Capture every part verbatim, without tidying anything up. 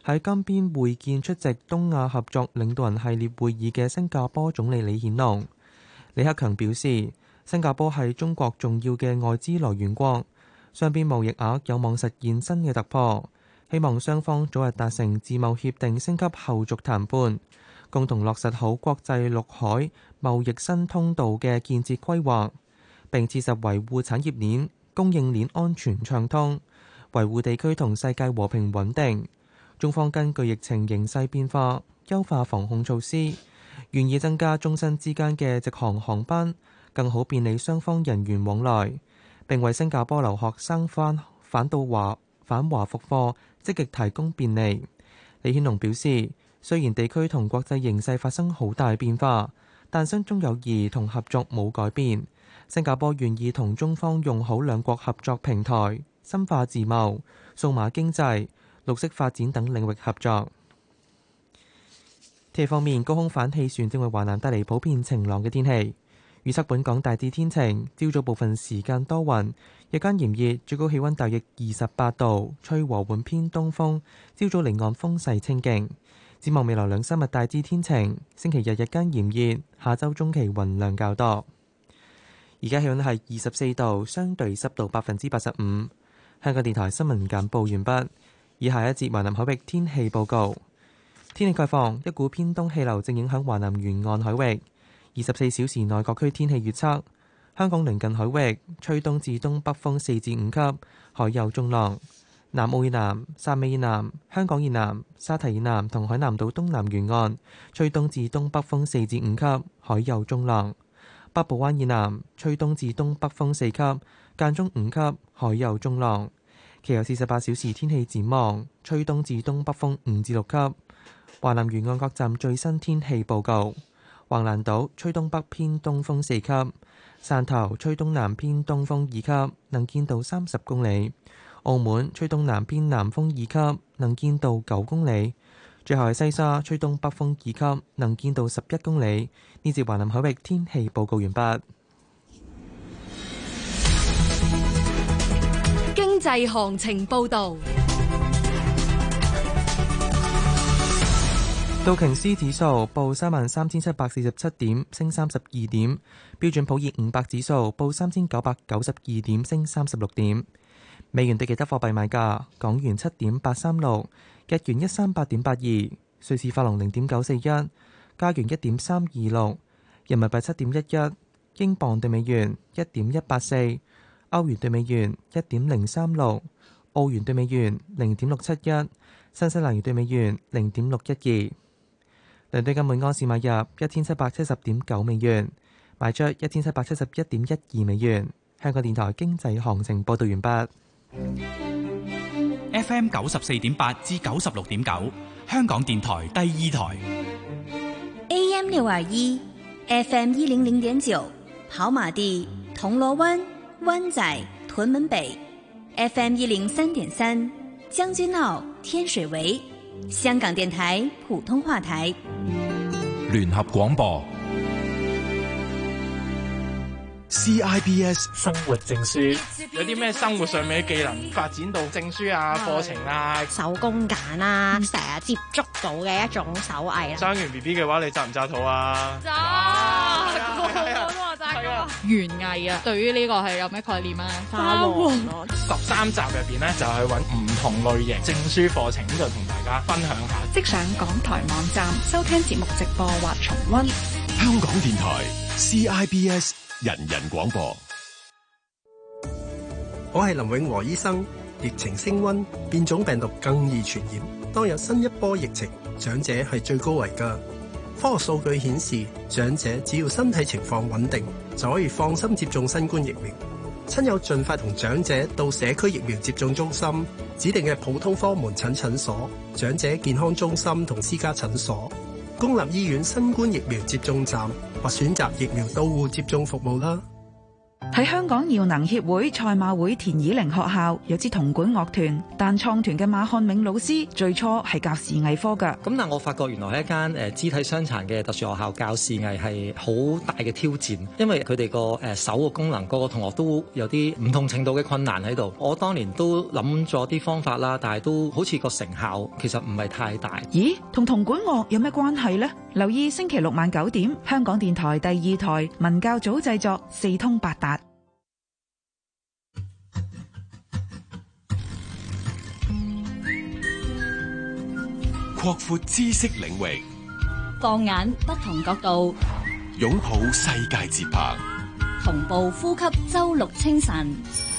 喺金邊會見出席東亞合作領導人系列會議嘅新加坡總理李顯龍。李克強表示，新加坡係中國重要嘅外資來源國，雙邊貿易額有望實現新嘅突破，希望雙方早日達成自貿協定升級後續談判，共同落實好國際陸海貿易新通道嘅建設規劃，並切實維護產業鏈、供應鏈安全暢通，維護地區同世界和平穩定。中方根據疫情形勢變化，優化防控措施，願意增加中新之間嘅直航航班，更好便利雙方人員往來，並為新加坡留學生返返到華返華復課積極提供便利。李顯龍表示，雖然地區同國際形勢發生好大變化，但新中友誼同合作冇改變。新加坡願意同中方用好兩國合作平台，深化自貿、數碼經濟、綠色發展等領域合作。天氣方面，高空反氣旋正為華南帶嚟普遍晴朗嘅天氣。預測本港大致天晴，朝早部分時間多雲，日間炎熱，最高氣溫大約二十八度，吹和緩偏東風。朝早離岸風勢清勁。展望未來兩三日大致天晴，星期日日間炎熱，下周中期雲量較多。而家氣溫係二十四度，相對濕度百分之八十五。香港電台新聞簡報完畢。以下一節華南海域天氣報告。天氣概況，一股偏東氣流正影響華南沿岸海域。二十四小時內各區天氣預測：香港鄰近海域吹東至東北風四至五級，海有中浪；南澳以南、汕尾以南、香港以南、沙堤以南同海南島東南沿岸吹東至東北風四至五級，海有中浪；北部灣以南吹東至東北風四級，間中五級，海有中浪。其後四十八小時天氣展望，吹東至東北風五至六級。華南沿岸各站最新天氣報告：橫瀾島吹東北偏東風四級，汕頭吹東南偏東風二級，能見度三十公里；澳門吹東南偏南風二級，能見度九公里。最後係西沙吹東北風二級，能見度十一公里。呢節華南海域天氣報告完畢。 經濟行情報導。 道瓊斯指數報三萬三千七百四十七點，升三十二點；標準普爾五百指數報三千九百九十二點，升三十六點。美元對其他貨幣賣價：港元七點八三六，日元一三八點八二，瑞士法郎零點九四一，加元一點三二六，人民幣七點一一，英鎊對美元一點一八四，歐元對美元一點零三六，澳元對美元零點六七一，新西蘭元對美元零點六一二。倫敦金每盎司買入一千七百七十點九美元，賣出一千七百七十一點一二美元。香港電台經濟行情報道完畢。 F M 九十四點八至九十六點九，香港電台第二台。 A M 六二一，F M 一零零點九，跑馬地、銅鑼灣、灣仔、屯門北 ；F M 一零三點三，將軍澳、天水圍。香港電台普通話台聯合廣播 C I B S 生活證書，有啲咩生活上面嘅技能發展到證書啊、課程啊、 手工揀啊，成日接觸到嘅一種手藝啦。 生完 B B 嘅話，你揸唔揸肚啊？ 揸，個個都話揸過。園藝啊，對於呢個係有咩概念啊？ 花王咯， 十三集入邊咧，就係揾唔同類型證書課程，就同大家分享下。 即上港台網站收聽節目直播或重溫。 香港電台 C I B S 人人廣播。 我係林永和醫生。疫情升溫，變種病毒更易傳染。當有新一波疫情，長者係最高危㗎。科學數據顯示，長者只要身體情況穩定，就可以放心接種新冠疫苗。親友盡快同長者到社區疫苗接種中心、指定嘅普通科門診診所、長者健康中心同私家診所、公立醫院新冠疫苗接種站或選擇疫苗到戶接種服務啦。 喺香港耀能協會賽馬會田以玲學校有支銅管樂團，但創團嘅馬漢銘老師最初係教視藝科㗎。 咁但我發覺原來喺一間誒肢體傷殘嘅特殊學校教視藝係好大嘅挑戰，因為佢哋個誒手嘅功能，個個同學都有啲唔同程度嘅困難喺度。我當年都諗咗啲方法啦，但係都好似個成效其實唔係太大。 咦，同銅管樂有咩關係呢？留意星期六晚九點，香港電台第二台文教組製作《四通八達》。 擴闊知識領域， 放眼不同角度， 擁抱世界節拍， 同步呼吸周六清晨。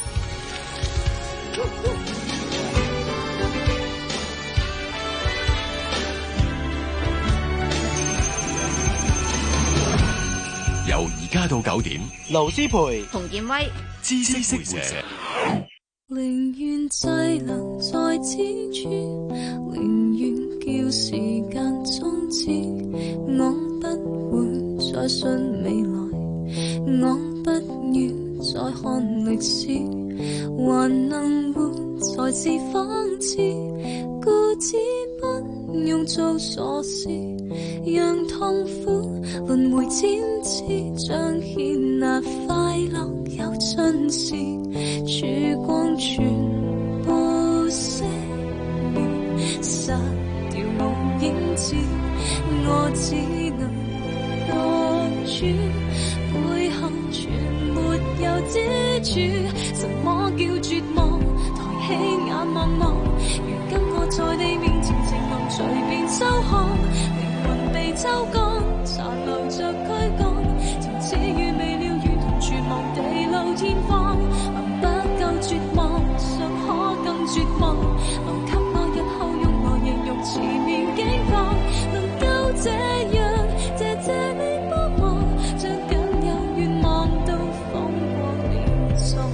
由而家到九點， 盧思培、 洪建威， 知識識者。 寧願滯留在此處，寧願叫時間終止。我不會再信未來，我不要再看歷史，還能活才是諷刺。固執不用做傻事，讓痛苦輪迴千次，彰顯那快樂有盡時。曙光全部熄滅，失掉無影子，我只能獨處，背後全沒有支柱。什麼叫絕望？抬起眼望望，如今我在你面前，情能隨便收看，靈魂被抽乾，殘留着軀幹，從此與未了緣同絕望地老天荒。絕望，尚可更絕望，留給我日後用來形容前面境況。能夠這樣，謝謝你幫忙，將僅有願望都風光連續。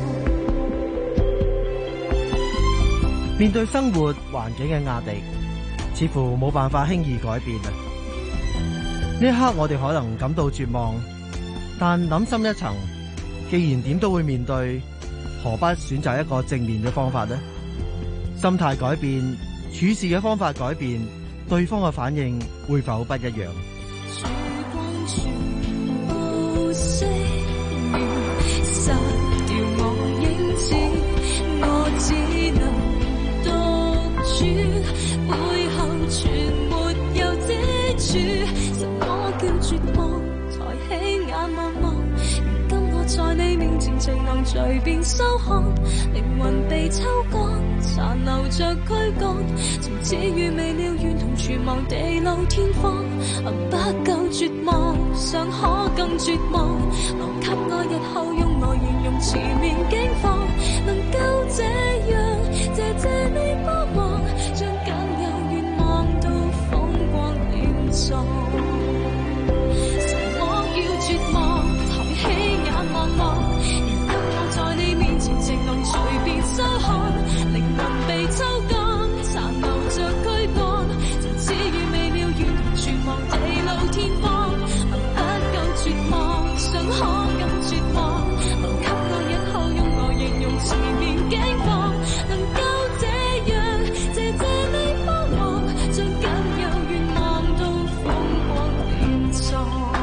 面對生活環境嘅壓力，似乎冇辦法輕易改變啊！呢一刻我哋可能感到絕望，但諗深一層，既然點都會面對，何不選擇一個正面嘅方法呢？心態改變，處事嘅方法改變，對方嘅反應會否不一樣？ 曙光全部熄滅，失掉我影子，我只能獨處，背後全沒有支柱。什麼叫絕望？抬起眼望望，如今我在你面前，情能隨便收看，靈魂被抽乾，殘留着軀幹，從此與未了緣同全忘地老天荒。不夠絕望，尚可更絕望，留給我日後用來形容前面境況。能夠這樣，謝謝你幫忙，將僅有願望都風光連續。什麼叫絕望？抬起眼望望，在你面前，情能隨便收看，靈魂被抽乾，殘留着軀幹，從此與未了緣同全忘地老天荒。不夠絕望，尚可更絕望，留給我日後用來形容前面境況。能夠這樣，謝謝你幫忙，將僅有願望都風光連續。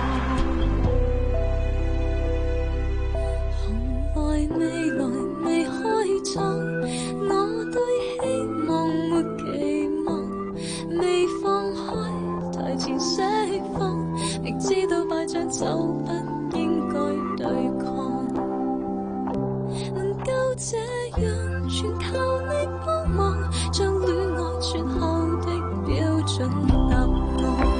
未來未開創，我對希望沒期望，未放開，提前釋放，亦知道敗仗就不應該對抗。能夠這樣，全靠你幫忙，將戀愛最後的標準答案。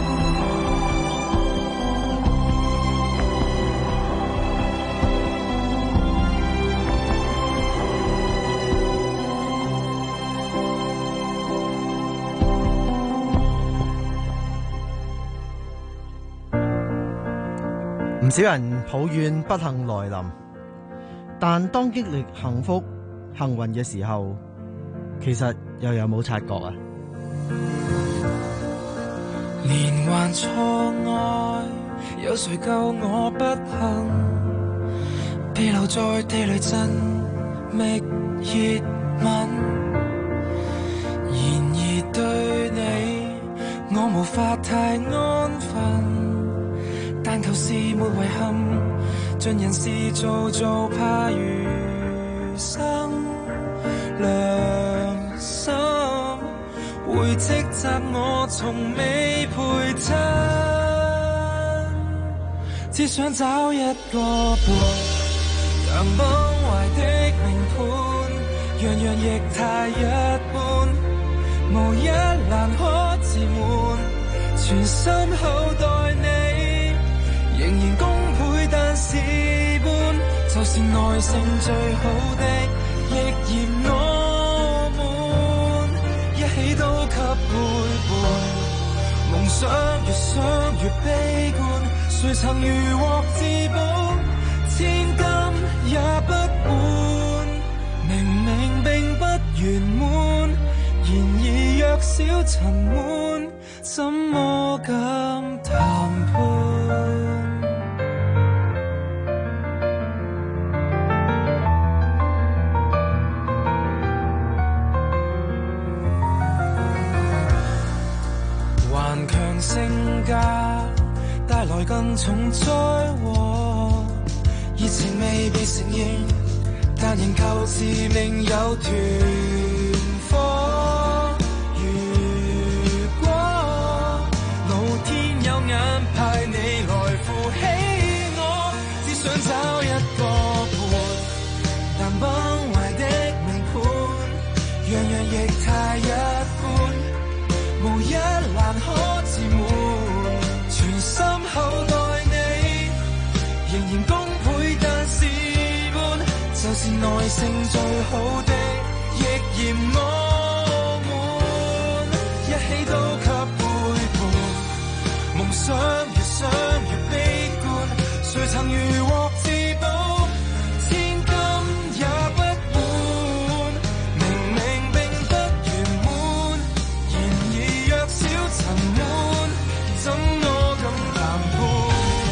唔少人抱怨不幸來臨，但當經歷幸福、幸運嘅時候，其實又有冇察覺啊？ 連環錯愛，有誰救我不幸？ 被留在地裏真覓熱吻。然而對你我無法太安分，但求是沒遺憾，盡人事做做怕餘生良心會斥責我從未陪襯，只想找一個伴，讓崩壞的命盤，樣樣亦太一般，無一欄可自滿，全心厚待你，仍然功倍但事半，就是耐性最好的，亦嫌我悶，一起都給背叛，夢想越想越悲觀，誰曾如獲至寶，千金也不換，明明並不圓滿，然而若小塵滿，怎麼敢談判？頑強性格帶來更重災禍，熱情未被承認，但仍舊自命有團火。如果老天有眼派你來扶起我，只想找一個伴，但崩壞的命盤，樣樣亦太一般，無一欄可自滿，全心厚待你，仍然功倍但事半，就是耐性最好的，亦嫌我悶，一起都給背叛，夢想越想越悲觀，誰曾如獲至寶，千金也不換，明明並不圓滿，然而若小塵滿，怎麼敢談判？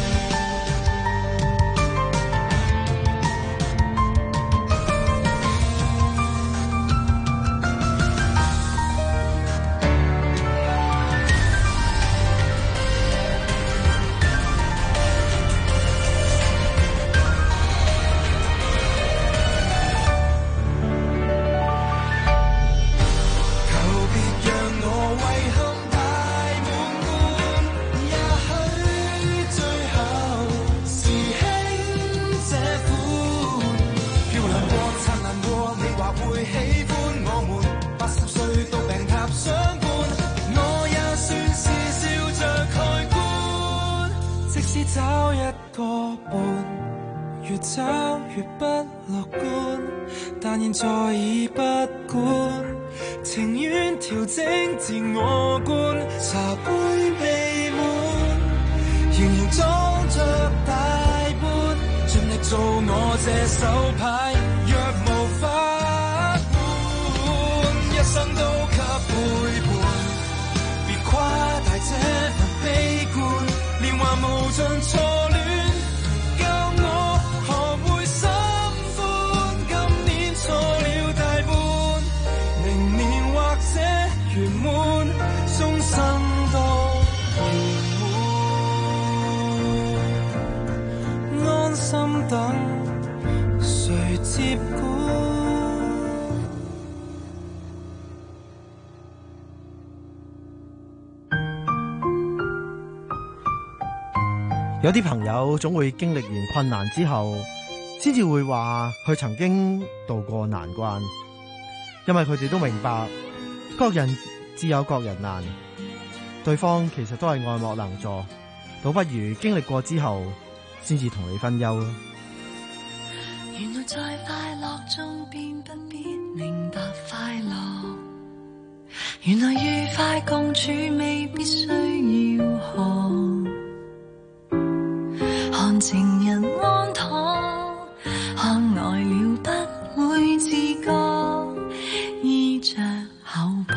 找一個伴，越找越不樂觀，但現在已不管，情願調整自我觀，茶杯未滿，仍然裝着大半，盡力做我這手牌，若無法換，一生都給背叛，別誇大這份悲觀，年華無盡錯戀，教我學會心寬。今年錯了大半，明年或者圓滿，終生都圓滿，安心等誰接管？ 有啲朋友總會經歷完困難之後，先至會話佢曾經渡過難關，因為佢哋都明白各人自有各人難，對方其實都係愛莫能助，倒不如經歷過之後先至同你分憂。 原來在快樂中便不必明白快樂，原來愉快共處未必需要學，看情人安躺，看呆了不會自覺，衣着厚薄。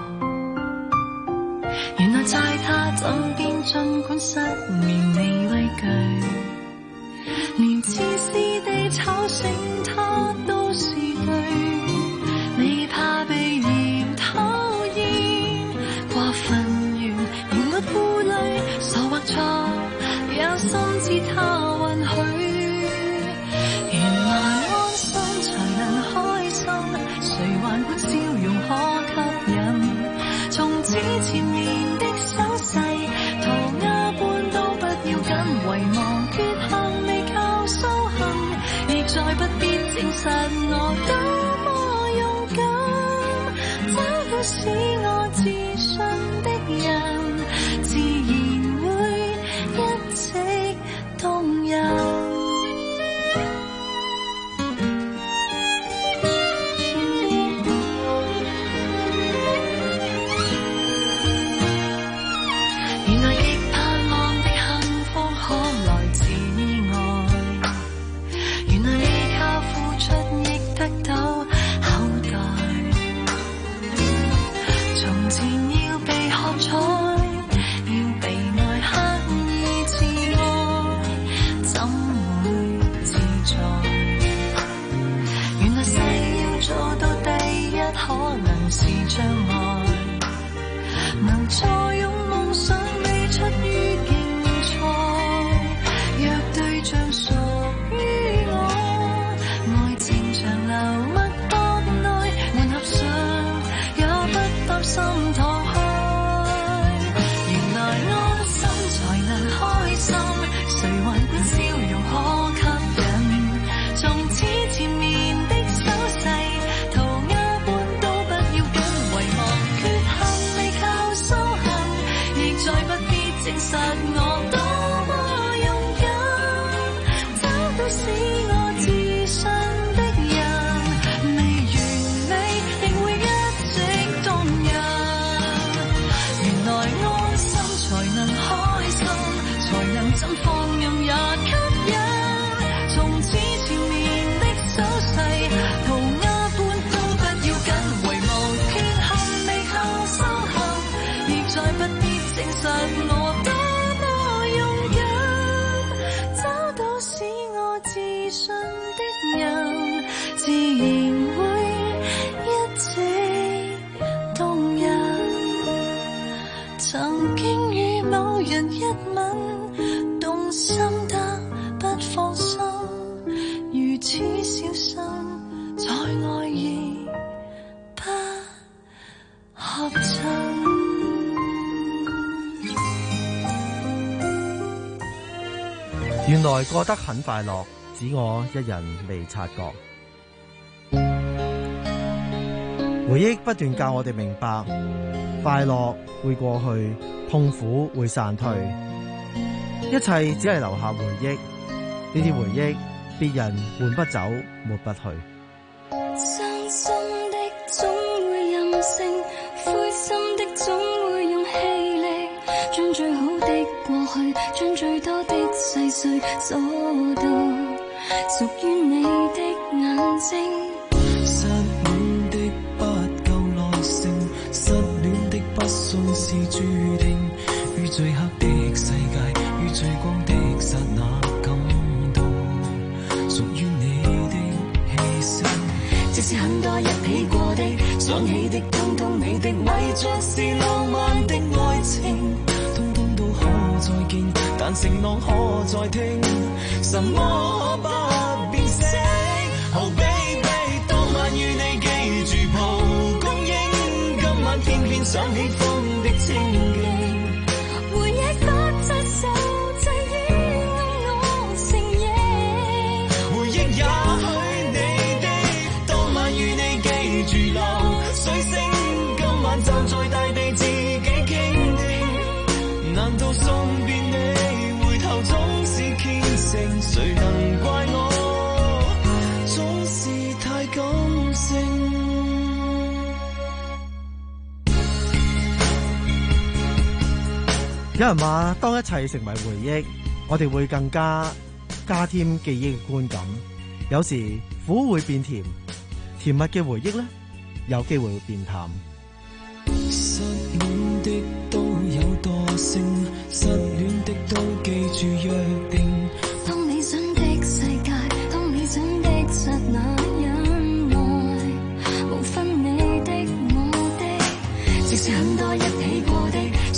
原來在他枕邊，儘管失眠未畏懼， 連自私地吵醒他都是對，你怕被嫌討厭，過分完仍沒顧慮，傻或錯也心知他允許。原來安心才能開心，誰還管笑容可吸引？從此前面的手勢，塗鴉般都不要緊，遺忘缺陷未靠修行，亦再不必證實我多麼勇敢。找到使我自信的人，自然會一直動人。 原來過得很快樂，只我一人未察覺。回憶不斷教我哋明白，快樂會過去，痛苦會散退，一切只係留下回憶。呢啲回憶，別人換不走，抹不去。 傷心的總會任性，灰心的總會用氣力，將最好的過去，將最多的細碎鎖到屬於你的眼睛。 失戀的不夠耐性，失戀的不信是注定，於最黑的世界，於最光的剎那感到屬於你的氣息。即使很多一起過的，想起的通通你的，為着是浪漫的愛情，通通都可再見，但承諾可再聽，什麼不變色。Oh baby， 當晚與你記住蒲公英，今晚偏偏想起風的清勁， 回憶不再受制於我承認， 回憶也許你的，當晚與你記住流水聲，今晚站在大地自己傾聽，難道送別你回頭總是虔誠，誰能怪我總是太感性。 有人話，當一切成為回憶，我哋會更加加添記憶嘅觀感。有時苦會變甜，甜蜜嘅回憶呢，有機會會變淡。 失戀的都有惰性，失戀的都記住約定。 當理想的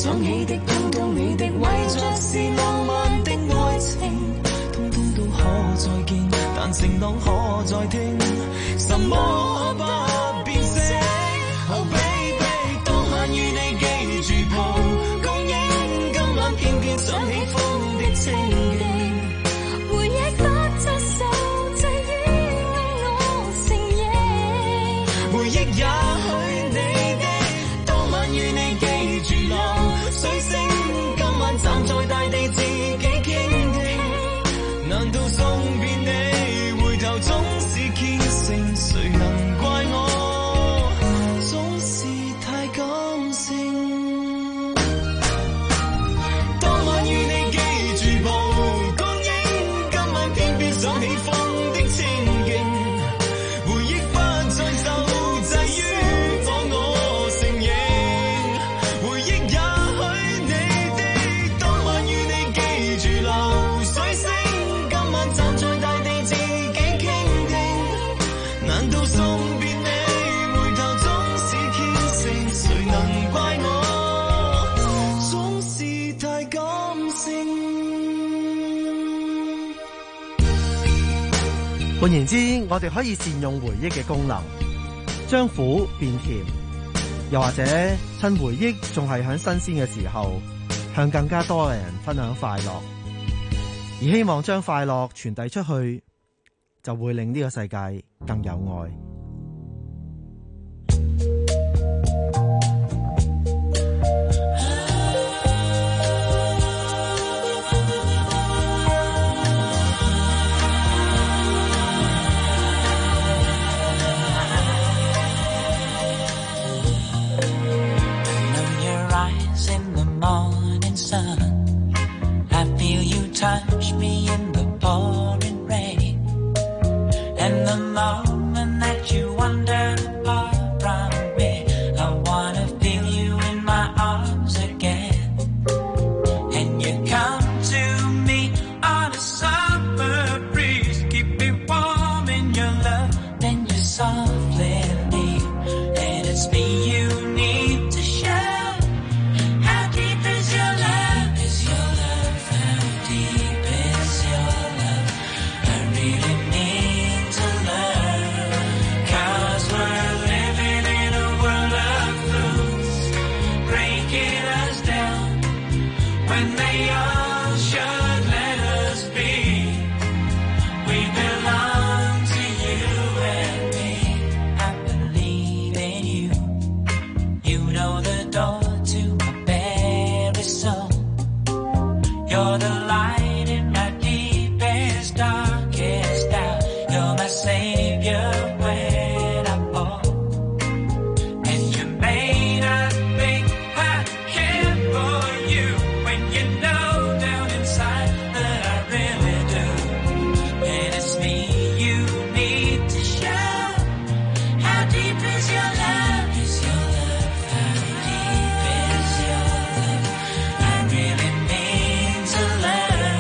想起的，通通你的，為着是浪漫的愛情，通通都可再見，但承諾可再聽，什麼不變色。Oh baby， 當晚與你記住蒲公英，今晚偏偏想起風的清勁， 回憶不再受制於我承認， 回憶也許你的，當晚與你記住流水聲，今晚站在大地自己傾聽，難道送別你，回頭總是虔誠，誰能怪我總是太感性。當晚與你記住蒲公英，今晚偏偏想起風的清勁，回憶不再受制於我，我承認，回憶也許你的，當晚與你記住流水聲，今晚站在大地自己傾聽，難道送別你，回頭總是虔誠，誰能怪我總是太感性。 換言之，我哋可以善用回憶嘅功能，將苦變甜，又或者趁回憶仲係響新鮮嘅時候，向更加多嘅人分享快樂，而希望將快樂傳遞出去，就會令呢個世界更有愛。 Touch me in the pouring rain, and the moment that you wander far from me, I wanna feel you in my arms again. And you come to me on a summer breeze, keep me warm in your love, then you softly leave, and it's me you need to show. How deep is your love? Is your love? How deep is your love? I really need to learn, 'cause we're living in a world of fools, breaking us down when they all should let us be. We belong to you and me. I believe in you. You know the door to my very soul. You're the light in my deepest, darkest doubt. You're my savior when I fall. And you may not think I care for you when you know down inside that I really do. And it's me you need to show. How deep is your love? Is your love? How deep is your love? I really need to learn.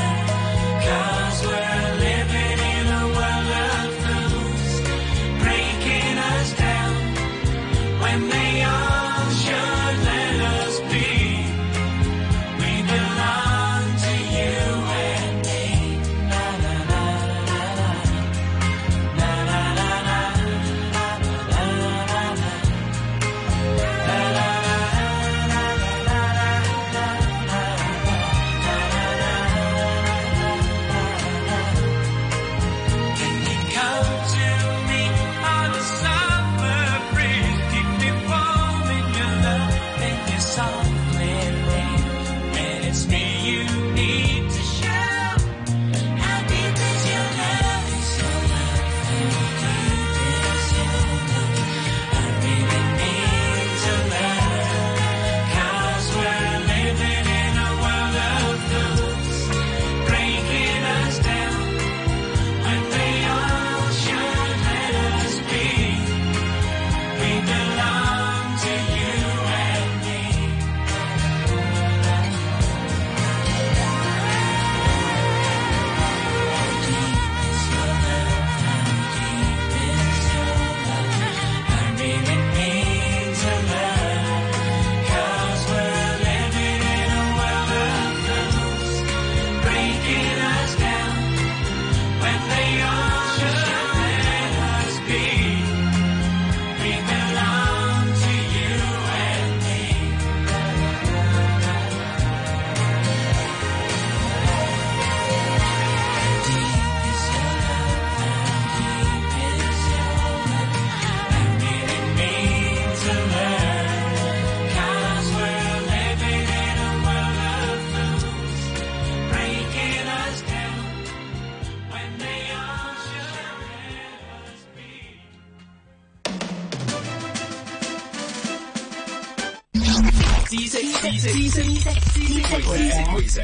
知識知識知識會社。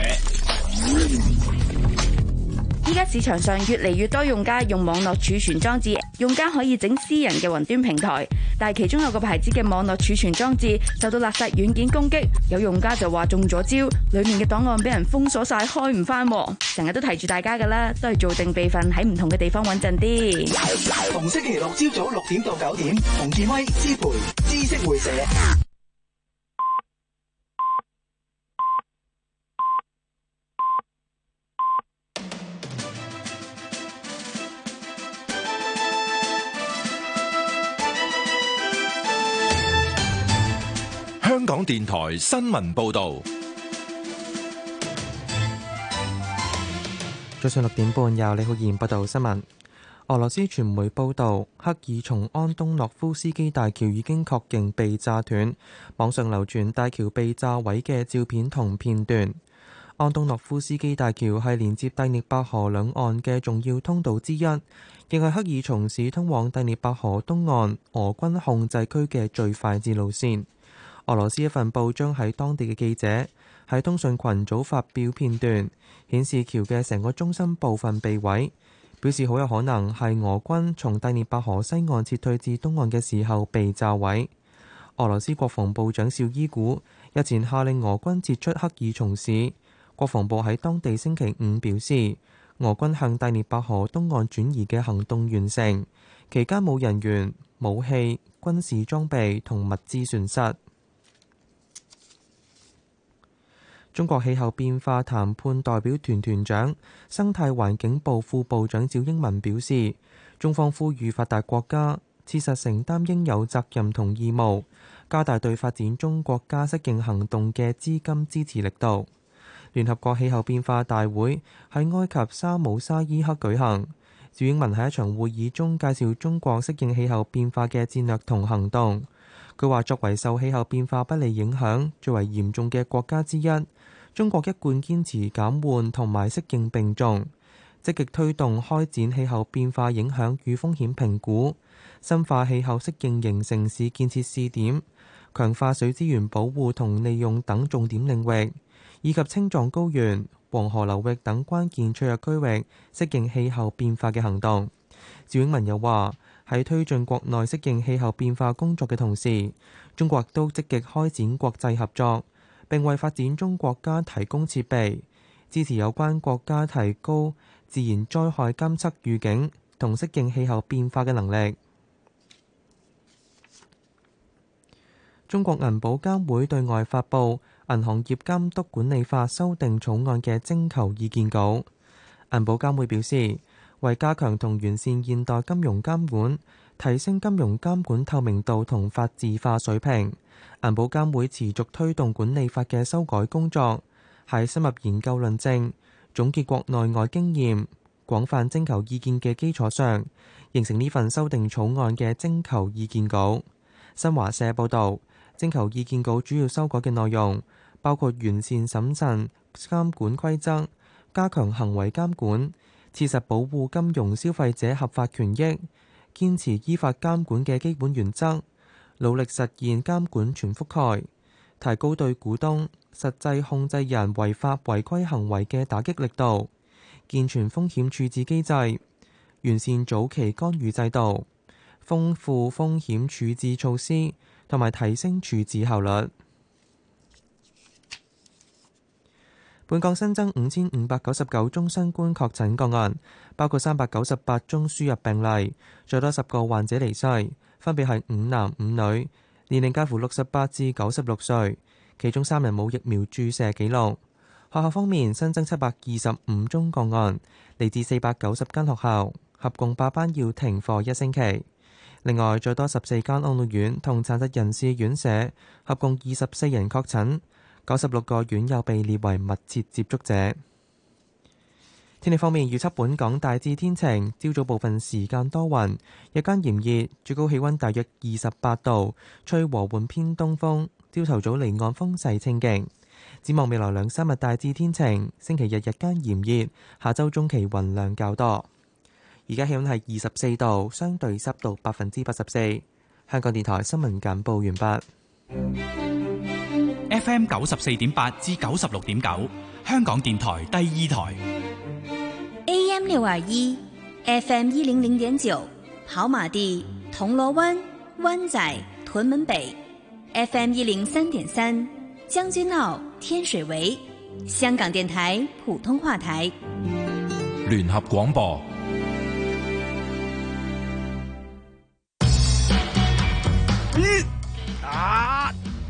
依家市場上越嚟越多用家用網絡儲存裝置，用家可以整私人嘅雲端平台，但係其中有個牌子嘅網絡儲存裝置受到勒索軟件攻擊，有用家就話中咗招，裏面嘅檔案俾人封鎖晒，開唔翻，成日都提住大家噶啦，都係做定備份喺唔同嘅地方穩陣啲。 逢星期六朝早六點到九點，洪建威、支培知識會社。 香港電台新聞報道。 早上六點半，由李浩然報道新聞。俄羅斯傳媒報道，克爾松安東諾夫斯基大橋已經確認被炸斷，網上流傳大橋被炸毀嘅照片同片段。安東諾夫斯基大橋係連接第聶伯河兩岸嘅重要通道之一，亦係克爾松市通往第聶伯河東岸俄軍控制區嘅最快捷路線。俄羅斯一份報章喺當地嘅記者喺通訊群組發表片段，顯示橋嘅成個中心部分被毀，表示好有可能係俄軍從第聶伯河西岸撤退至東岸嘅時候被炸毀。俄羅斯國防部長紹伊古日前下令俄軍撤出克爾松市。國防部喺當地星期五表示，俄軍向第聶伯河東岸轉移嘅行動完成，期間冇人員、武器、軍事裝備同物資損失。中國氣候變化談判代表團團長、生態環境部副部長趙英民表示，中方呼籲發達國家切實承擔應有責任同義務，加大對發展中國家適應行動嘅資金支持力度。聯合國氣候變化大會喺埃及沙姆沙伊克舉行，趙英民喺一場會議中介紹中國適應氣候變化嘅戰略同行動。佢話：作為受氣候變化不利影響最為嚴重嘅國家之一，中國一貫堅持減緩同埋適應並重，積極推動開展氣候變化影響與風險評估，深化氣候適應型城市建設試點，強化水資源保護同利用等重點領域，以及青藏高原、黃河流域等關鍵脆弱區域適應氣候變化嘅行動。趙永文又話：喺推進國內適應氣候變化工作嘅同時，中國都積極開展國際合作，並為發展中國家提供設備，支持有關國家提高自然災害監測預警同適應氣候變化嘅能力。中國銀保監會對外發布《銀行業監督管理法》修訂草案嘅徵求意見稿。銀保監會表示，為加強同完善現代金融監管，提升金融監管透明度同法治化水平，銀保監會持續推動管理法嘅修改工作，喺深入研究論證、總結國內外經驗、廣泛徵求意見嘅基礎上，形成呢份修訂草案嘅徵求意見稿。新華社報導，徵求意見稿主要修改嘅內容包括完善審慎監管規則、加強行為監管、切實保護金融消費者合法權益、堅持依法監管嘅基本原則、努力實現監管全覆蓋、提高對股東、實際控制人違法違規行為嘅打擊力度、健全風險處置機制、完善早期干預制度、豐富風險處置措施同埋提升處置效率。本港新增五千五百九十九宗新冠確診個案，包括三百九十八宗輸入病例，再多十個患者離世，分別係五男五女，年齡介乎六十八至九十六歲，其中三人冇疫苗注射記錄。學校方面新增七百二十五宗個案，嚟自四百九十間學校，合共八班要停課一星期。另外，再多十四間安老院同殘疾人士院舍，合共二十四人確診。九十六個院友被列為密切接觸者。天氣方面，預測本港大致天晴，朝早部分時間多雲，日間炎熱，最高氣溫大約二十八度，吹和緩偏東風。朝頭早離岸風勢清勁。展望未來兩三日大致天晴，星期日日間炎熱，下周中期雲量較多。而家氣溫係二十四度，相對濕度百分之八十四。香港電台新聞簡報完畢。 F M 九十四點八至九十六點九，香港電台第二台。 A M 六二一 F M 一零零點九，跑馬地、銅鑼灣、灣仔、屯門北 F M 一零三點三，將軍澳、天水圍，香港電台普通話台。 聯合廣播。 啊！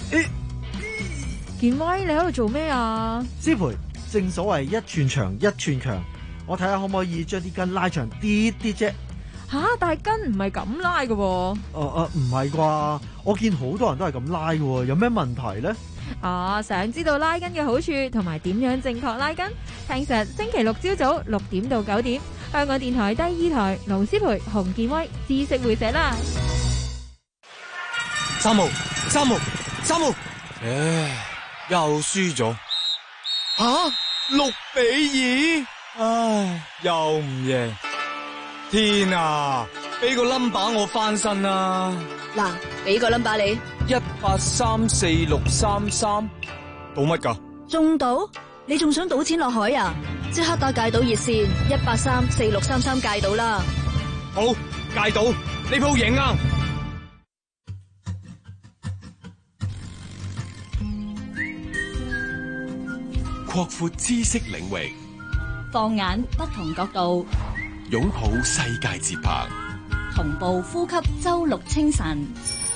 健威，你喺度做咩啊？ 師培，正所謂一寸長一寸強，我睇下可唔可以將啲筋拉長啲啲啫。 吓、啊，但係筋唔係咁拉嘅喎。 誒誒，唔係啩？我見好多人都係咁拉嘅，有咩問題咧？ 啊，想知道拉筋嘅好處同埋點樣正確拉筋？聽實星期六朝早六點到九點，香港電台第二台，盧思培、洪健威知識會社啦。 三號，三號，三號，唉，又輸咗。吓，六比二，唉，又唔贏。天啊，俾個 number 我翻身啦。 嗱，俾個 number 你。 一八三四六三三，賭乜噶？ 中賭？你仲想賭錢落海啊？即刻打戒賭熱線一八三四六三三戒賭啦。 好，戒賭，呢鋪贏啊！ 擴闊知識領域， 放眼不同角度， 擁抱世界節拍， 同步呼吸周六清晨。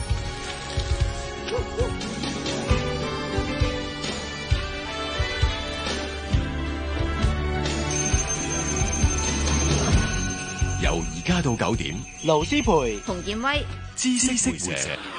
由而家到九點， 盧思培、 洪健威， 知識會社。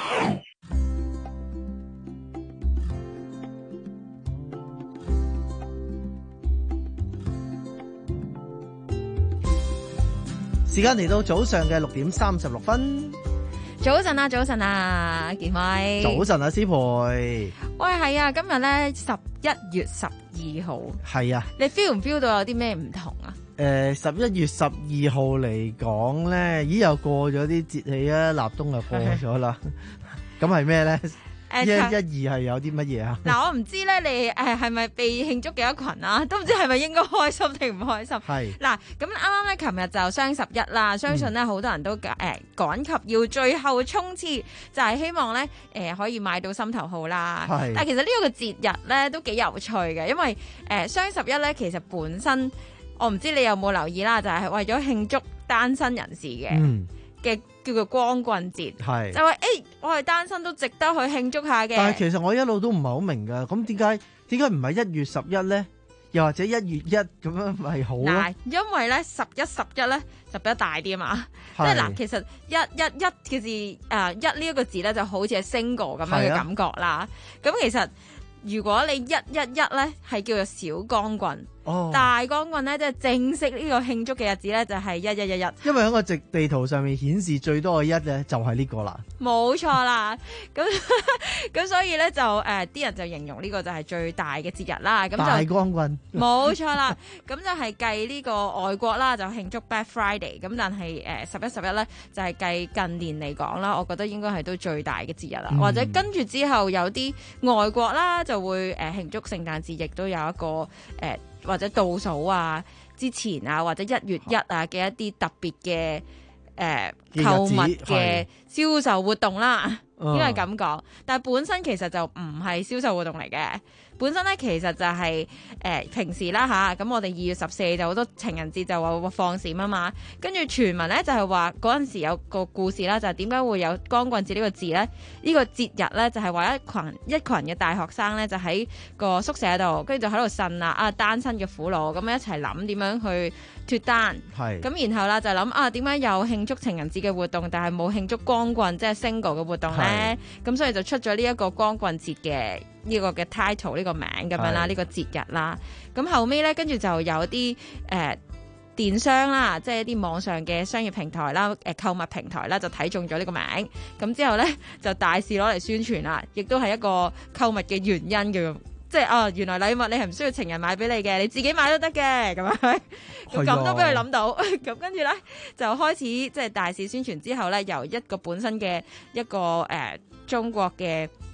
時間嚟到早上嘅六點三十六分。 早晨啊，早晨啊，健威。 早晨啊，思培。 喂，係啊，今日咧十一月十二號。 係啊。你 feel 唔 feel 到有啲咩唔同啊？ 誒、呃，十一月十二號嚟講咧，咦又過咗啲節氣啊，立冬就過咗啦。咁係咩咧？一一二係有啲乜嘢啊？ 嗱，我唔知咧，你誒係咪被慶祝幾多群啊？都唔知係咪應該開心定唔開心？係嗱，咁啱啱咧，琴日就雙十一啦，相信咧好多人都誒趕及要最後衝刺，就係、是、希望咧誒、呃、可以買到心頭好啦。係，但係其實呢個節日咧都幾有趣嘅，因為誒雙十一咧其實本身我唔知你有冇留意啦，就係、是、為咗慶祝單身人士嘅。嗯嘅叫做光棍節，係就話誒、欸，我係單身都值得去慶祝下嘅。 但係其實我一路都唔係好明㗎，咁點解點解唔係一月十一咧？又或者一月一咁樣咪好咯？嗱， 因為咧十一十一咧就比較大啲啊嘛，即係嗱，其實一一一嘅字誒、呃、一呢一個字咧就好似係 single 咁樣嘅感覺啦。咁、啊、其實如果你一一一咧係叫做小光棍。哦、大光棍咧，即係正式呢個慶祝嘅日子咧，就係一一一一。 因為喺個直地圖上面顯示最多嘅一咧，就係呢個啦。 冇錯啦，咁咁所以咧就誒，啲、呃、人就形容呢個就係最大嘅節日啦。咁就大光棍。冇錯啦，咁就係計呢個外國啦，就慶祝 Black Friday。咁但係誒十一十一咧，就係、是、計近年嚟講啦，我覺得應該係都最大嘅節日啦、嗯。或者跟住之後有啲外國啦，就會誒慶祝聖誕節，亦都有一個誒。呃或者倒數啊，之前啊，或者一月一啊嘅一啲特別嘅誒購物嘅銷售活動啦，應該係咁講。但係本身其實就唔係銷售活動嚟嘅。本身咧其實就係、是、誒、呃、平時啦吓，咁我哋二月十四就好多情人節就話放閃啊嘛，跟住傳聞咧就係話嗰陣時有個故事啦，就係點解會有光棍節呢個字咧？呢、呢個節日咧就係話一群一群嘅大學生咧就喺個宿舍度，跟住就喺度呻啊啊單身嘅苦惱，咁一齊諗點樣去脫單，係咁然後啦就諗啊點解有慶祝情人節嘅活動，但係冇慶祝光棍即係 single 嘅活動咧？咁所以就出咗呢一個光棍節嘅。呢、這個嘅 title 呢個名咁樣啦，呢、這個節日啦，咁後尾咧跟住就有啲誒、呃、電商啦，即係一啲網上嘅商業平台啦，誒、呃、購物平台啦，就睇中咗呢個名，咁之後咧就大肆攞嚟宣傳啦，亦都係一個購物嘅原因嘅，即係啊原來禮物你係唔需要情人買俾你嘅，你自己買都得嘅，咁樣咁咁都俾佢諗到，咁跟住咧就開始即係大肆宣傳之後咧，由一個本身嘅一個誒、呃、中國嘅。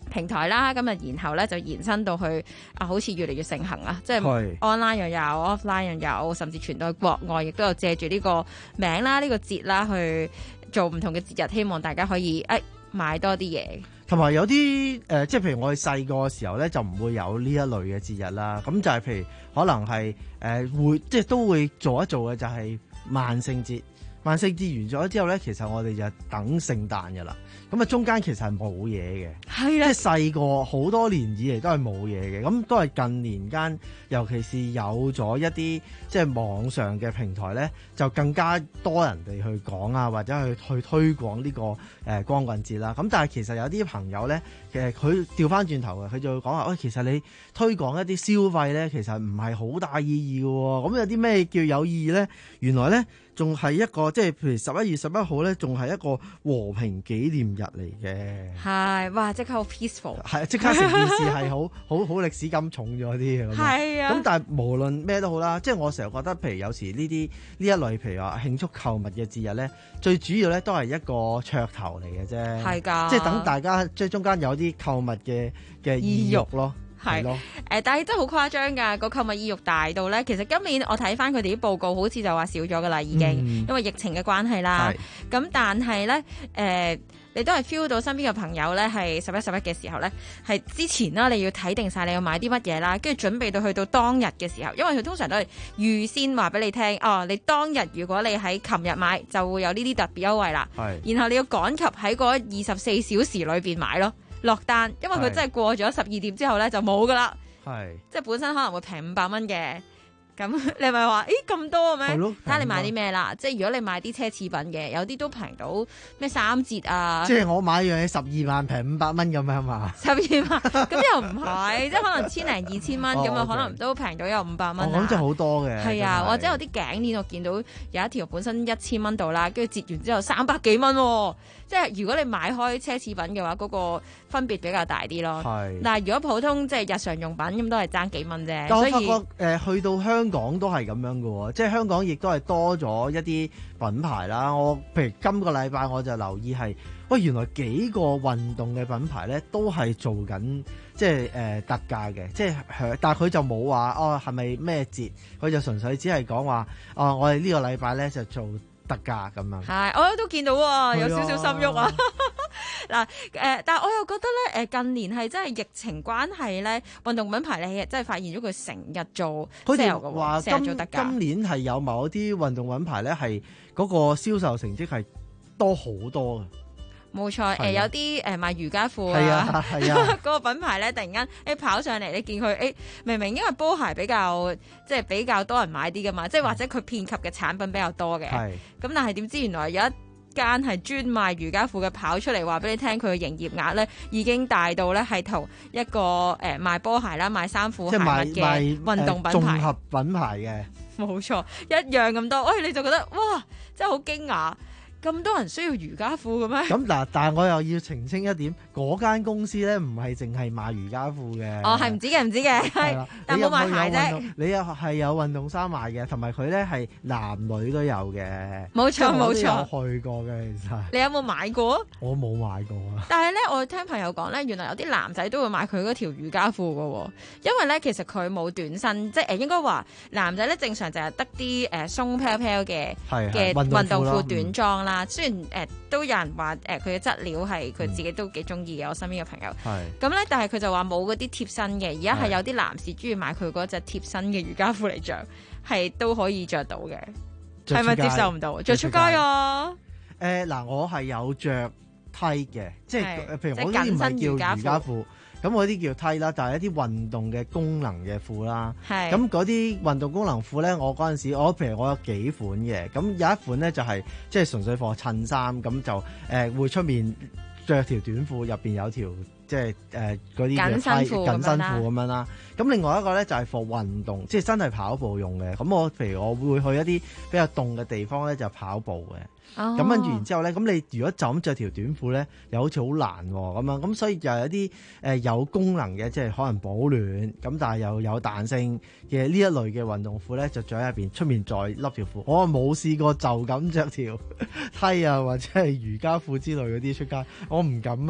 平台啦，咁啊，然後咧就延伸到去啊，好似越嚟越盛行啊，即係 online 又有 offline 又有，甚至傳到去國外，亦都有借住呢個名啦、呢、呢個節啦去做唔同嘅節日，希望大家可以誒、哎、買多啲嘢。 同埋有啲誒、呃，即係譬如我哋細個嘅時候咧，就唔會有呢一類嘅節日啦。咁就係譬如可能係誒、呃、會，即係都會做一做嘅，就係萬聖節。萬聖節完咗之後咧，其實我哋就等聖誕㗎啦。咁啊，中間其實係冇嘢嘅， 係啦， 即係細個好多年以嚟都係冇嘢嘅。咁都係近年間，尤其是有咗一啲即係網上嘅平台咧，就更加多人哋去講啊，或者去去推廣呢個誒光棍節啦。咁但係其實有啲朋友咧，其實佢調翻轉頭嘅，佢就會講話，喂，其實你推廣一啲消費咧，其實唔係好大意義嘅喎。咁有啲咩叫有意義咧？原來咧，仲係一個即係譬如十一月十一號咧，仲係一個和平紀念日嚟嘅。 係，哇！即刻好 peaceful。係， 即刻成件事係好好好歷史感重咗啲嘅。 係啊。咁但係無論咩都好啦，即係我成日覺得，譬如有時呢啲呢一類，譬如話慶祝購物嘅節日咧，最主要咧都係一個噱頭嚟嘅啫。係㗎。即係等大家即係中間有啲購物嘅嘅意欲咯。 係咯，誒、呃，但係真係好誇張㗎，個購物意欲大到咧，其實今年我睇翻佢哋啲報告，好似就話少咗㗎啦，已經，嗯、因為疫情嘅關係啦。咁但係咧，誒、呃，你都係 feel 到身邊嘅朋友咧，係十一十一嘅時候咧，係之前啦，你要睇定晒你要買啲乜嘢啦，跟住準備到去到當日嘅時候，因為佢通常都係預先話俾你聽，哦，你當日如果你喺琴日買，就會有呢啲特別優惠啦。然後你要趕及喺嗰二十四小時裏邊買咯。落單，因為佢真係過咗十二點之後咧就冇噶啦，係即係本身可能會平五百蚊嘅，咁你咪話誒咁多嘅咩？睇下你買啲咩啦，即係如果你買啲奢侈品嘅，有啲都平到咩三折啊！ 即係我買樣嘢十二萬平五百蚊咁樣嘛？十二萬咁又唔係，即係可能千零二千蚊咁啊，可能都平到有五百蚊。 咁真係好多嘅。 係啊，或者有啲頸鏈，我見到有一條本身一千蚊度啦，跟住折完之後三百幾蚊喎。即係如果你買開奢侈品嘅話，嗰、那個分別比較大啲咯。係。但係如果普通即係日常用品咁，都係爭幾蚊啫。 但我發覺誒、呃，去到香港都係咁樣嘅喎，即係香港亦都係多咗一啲品牌啦。我譬如今個禮拜我就留意係，喂，原來幾個運動嘅品牌咧都係做緊即係誒、呃、特價嘅，即係但係佢就冇話哦係咪咩節，佢就純粹只係講話哦，我哋呢個禮拜咧就做特價咁樣。 係，我都見到喎，有少少心喐啊！嗱，誒，但係我又覺得咧，誒近年係真係疫情關係咧，運動品牌咧真係發現咗佢成日做 sale 嘅喎，成日做特價。 今年係有某啲運動品牌咧係嗰個銷售成績係多好多嘅。 冇錯，誒、呃、有啲誒賣瑜伽褲啊，嗰、 啊、個品牌咧突然間誒、欸、跑上嚟，你見佢誒、欸、明明因為波鞋比較即係比較多人買啲噶嘛，即係或者佢遍及嘅產品比較多嘅，咁但係點知原來有一間係專賣瑜伽褲嘅跑出嚟話俾你聽，佢嘅營業額咧已經大到咧係同一個誒、呃、賣波鞋啦、賣衫褲鞋襪嘅運動品牌、呃、綜合品牌嘅， 冇錯一樣咁多，喂、哎、你就覺得哇真係好驚訝。咁多人需要瑜伽褲嘅咩？ 咁嗱，但係我又要澄清一點，嗰間公司咧唔係淨係賣瑜伽褲嘅。 哦，係唔止嘅，唔止嘅，係，但冇賣鞋啫。 你又係有運動衫賣嘅，同埋佢咧係男女都有嘅。 冇錯冇錯， 有去過嘅其實。 你有冇買過？ 我冇買過啊。 但係咧，我聽朋友講咧，原來有啲男仔都會買佢嗰條瑜伽褲嘅，因為咧其實佢冇短身，即係誒應該話男仔咧正常就係得啲誒鬆飄飄嘅嘅運動褲短裝啦。雖然誒、呃、都有人話誒佢嘅質料係佢自己都幾中意嘅，我身邊嘅朋友。係咁咧，但係佢就話冇嗰啲貼身嘅，而家係有啲男士中意買佢嗰隻貼身嘅瑜伽褲嚟着，係都可以着到嘅。係咪接受唔到？着出街啊？ 誒嗱、呃，我係有着梯嘅，即係譬如我呢啲唔係叫瑜伽褲。咁嗰啲叫梯啦，就係一啲運動嘅功能嘅褲啦。係。咁嗰啲運動功能褲咧，我嗰陣時，我譬如我有幾款嘅，咁有一款咧就係即係純粹放襯衫，咁就誒、呃、會出面着條短褲，入邊有條即係誒嗰啲嘅梯緊身褲咁樣啦。咁另外一個咧就係放運動，即係真係跑步用嘅。咁我譬如我會去一啲比較凍嘅地方咧，就跑步嘅。咁跟住然之後咧，咁你如果就咁着條短褲咧，又好似好難喎咁樣，咁所以就有一啲誒、呃、有功能嘅，即係可能保暖，咁但係又有彈性嘅呢一類嘅運動褲咧，就着喺入邊，出面再笠條褲。我冇試過就咁着條梯啊，或者係瑜伽褲之類嗰啲出街，我唔敢啊。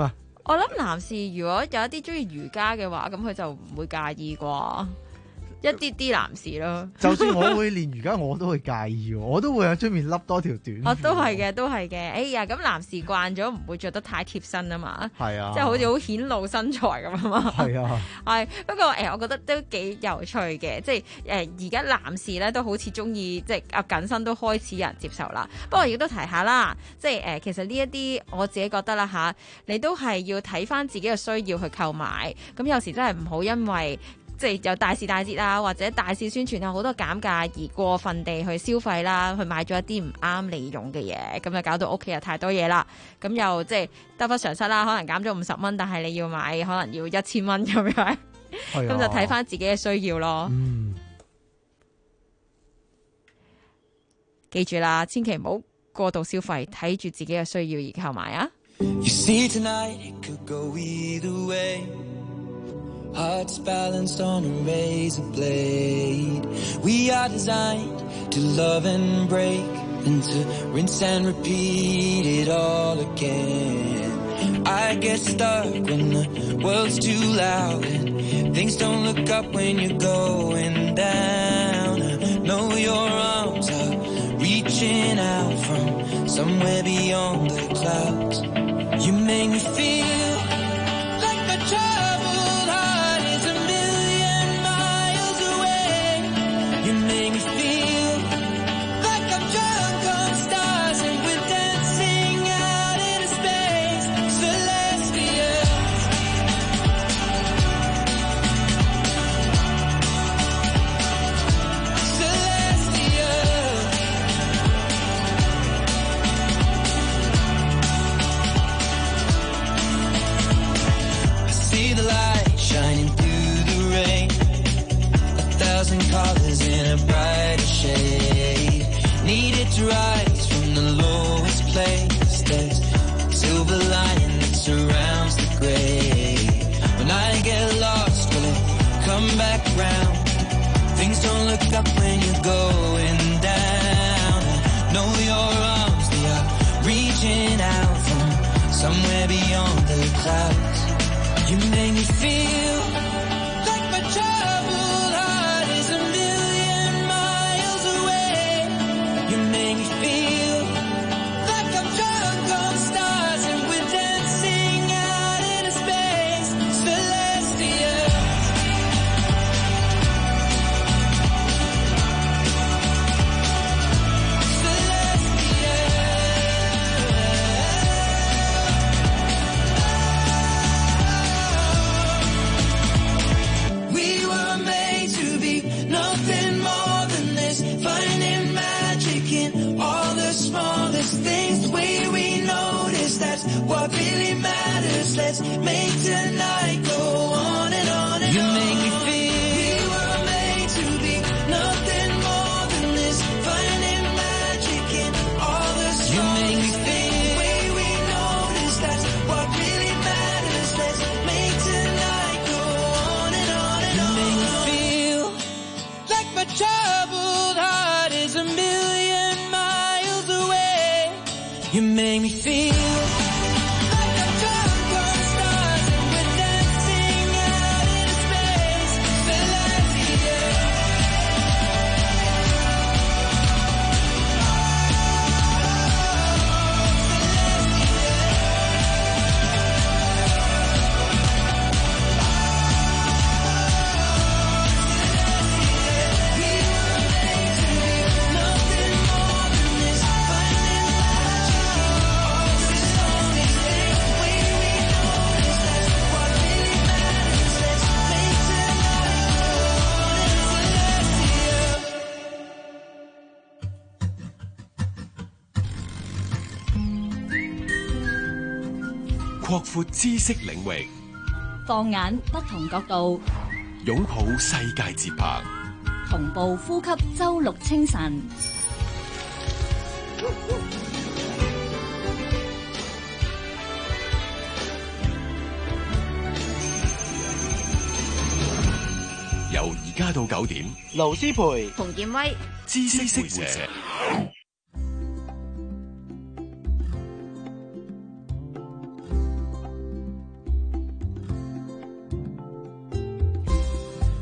我諗男士如果有一啲中意瑜伽嘅話，咁佢就唔會介意啩。一啲啲男士咯， 就算我會練瑜伽，我都會介意，我都會喺出面笠多條短褲。 哦，都係嘅，都係嘅。哎呀，咁男士慣咗唔會着得太貼身啊嘛。 係啊， 即係好似好顯露身材咁啊嘛。 係啊， 係不過誒、呃，我覺得都幾有趣嘅，即係誒而家男士咧都好似中意即係啊緊身都開始有人接受啦。不過亦都提下啦，即係誒、呃、其實呢一啲我自己覺得啦嚇，你都係要睇翻自己嘅需要去購買。咁有時真係唔好因為即係有大時大節啊，或者大肆宣傳啊，好多減價而過分地去消費啦，去買咗一啲唔啱你用嘅嘢，咁就搞到屋企又太多嘢啦。咁又即係得不償失啦，可能減咗五十蚊，但係你要買可能要一千蚊咁樣，咁就睇翻自己嘅需要咯。 嗯， 記住啦，千祈唔好過度消費，睇住自己嘅需要而購買啊。 You see tonight it could go either way. Hearts balanced on a razor blade. We are designed to love and break, then to rinse and repeat it all again. I get stuck when the world's too loud and things don't look up when you're going down. I know your arms are reaching out from somewhere beyond the clouds. You make me feel like my troubled heart is a million miles away. You make me feel like I'm drunk on stars and we're dancing out in space, celestial. Celestial. I see the light shining through the rain, a thousand colors in a brighter shade. Needed to rise from the lowest place. There's a silver lining that surrounds the gray. When I get lost, will it come back round? Things don't look up when you're going down. I know your arms, they are reaching out from somewhere beyond the clouds. You make me feel like my troubled heart is a million miles away. You make me feel like I'm drunk on stars and we're dancing out in space, celestial. We were made to be nothing more than this, finding magic in all the smallest things. The way we notice, that's what really matters. Let's make tonight go on and on and you on. You make me feel we were made to be nothing more than this, finding magic in all the smallest you make me feel the way we notice, that's what really matters. Let's make tonight go on and on and on. You make me feel like my troubled heart is a million miles away. You make me feel like I'm drunk on stars and we're dancing out in space, celestial. 擴闊知識領域， 放眼不同角度， 擁抱世界節拍， 同步呼吸周六清晨。 由而家到九點， 盧思培、 馮建威， 知識會社。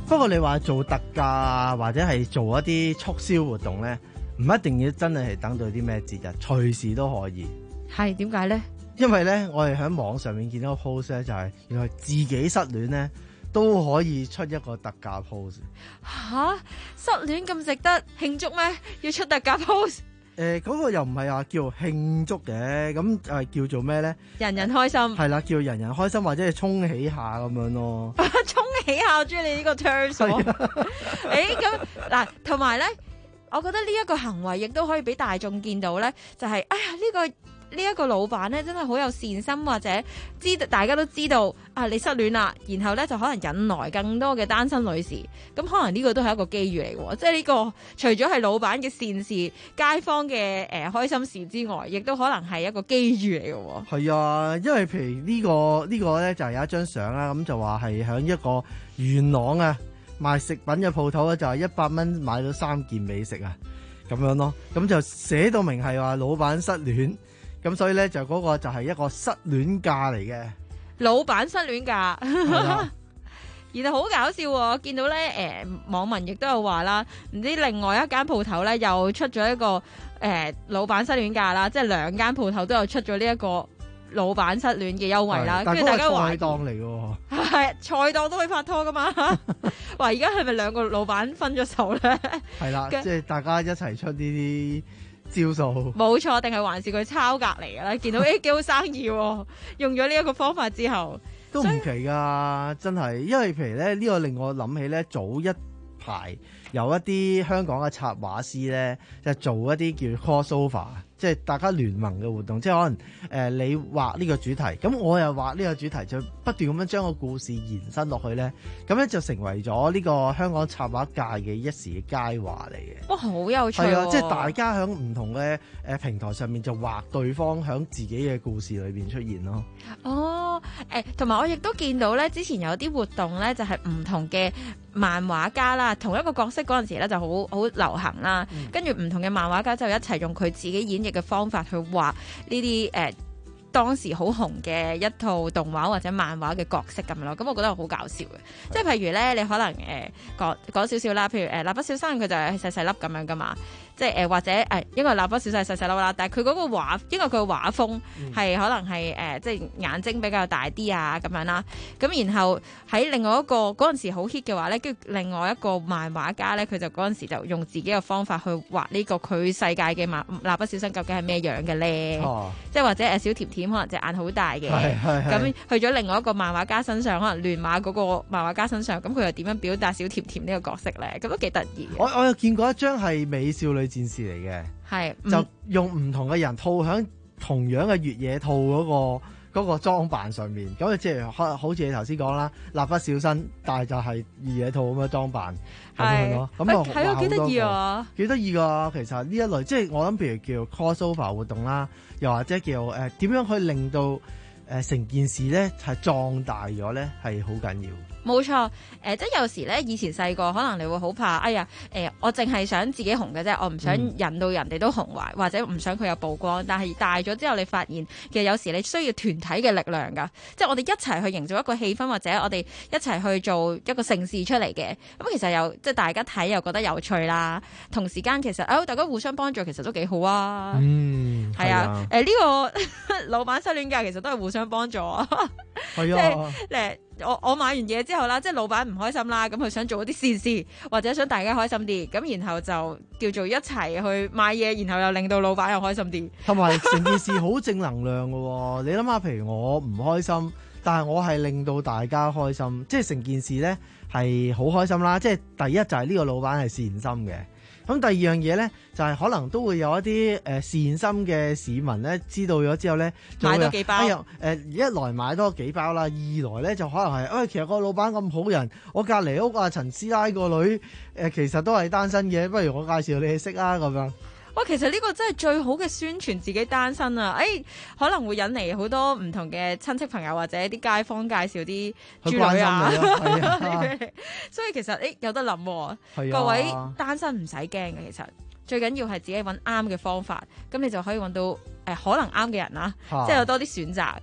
不過你話做特價啊，或者係做一啲促銷活動咧，唔一定要真係係等到啲咩節日，隨時都可以。係點解咧？因為咧，我哋喺網上面見到個 post 咧，就係原來自己失戀咧都可以出一個特價 post。 吓，失戀咁值得慶祝咩？要出特價 post？ 誒，嗰個又唔係話叫慶祝嘅，咁誒叫做咩咧？ 人人開心。係啦，叫人人開心或者係沖喜下咁樣咯。 沖喜下，我中意你呢個 term。誒，咁嗱，同埋咧，我覺得呢一個行為亦都可以俾大眾見到咧，就係哎呀呢個。呢一個老闆咧真係好有善心，或者知道大家都知道啊，你失戀啦，然後咧就可能引來更多嘅單身女士，咁可能呢個都係一個機遇嚟喎。即係呢個除咗係老闆嘅善事、街坊嘅誒、呃、開心事之外，亦都可能係一個機遇嚟嘅喎。 係啊，因為譬如呢、呢個呢、呢個咧就係有一張相啦，咁就話係喺一個元朗啊賣食品嘅鋪頭咧，就係一百蚊買到三件美食啊咁樣咯，咁就寫到明係話老闆失戀。咁所以咧就嗰個就係一個失戀價嚟嘅， 老闆失戀價，然後好搞笑喎！見到咧誒、呃、網民亦都有話啦，唔知另外一間鋪頭咧又出咗一個誒、呃、老闆失戀價啦，即係兩間鋪頭都有出咗呢一個老闆失戀嘅優惠啦，跟住大家話菜檔嚟嘅，係菜檔都可以拍拖噶嘛？話而家係咪兩個老闆分咗手咧？ 係啦，即係大家一齊出呢啲招數， 冇錯，定係還是佢抄隔離嘅咧？見到誒幾好生意喎，用咗呢一個方法之後， 都唔奇噶，真係，因為譬如咧呢個令我諗起咧早一排有一啲香港嘅插畫師咧，就做一啲叫 crossover。即係大家聯盟嘅活動，即係可能誒、呃、你畫呢個主題，咁我又畫呢個主題，就不斷咁樣將個故事延伸落去咧，咁咧就成為咗呢個香港插畫界嘅一時嘅佳話嚟嘅。 哇，好有趣！ 係啊，即係大家喺唔同嘅誒平台上面就畫對方喺自己嘅故事裏邊出現咯。 哦，誒，同埋我亦都見到咧，之前有啲活動咧，就係唔同嘅漫畫家啦，同一個角色嗰陣時咧就好好流行啦，嗯、跟住唔同嘅漫畫家就一齊用佢自己演嘅方法去畫呢啲誒當時好紅嘅一套動畫或者漫畫嘅角色咁樣咯，咁我覺得好搞笑嘅。即係譬如咧，你可能誒講講少少啦，譬如誒蠟筆小新佢就係細細粒咁樣噶嘛，即係誒、呃、或者誒、呃、因為蠟筆小新係細細粒啦，但係佢嗰個畫，因為佢嘅畫風係可能係誒、呃、即係眼睛比較大啲啊咁樣啦，咁然後喺另外一個嗰陣時好 hit 嘅話咧，跟住另外一個漫畫家咧，佢就嗰陣時就用自己嘅方法去畫呢個佢世界嘅蠟蠟筆小新究竟係咩樣嘅咧，哦、即係或者誒小甜甜可能隻眼好大嘅，咁去咗另外一個漫畫家身上，可能亂馬嗰個漫畫家身上，咁佢又點樣表達小甜甜呢個角色咧？咁都幾得意。 我我有見過一張係美少女戰士嚟嘅，係、嗯、就用唔同嘅人套響同樣嘅越野套嗰、嗰個嗰個裝扮上面，咁即係好似你頭先講啦，蠟筆小新，但係就係越野套咁嘅裝扮咁樣咯。咁啊係啊，幾得意啊，幾得意噶。其實呢一類即係我諗，譬如叫 crossover 活動啦，又或者叫誒點、呃、樣去令到誒成、呃、件事咧係壯大咗咧，係好緊要。 冇錯，誒、呃，即係有時咧，以前細個可能你會好怕，哎呀，誒、呃，我淨係想自己紅嘅啫，我唔想引到人哋都紅壞，或者唔想佢有曝光。但係大咗之後，你發現其實有時你需要團體嘅力量㗎，即係我哋一齊去營造一個氣氛，或者我哋一齊去做一個盛事出嚟嘅。咁其實又即係大家睇又覺得有趣啦，同時間其實啊、哦，大家互相幫助，其實都幾好啊。嗯，係啊，誒呢、呃這個老闆失戀價其實都係互相幫助啊。係啊，即係誒。我我買完嘢之後啦，即係老闆唔開心啦，咁佢想做一啲善事，或者想大家開心啲，咁然後就叫做一齊去買嘢，然後又令到老闆又開心啲，同埋成件事好正能量㗎喎。你諗下，譬如我唔開心，但係我係令到大家開心，即係成件事咧係好開心啦。即係第一就係呢個老闆係善心嘅。咁第二樣嘢咧，就係、是、可能都會有一啲誒、呃、善心嘅市民咧，知道咗之後咧，買多幾包。哎呀，誒一來買多幾包啦，二來咧就可能係，誒、哎、其實個老闆咁好人，我隔離屋啊陳師奶個女誒、呃、其實都係單身嘅，不如我介紹你去識啊咁樣。哇，其實呢個真係最好嘅宣傳自己單身啊！誒、哎，可能會引嚟好多唔同嘅親戚朋友或者啲街坊介紹啲豬女啊，啊所以其實誒、哎、有得諗、啊，啊、各位單身唔使驚嘅，其實最緊要係自己揾啱嘅方法，咁你就可以揾到誒、呃、可能啱嘅人啦，啊、即係有多啲選擇。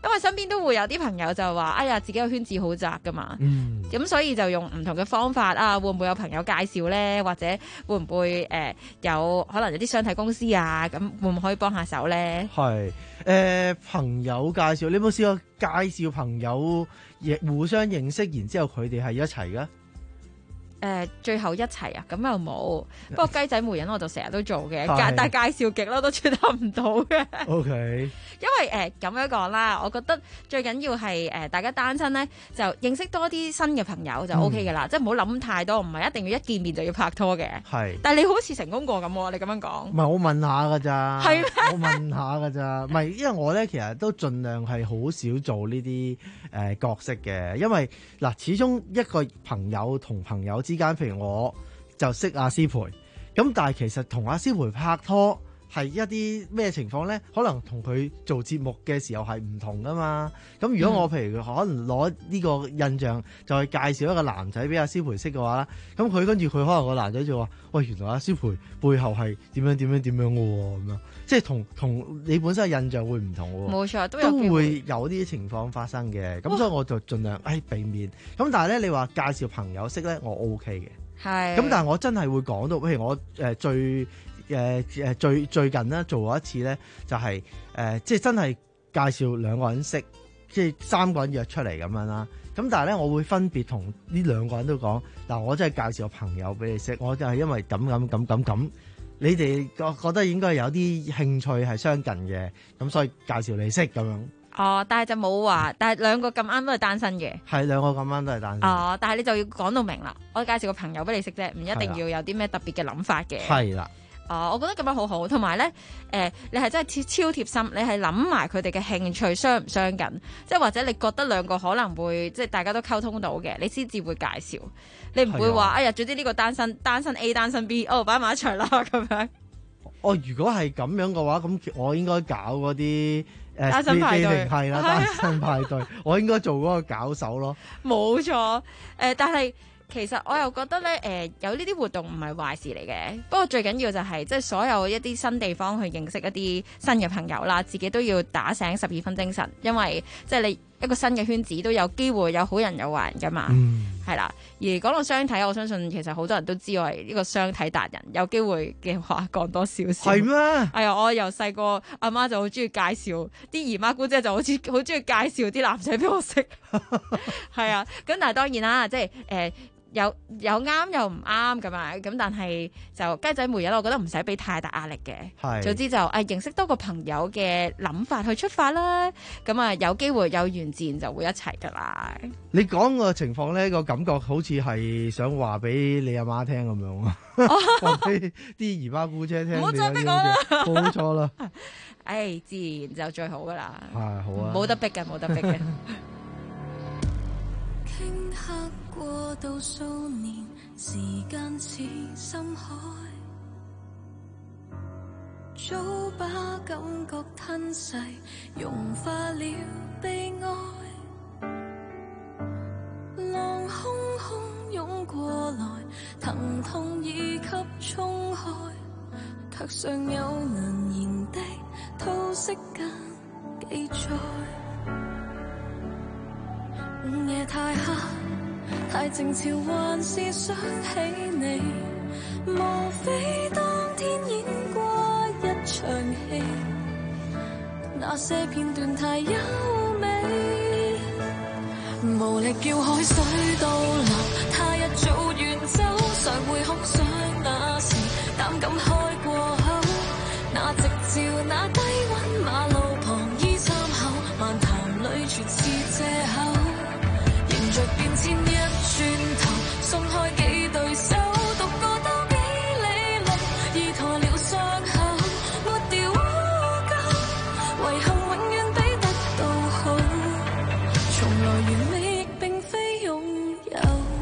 因為身邊都會有啲朋友就話：哎呀，自己個圈子好窄噶嘛。 嗯。 咁所以就用唔同嘅方法啊，會唔會有朋友介紹咧？或者會唔會誒、呃、有可能有啲相睇公司啊？咁會唔會可以幫下手咧？ 係誒、呃、朋友介紹，你有冇試過介紹朋友亦互相認識，然之後佢哋係一齊嘅？ 誒、呃、最後一齊啊，咁又冇。不過雞仔媒人我就成日都做嘅， 係但係介紹極啦都撮合唔到嘅。 O K。 因為誒咁、呃、樣講啦，我覺得最緊要係誒、呃、大家單身咧，就認識多啲新嘅朋友就 O K 嘅啦，嗯、即係唔好諗太多，唔係一定要一見面就要拍拖嘅。係。但係你好似成功過咁喎，你咁樣講。唔係我問下㗎咋。係咩？我問下㗎咋。唔係，因為我咧其實都盡量係好少做呢啲誒角色嘅，因為嗱始終一個朋友同朋友之間，譬如我就識阿師培，咁但係其實同阿師培拍拖係一啲咩情況咧？可能同佢做節目嘅時候係唔同噶嘛。咁如果我譬如可能攞呢個印象就去介紹一個男仔俾阿師培識嘅話啦，咁佢跟住佢可能個男仔就話：喂，原來阿師培背後係點樣點樣點樣嘅喎，咁樣即係同同你本身嘅印象會唔同喎。冇錯，都有都會有啲情況發生嘅。咁所以我就盡量誒避免。咁但係咧，你話介紹朋友識咧，我 O K 嘅。係。咁但係我真係會講到，譬如我誒最。誒誒最最近咧做過一次咧，就係、是、誒、呃、即係真係介紹兩個人識，即係三個人約出嚟咁樣啦。咁但係咧，我會分別同呢兩個人都講，嗱，我真係介紹個朋友俾你識，我就係因為咁咁咁咁咁，你哋覺覺得應該有啲興趣係相近嘅，咁所以介紹你識咁樣。哦，但係就冇話，但係兩個咁啱都係單身嘅。係兩個咁啱都係單身。哦，但係你就要講到明啦，我介紹個朋友俾你識啫，唔一定要有啲咩特別嘅諗法嘅。係啦。哦，我覺得咁樣好好，同埋咧，誒、呃，你係真係超超貼心，你係諗埋佢哋嘅興趣相唔相近，即係或者你覺得兩個可能會即係大家都溝通到嘅，你先至會介紹，你唔會話哎呀，總之呢個單身單身 A 單身 B， 哦擺埋一齊啦咁樣。哦，如果係咁樣嘅話，咁我應該搞嗰啲誒單身派對，係啦，單身派對，我應該做嗰個搞手咯。冇錯，誒、呃，但係。其實我又覺得咧，誒、呃、有呢啲活動唔係壞事嚟嘅。不過最緊要就係、是、即係所有一啲新地方去認識一啲新嘅朋友啦，自己都要打醒十二分精神，因為即係你一個新嘅圈子都有機會有好人有壞人噶嘛。係啦、嗯，而講到相睇，我相信其實好多人都知我係呢個相睇達人，有機會嘅話講多少少。係咩？係啊，我由細個阿媽就好中意介紹，啲姨媽姑姐就好似好中意介紹啲男仔俾我識。係啊，咁但係當然啦，即係誒。呃有有啱又唔啱咁啊，咁但係就雞仔媒人，我覺得唔使俾太大壓力嘅。係，總之就誒、哎、認識多個朋友嘅諗法去出發啦。咁啊有機會有緣自然就會一齊噶啦。你講個情況咧，個感覺好似係想話俾你阿媽聽咁樣啊，話俾啲姨媽姑姐聽。唔好再逼我啦，冇錯啦。誒、哎，自然就最好噶啦。係好啊，冇得逼嘅，冇得逼嘅。 傾刻過度數年，時間似深海，早把感覺吞噬，融化了悲哀。浪洶洶湧過來，疼痛已給衝開，卻尚有難言的吐息間記載。午夜太黑，太靜悄，還是想起你。無非當天演過一場戲，那些片段太優美，無力叫海水倒流。他一早遠走，常會空想那時膽敢開過口，那夕照，那低溫馬路旁依參考，漫談裏全是藉口。着變遷一轉頭，鬆開幾對手，獨個兜幾里路，已陀了傷口，抹掉污垢，遺憾永遠比得到好，從來完美亦並非擁有。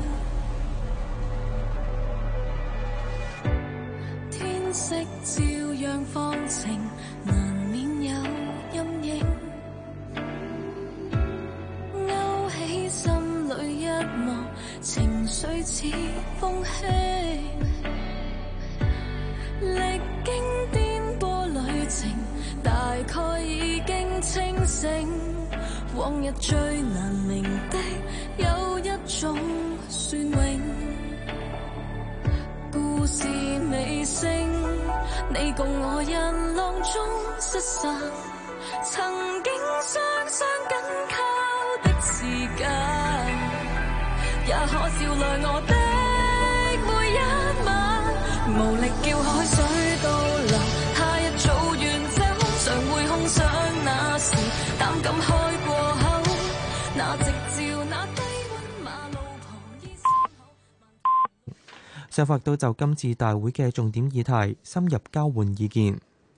天色照樣放晴，難免有陰影。情緒似風輕，歷經顛簸旅程，大概已經清醒，往日最難明的有一種算永。故事尾聲，你共我人浪中失散，曾經雙雙緊靠的時間，也可照亮我的每一晚。無力叫海水倒流，他一早遠走，常會空想那時膽敢開過口，那直照那低溫馬路旁醫生雙方亦都就今次大會嘅重點議題深入交換意見。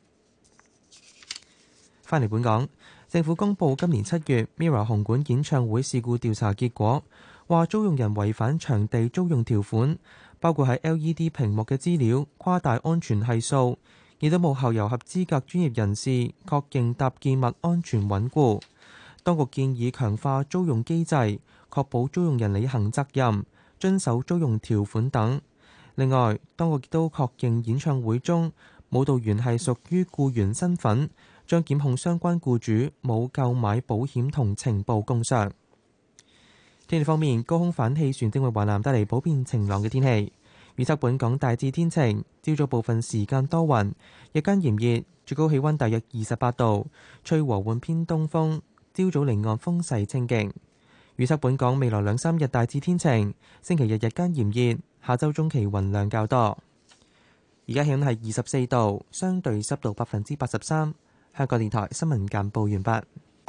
返嚟本港，政府公布今年七月 MIRROR 紅館演唱會事故調查結果，話租用人違反場地租用條款，包括喺 L E D 屏幕嘅資料誇大安全係數，亦都冇後由合資格專業人士確認搭建物安全穩固。當局建議強化租用機制，確保租用人履行責任、遵守租用條款等。另外，當局亦都確認演唱會中舞蹈員係屬於僱員身份，將檢控相關僱主冇購買保險同情報工傷。天氣方面，高空反氣旋正為華南帶嚟普遍晴朗嘅天氣。預測本港大致天晴，朝早部分時間多雲，日間炎熱，最高氣溫大約二十八度，吹和緩偏東風。朝早離岸風勢清勁。預測本港未來兩三日大致天晴，星期日日間炎熱，下周中期雲量較多。而家氣溫係二十四度，相對濕度百分之八十三。香港電台新聞簡報完畢。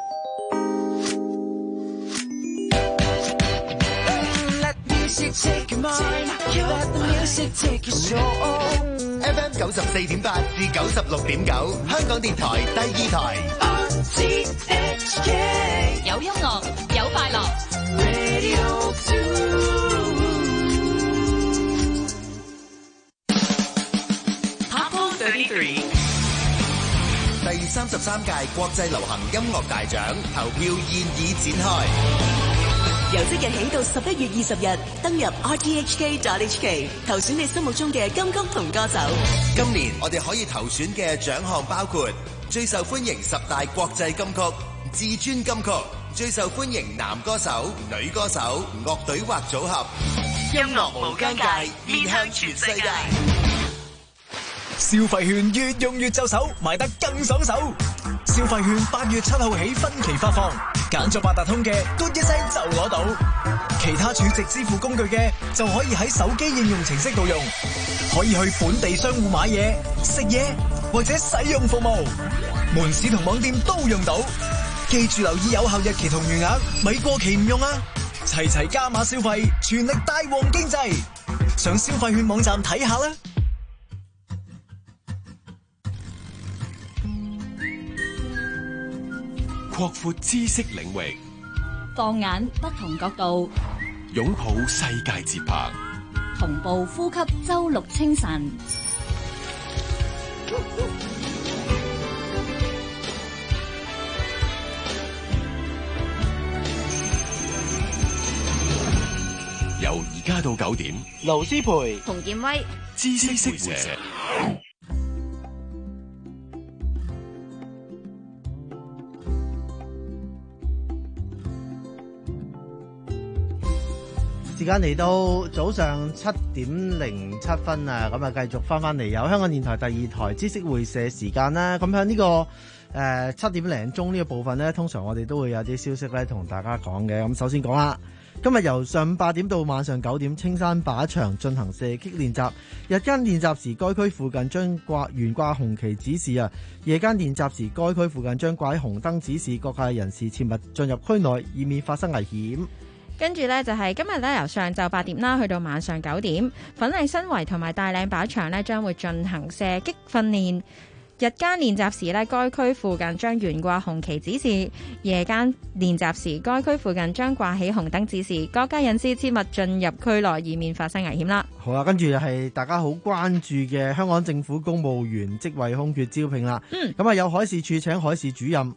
F M 九十四點八至九十六點九，香港電台第二台。 有音樂，有快樂。 Top thirty-three。第三十三屆國際流行音樂大獎投票現已展開， 由即日起到十一月二十日，登入 R T H K dot H K 投選你心目中嘅金曲同歌手。 今年我哋可以投選嘅獎項包括最受歡迎十大國際金曲、至尊金曲、最受歡迎男歌手、女歌手、樂隊或組合。音樂無疆界，面向全世界。 消費券越用越就手，買得更爽手。消費券八月七號起分期發放，揀咗八達通嘅，嘟一聲就攞到；其他儲值支付工具嘅，就可以喺手機應用程式度用，可以去本地商戶買嘢、食嘢或者使用服務，門市同網店都用到。記住留意有效日期同餘額，咪過期唔用啊！齊齊加碼消費，全力帶旺經濟，上消費券網站睇下啦！ 擴闊知識領域， 放眼不同角度， 擁抱世界節拍， 同步呼吸周六清晨。 由而家到九點， 盧思培、 洪建威， 知識會社。 時間嚟到早上七點零七分啊，咁啊繼續翻翻嚟有香港電台第二台知識會社時間啦。咁喺呢個誒七點零鐘呢個部分呢，通常我哋都會有啲消息咧同大家講嘅。咁首先講下，今日由上午八點到晚上九點，青山靶場進行射擊練習。日間練習時，該區附近將掛懸掛紅旗指示啊；夜間練習時，該區附近將掛紅燈指示各界人士切勿進入區內，以免發生危險。 跟住呢，就係今日呢，由上晝八點啦，去到晚上九點，粉嶺新圍同埋大嶺靶場呢將會進行射擊訓練。日間練習時呢，該區附近將懸掛紅旗指示；夜間練習時，該區附近將掛起紅燈指示，各界人士切勿進入區內，以免發生危險啦。 好啦，跟住係大家好關注嘅香港政府公務員職位空缺招聘啦。 嗯， 咁啊有海事處請海事主任。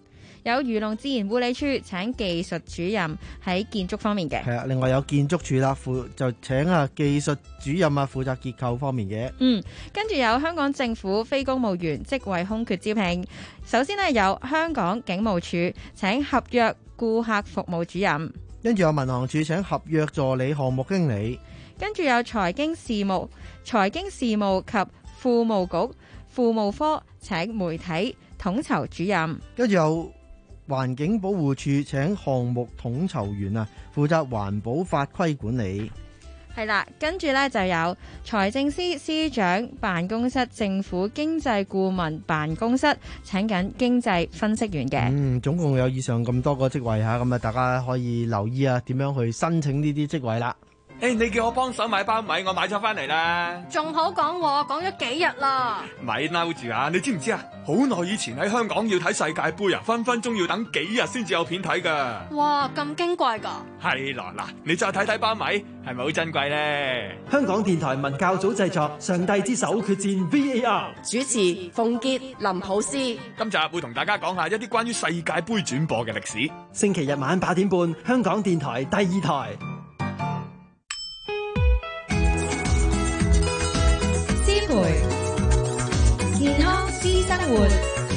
有漁農自然護理處請技術主任喺建築方面嘅。 係啊，另外有建築署啦，負就請啊技術主任啊，負責結構方面嘅。 嗯，跟住有香港政府非公務員職位空缺招聘。首先呢，有香港警務處請合約顧客服務主任， 跟住有民航處請合約助理項目經理， 跟住有財經事務、財經事務及庫務局庫務科請媒體統籌主任， 跟住有環境保護處請項目統籌員啊，負責環保法規管理。 係啦，跟住呢就有財政司司長辦公室政府經濟顧問辦公室請緊經濟分析員嘅。 嗯，總共有以上咁多個職位嚇，咁啊大家可以留意啊，點樣去申請呢啲職位啦。 誒，你叫我幫手買包米，我買咗翻嚟啦。 仲好講喎，講咗幾日啦。 咪嬲住啊！你知唔知啊？好耐以前喺香港要睇世界盃啊，分分鐘要等幾日先至有片睇噶。 哇，咁矜貴噶。 係咯，嗱，你再睇睇包米，係咪好珍貴咧？ 香港電台文教組製作《上帝之手決戰 V A R》， 主持馮傑、林普斯。 今集會同大家講下一啲關於世界盃轉播嘅歷史。 星期日晚八點半，香港電台第二台。 健康私生活。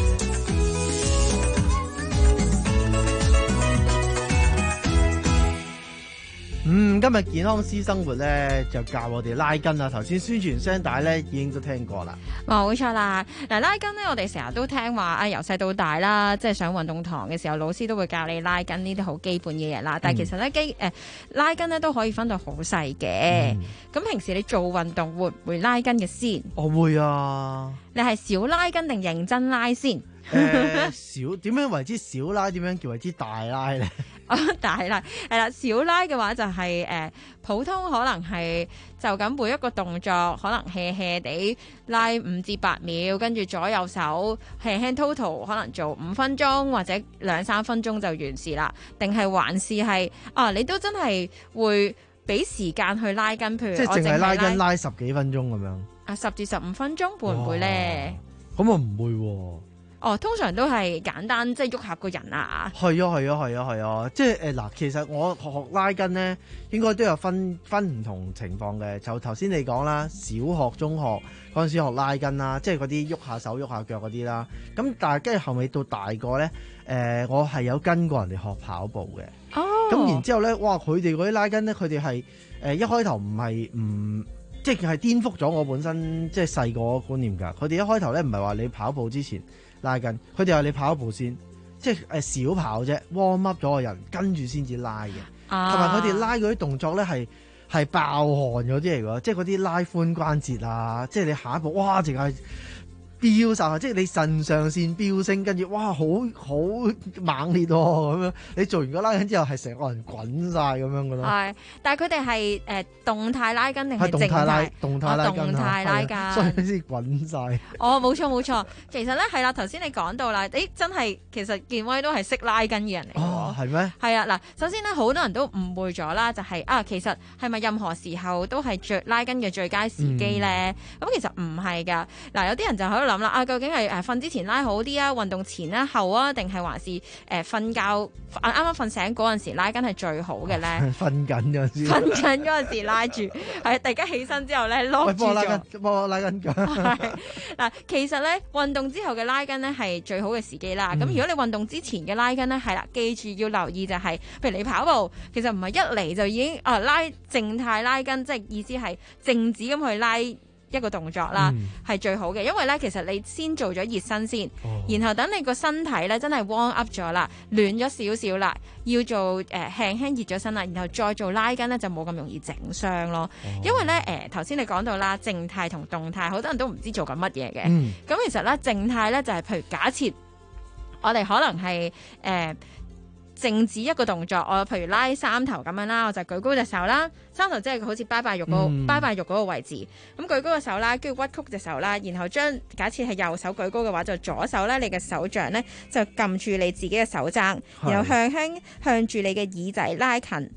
嗯，今日健康私生活咧就教我哋拉筋啦。頭先宣傳聲帶咧已經都聽過啦。 冇錯啦，嗱拉筋咧，我哋成日都聽話啊，由細到大啦，即係上運動堂嘅時候，老師都會教你拉筋呢啲好基本嘅嘢啦。但係其實咧，肌誒拉筋咧都可以分到好細嘅。咁、嗯、平時你做運動會唔會拉筋嘅先？ 我會啊。 你係少拉筋定認真拉先？ 誒、呃，少點樣為之少拉？點樣叫為之大拉咧？ 哦，大拉係啦，少拉嘅話就係、是、誒、呃、普通可能係就咁每一個動作可能 hea hea 地拉五至八秒，跟住左右手輕輕 total 可能做五分鐘或者兩三分鐘就完事啦。定係還是係啊？你都真係會俾時間去拉筋，譬如即係淨係拉筋拉十幾分鐘咁樣啊，十至十五分鐘會唔會咧？ 咁啊唔會喎。 哦，通常都係簡單，即係喐下個人啊。 係啊，係啊，係啊，係啊，即係誒嗱，其實我學學拉筋咧，應該都有分分唔同情況嘅。就頭先你講啦，小學、中學嗰陣時學拉筋啦，即係嗰啲喐下手、喐下腳嗰啲啦。咁但係跟住後尾到大個咧，誒、呃，我係有跟過人哋學跑步嘅。哦。咁然之後咧，哇！佢哋嗰啲拉筋咧，佢哋係誒一開頭唔係唔即係顛覆咗我本身即係細個嗰個觀念㗎。佢哋一開頭咧唔係話你跑步之前拉筋，佢哋話你跑步先，即係誒少跑啫 ，warm up 咗個人，跟住先至拉嘅。同埋佢哋拉嗰啲動作咧係係爆汗嗰啲嚟㗎，即係嗰啲拉髖關節啊，即係你下一步哇，淨係飆晒，即係你腎上腺飆升，跟住哇，好好猛烈喎咁樣。你做完個拉筋之後，係成個人滾晒咁樣㗎咯。 係，但係佢哋係誒動態拉筋定係靜態拉？動態拉筋， 動態拉筋， 所以先滾晒。 哦，冇錯冇錯，其實咧係啦，頭先你講到啦，誒真係其實健威都係識拉筋嘅人嚟㗎。 哦，係咩？係啊，嗱，首先咧好多人都誤會咗啦，就係、是、啊，其實係咪任何時候都係最拉筋嘅最佳時機咧？咁、嗯、其實唔係㗎。嗱，有啲人就喺度諗啦，啊，究竟係誒瞓之前拉好啲啊，運動前啦後啊，定係還是誒瞓覺啱啱瞓醒嗰陣時拉筋係最好嘅咧？ 瞓緊嗰陣時， 瞓緊嗰陣時拉住，係突然間起身之後咧攞住咗。幫我拉筋， 幫我拉筋腳。 嗱，其實咧運動之後嘅拉筋咧係最好嘅時機啦。咁、嗯、如果你運動之前嘅拉筋咧，係啦，記住要留意就係、是，譬如你跑步，其實唔係一嚟就已經啊拉靜態拉筋，即係意思係靜止咁去拉一個動作啦，係、嗯、最好嘅。因為咧，其實你先做咗熱身先，哦、然後等你個身體咧真係 warm up 咗啦，暖咗少少啦，要做誒、呃、輕輕熱咗身啦，然後再做拉筋咧就冇咁容易整傷咯。哦、因為咧誒頭先你講到啦，靜態同動態好多人都唔知做緊乜嘢嘅。咁、嗯、其實咧靜態咧就係、是、譬如假設我哋可能係誒。呃靜止一個動作，我譬如拉三頭咁樣啦，我就舉高隻手啦，三頭即係好似拜拜肉嗰、嗯、拜拜肉嗰個位置，咁舉高個手啦，跟住屈曲隻手啦，然後將假設係右手舉高嘅話，就左手咧，你嘅手掌咧就撳住你自己嘅手踭，然後向向向住你嘅耳仔拉近，咁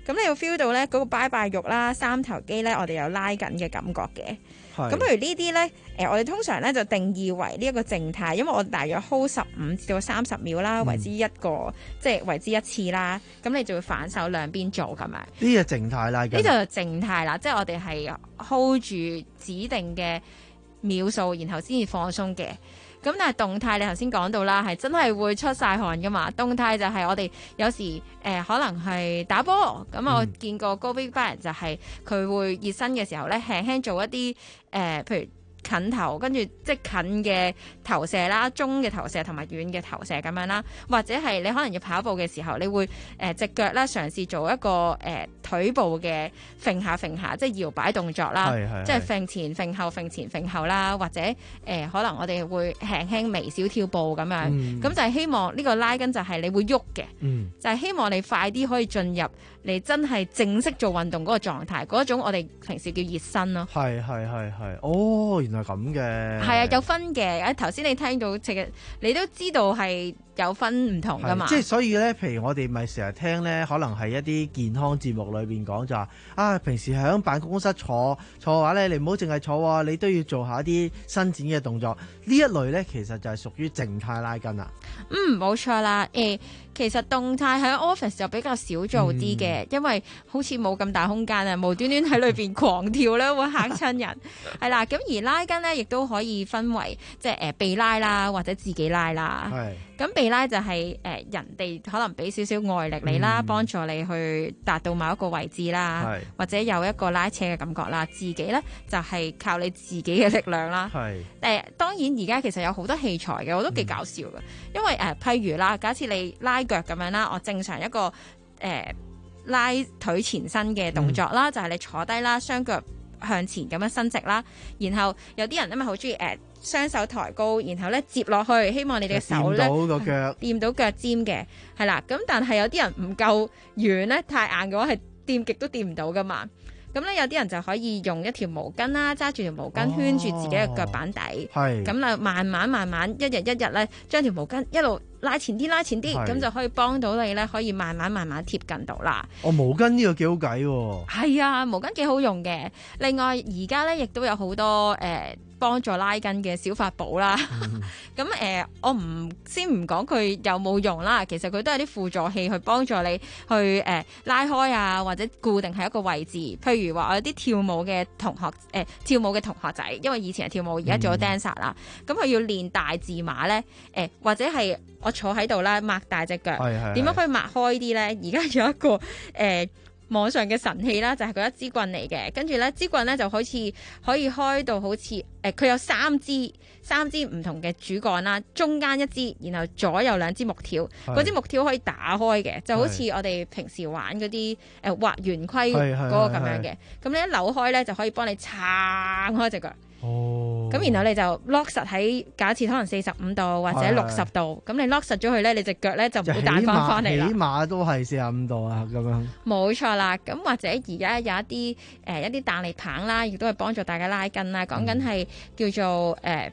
咁你要 feel 到咧嗰個拜拜肉啦、三頭肌咧，我哋有拉緊嘅感覺嘅。咁譬如呢啲咧，誒我哋通常咧就定義為呢一個靜態，因為我大約 hold 十五至到三十秒啦，為之一個、嗯、即係為之一次啦。咁你就會反手兩邊做咁樣。呢個靜態拉筋。呢就係靜態啦，即係我哋係 hold 住指定嘅秒數，然後先至放鬆嘅。咁但係動態你頭先講到啦，係真係會出晒汗噶嘛。動態就係我哋有時誒、呃、可能係打波，咁我見過高比拜仁就係佢會熱身嘅時候咧，輕輕做一啲誒、呃，譬如近投，跟住即係近嘅投射啦，中嘅投射同埋遠嘅投射咁樣啦，或者係你可能要跑步嘅時候，你會誒隻腳咧嘗試做一個誒、呃、腿部嘅揈下揈下，即係搖擺動作啦，即係揈前揈後揈前揈後啦，或者誒、呃、可能我哋會輕輕微小跳步咁樣，咁、嗯、就係希望呢個拉筋就係你會喐嘅、嗯，就係、是、希望你快啲可以進入你真係正式做運動嗰個狀態，嗰種我哋平時叫熱身咯。 係係係係，哦，原來咁嘅。 係啊，有分嘅。誒頭先你聽到，其實你都知道係有分唔同噶嘛。 即係所以咧，譬如我哋咪成日聽咧，可能係一啲健康節目裏邊講就話啊，平時喺辦公室坐坐嘅話咧，你唔好淨係坐喎，你都要做下一啲伸展嘅動作。呢一類咧，其實就係屬於靜態拉筋啦。 嗯，冇錯啦。誒、欸，其實動態喺 office 就比較少做啲嘅、嗯，因為好似冇咁大空間啊，無端端喺裏邊狂跳咧，會嚇親人。係啦，咁而拉筋咧，亦都可以分為即係誒被拉啦，或者自己拉啦。係。咁被拉就係、是、誒、呃、人哋可能俾少少外力你啦，幫、嗯、助你去達到某一個位置啦，或者有一個拉扯嘅感覺啦。自己咧就係、是、靠你自己嘅力量啦。係。誒、呃、當然而家其實有好多器材嘅，我都幾搞笑嘅、嗯，因為誒、呃、譬如啦，假設你拉腳咁樣啦，我正常一個誒、呃、拉腿前伸嘅動作啦、嗯，就係、是、你坐低啦，雙腳向前咁樣伸直啦，然後有啲人咧咪好中意誒雙手抬高，然後咧接落去，希望你哋嘅手咧掂到個腳， 掂到腳尖嘅，係啦。咁但係有啲人唔夠軟咧，太硬嘅話係掂極都掂唔到噶嘛。咁咧有啲人就可以用一條毛巾啦，揸住條毛巾圈住自己嘅腳板底，係咁啦，慢慢慢慢一日一日咧，將條毛巾一路拉前啲拉前啲，咁就可以幫到你咧，可以慢慢慢慢貼近到啦。 哦，毛巾呢個幾好計喎。係啊，毛巾幾好用嘅。另外而家咧亦都有好多誒、呃幫助拉筋嘅小法寶啦，咁、嗯、誒、呃，我唔先唔講佢有冇用啦，其實佢都係啲輔助器去幫助你去誒、呃、拉開啊，或者固定喺一個位置。譬如話我有啲跳舞嘅同學誒、呃，跳舞嘅同學仔，因為以前係跳舞，而家做咗 dancer 啦，咁、嗯、佢要練大字馬咧，誒、呃、或者係我坐喺度啦，擘大隻腳，點樣可以擘開啲咧？而家有一個誒。呃網上嘅神器啦，就係佢一支棍嚟嘅，跟住咧支棍咧就好似可以開到好似誒，佢、呃、有三支三支唔同嘅主幹啦，中間一支，然後左右兩支木條，嗰支木條可以打開嘅，就好似我哋平時玩嗰啲誒畫圓規嗰個咁樣嘅，咁你一扭開咧就可以幫你撐開隻腳。哦，咁然後你就 lock 實喺假設可能四十五度或者六十度，咁你 lock 實咗佢咧，你隻腳咧就唔會彈翻翻嚟啦。 起碼都係四十五度啊，咁樣。冇錯啦，咁或者而家有一啲誒、呃、一啲彈力棒啦，亦都係幫助大家拉筋啦。講緊係叫做誒。呃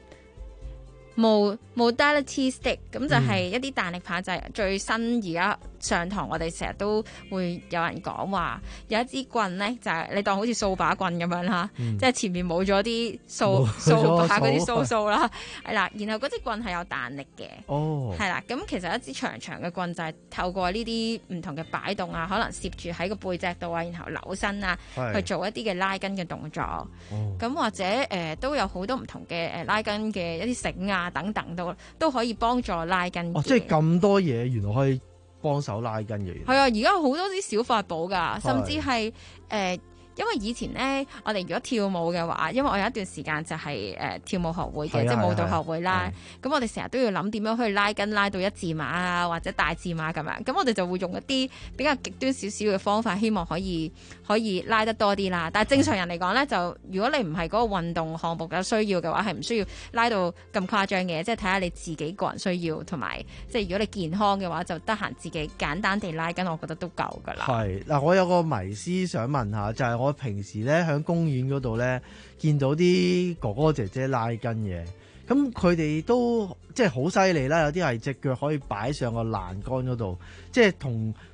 Modality Stick， 咁就係一啲彈力棒，就係最新而家上堂我哋成日都會有人講話，有一支棍咧就係、是、你當好似掃把棍咁樣啦，嗯、即係前面冇咗啲掃掃把嗰啲掃掃啦，係啦，然後嗰支棍係有彈力嘅，哦，係啦，咁其實一支長長嘅棍就係透過呢啲唔同嘅擺動啊，可能攝住喺個背脊度啊，然後扭身啊，去做一啲嘅拉筋嘅動作，咁、哦、或者誒、呃、都有好多唔同嘅誒拉筋嘅一啲繩啊。等等都都可以幫助拉筋。 哦，即係咁多嘢，原來可以幫手拉筋嘅。 係啊，而家好多啲小法寶㗎，甚至係誒。呃因為以前咧，我哋如果跳舞嘅話，因為我有一段時間就係、是、誒、呃、跳舞學會嘅，即係舞蹈學會啦。咁我哋成日都要諗點樣可以拉筋拉到一字馬啊，或者大字馬咁樣。咁我哋就會用一啲比較極端少少嘅方法，希望可以可以拉得多啲啦。但係正常人嚟講咧，就如果你唔係嗰個運動項目有需要嘅話，係唔需要拉到咁誇張嘅。即係睇下你自己個人需要，同埋即係如果你健康嘅話，就得閒自己簡單地拉筋，我覺得都夠㗎啦。 係嗱，我有個迷思想問下，就係、是、我。我平時咧喺公園嗰度咧見到啲哥哥姐姐拉筋嘅，咁佢哋都即係好犀利啦，有啲係隻腳可以擺上個欄杆嗰度，即係同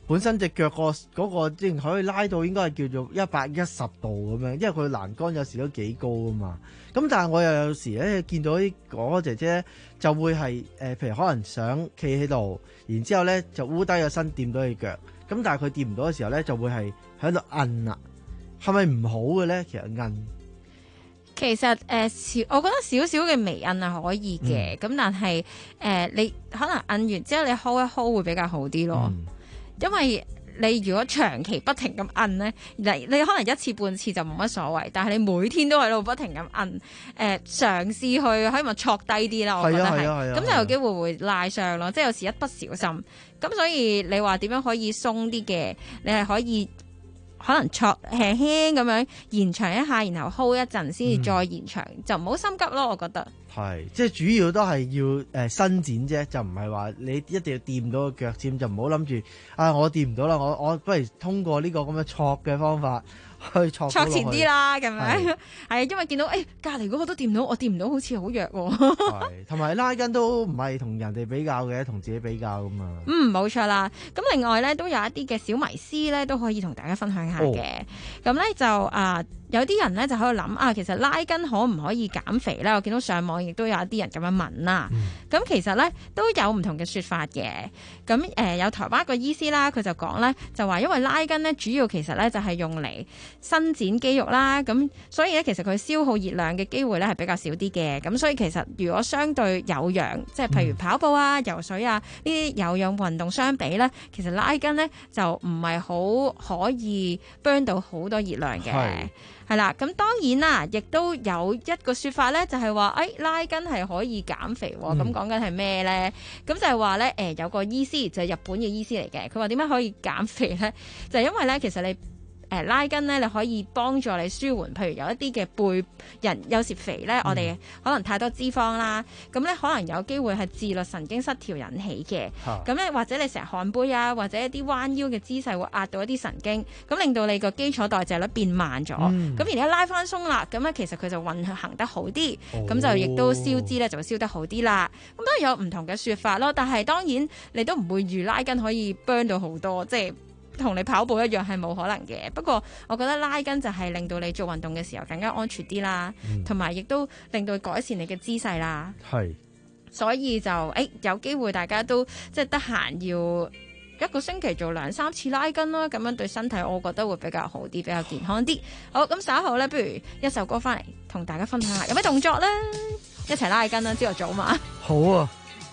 本身隻腳個嗰個即係可以拉到應該係叫做一百一十度咁樣，因為佢欄杆有時都幾高啊嘛。咁但係我又有時咧見到啲哥哥姐姐就會係誒、呃，譬如可能想企喺度，然之後咧就烏低個身掂到隻腳，咁但係佢掂唔到嘅時候咧就會係喺度摁啦，係咪唔好嘅咧？其實摁。 其實誒、呃，我覺得少少嘅微摁係可以嘅，咁、嗯、但係誒、呃，你可能摁完之後你 hold 一 hold 會比較好啲咯，嗯、因為你如果長期不停咁摁咧，你你可能一次半次就冇乜所謂，但係你每天都喺度不停咁摁，誒、呃、嘗試去可以咪挫低啲啦，我覺得係，咁就有機會會拉傷咯，即係有時一不小心，咁所以你話點樣可以鬆啲嘅，你係可以。可能挫輕輕咁樣延長一下，然後 hold 一陣先至再延長，嗯、就唔好心急咯。我覺得係，即係主要都係要誒、呃、伸展啫，就唔係話你一定要掂到個腳尖，就唔好諗住啊我掂唔到啦，我我不如通過呢個咁嘅挫嘅方法去挫挫前啲啦，咁樣係因為見到誒隔離嗰個都掂到，我掂唔到好似好弱喎。係， 同埋拉筋都唔係同人哋比較嘅，同自己比較噶嘛。 嗯，冇錯啦。咁另外咧都有一啲嘅小迷思咧都可以同大家分享下嘅。咁、哦、咧就啊。呃有啲人咧就喺度諗啊，其實拉筋可唔可以減肥咧？我見到上網亦都有一啲人咁樣問啦。咁、嗯、其實咧都有唔同嘅說法嘅。咁誒、呃、有台灣一個醫師啦，佢就講咧就話，因為拉筋咧主要其實咧就係用嚟伸展肌肉啦。咁所以咧其實佢消耗熱量嘅機會咧係比較少啲嘅。咁所以其實如果相對有氧，即係譬如跑步啊、游水啊呢啲有氧運動相比咧，其實拉筋咧就唔係好可以 burn 到好多熱量嘅。係啦，咁當然啦，亦都有一個說法咧，就係話，誒拉筋係可以減肥喎。咁講緊係咩咧？咁就係話咧，誒有個醫師就係日本嘅醫師嚟嘅，佢話點解可以減肥咧？就係因為咧，其實你。誒拉筋咧，你可以幫助你舒緩，譬如有一啲嘅背人有時肥咧，嗯、我哋可能太多脂肪啦，咁咧可能有機會係自律神經失調引起嘅。咁咧、啊、或者你成日寒背啊，或者一啲彎腰嘅姿勢會壓到一啲神經，咁令到你個基礎代謝率變慢咗。咁而家拉翻鬆啦，咁咧其實佢就運行得好啲，咁、哦、就亦都燒脂咧就會燒得好啲啦。咁當然有唔同嘅説法咯，但係當然你都唔會預拉筋可以 burn 到好多，即係。同你跑步一樣係冇可能嘅，不過我覺得拉筋就係令到你做運動嘅時候更加安全啲啦，同埋亦都令到改善你嘅姿勢啦。係，所以就誒、欸、有機會大家都即係得閒要一個星期做兩三次拉筋啦，咁樣對身體我覺得會比較好啲，比較健康啲。好，咁稍後咧，不如一首歌翻嚟同大家分享下有咩動作咧，一齊拉筋啦，朝頭早嘛。 好啊。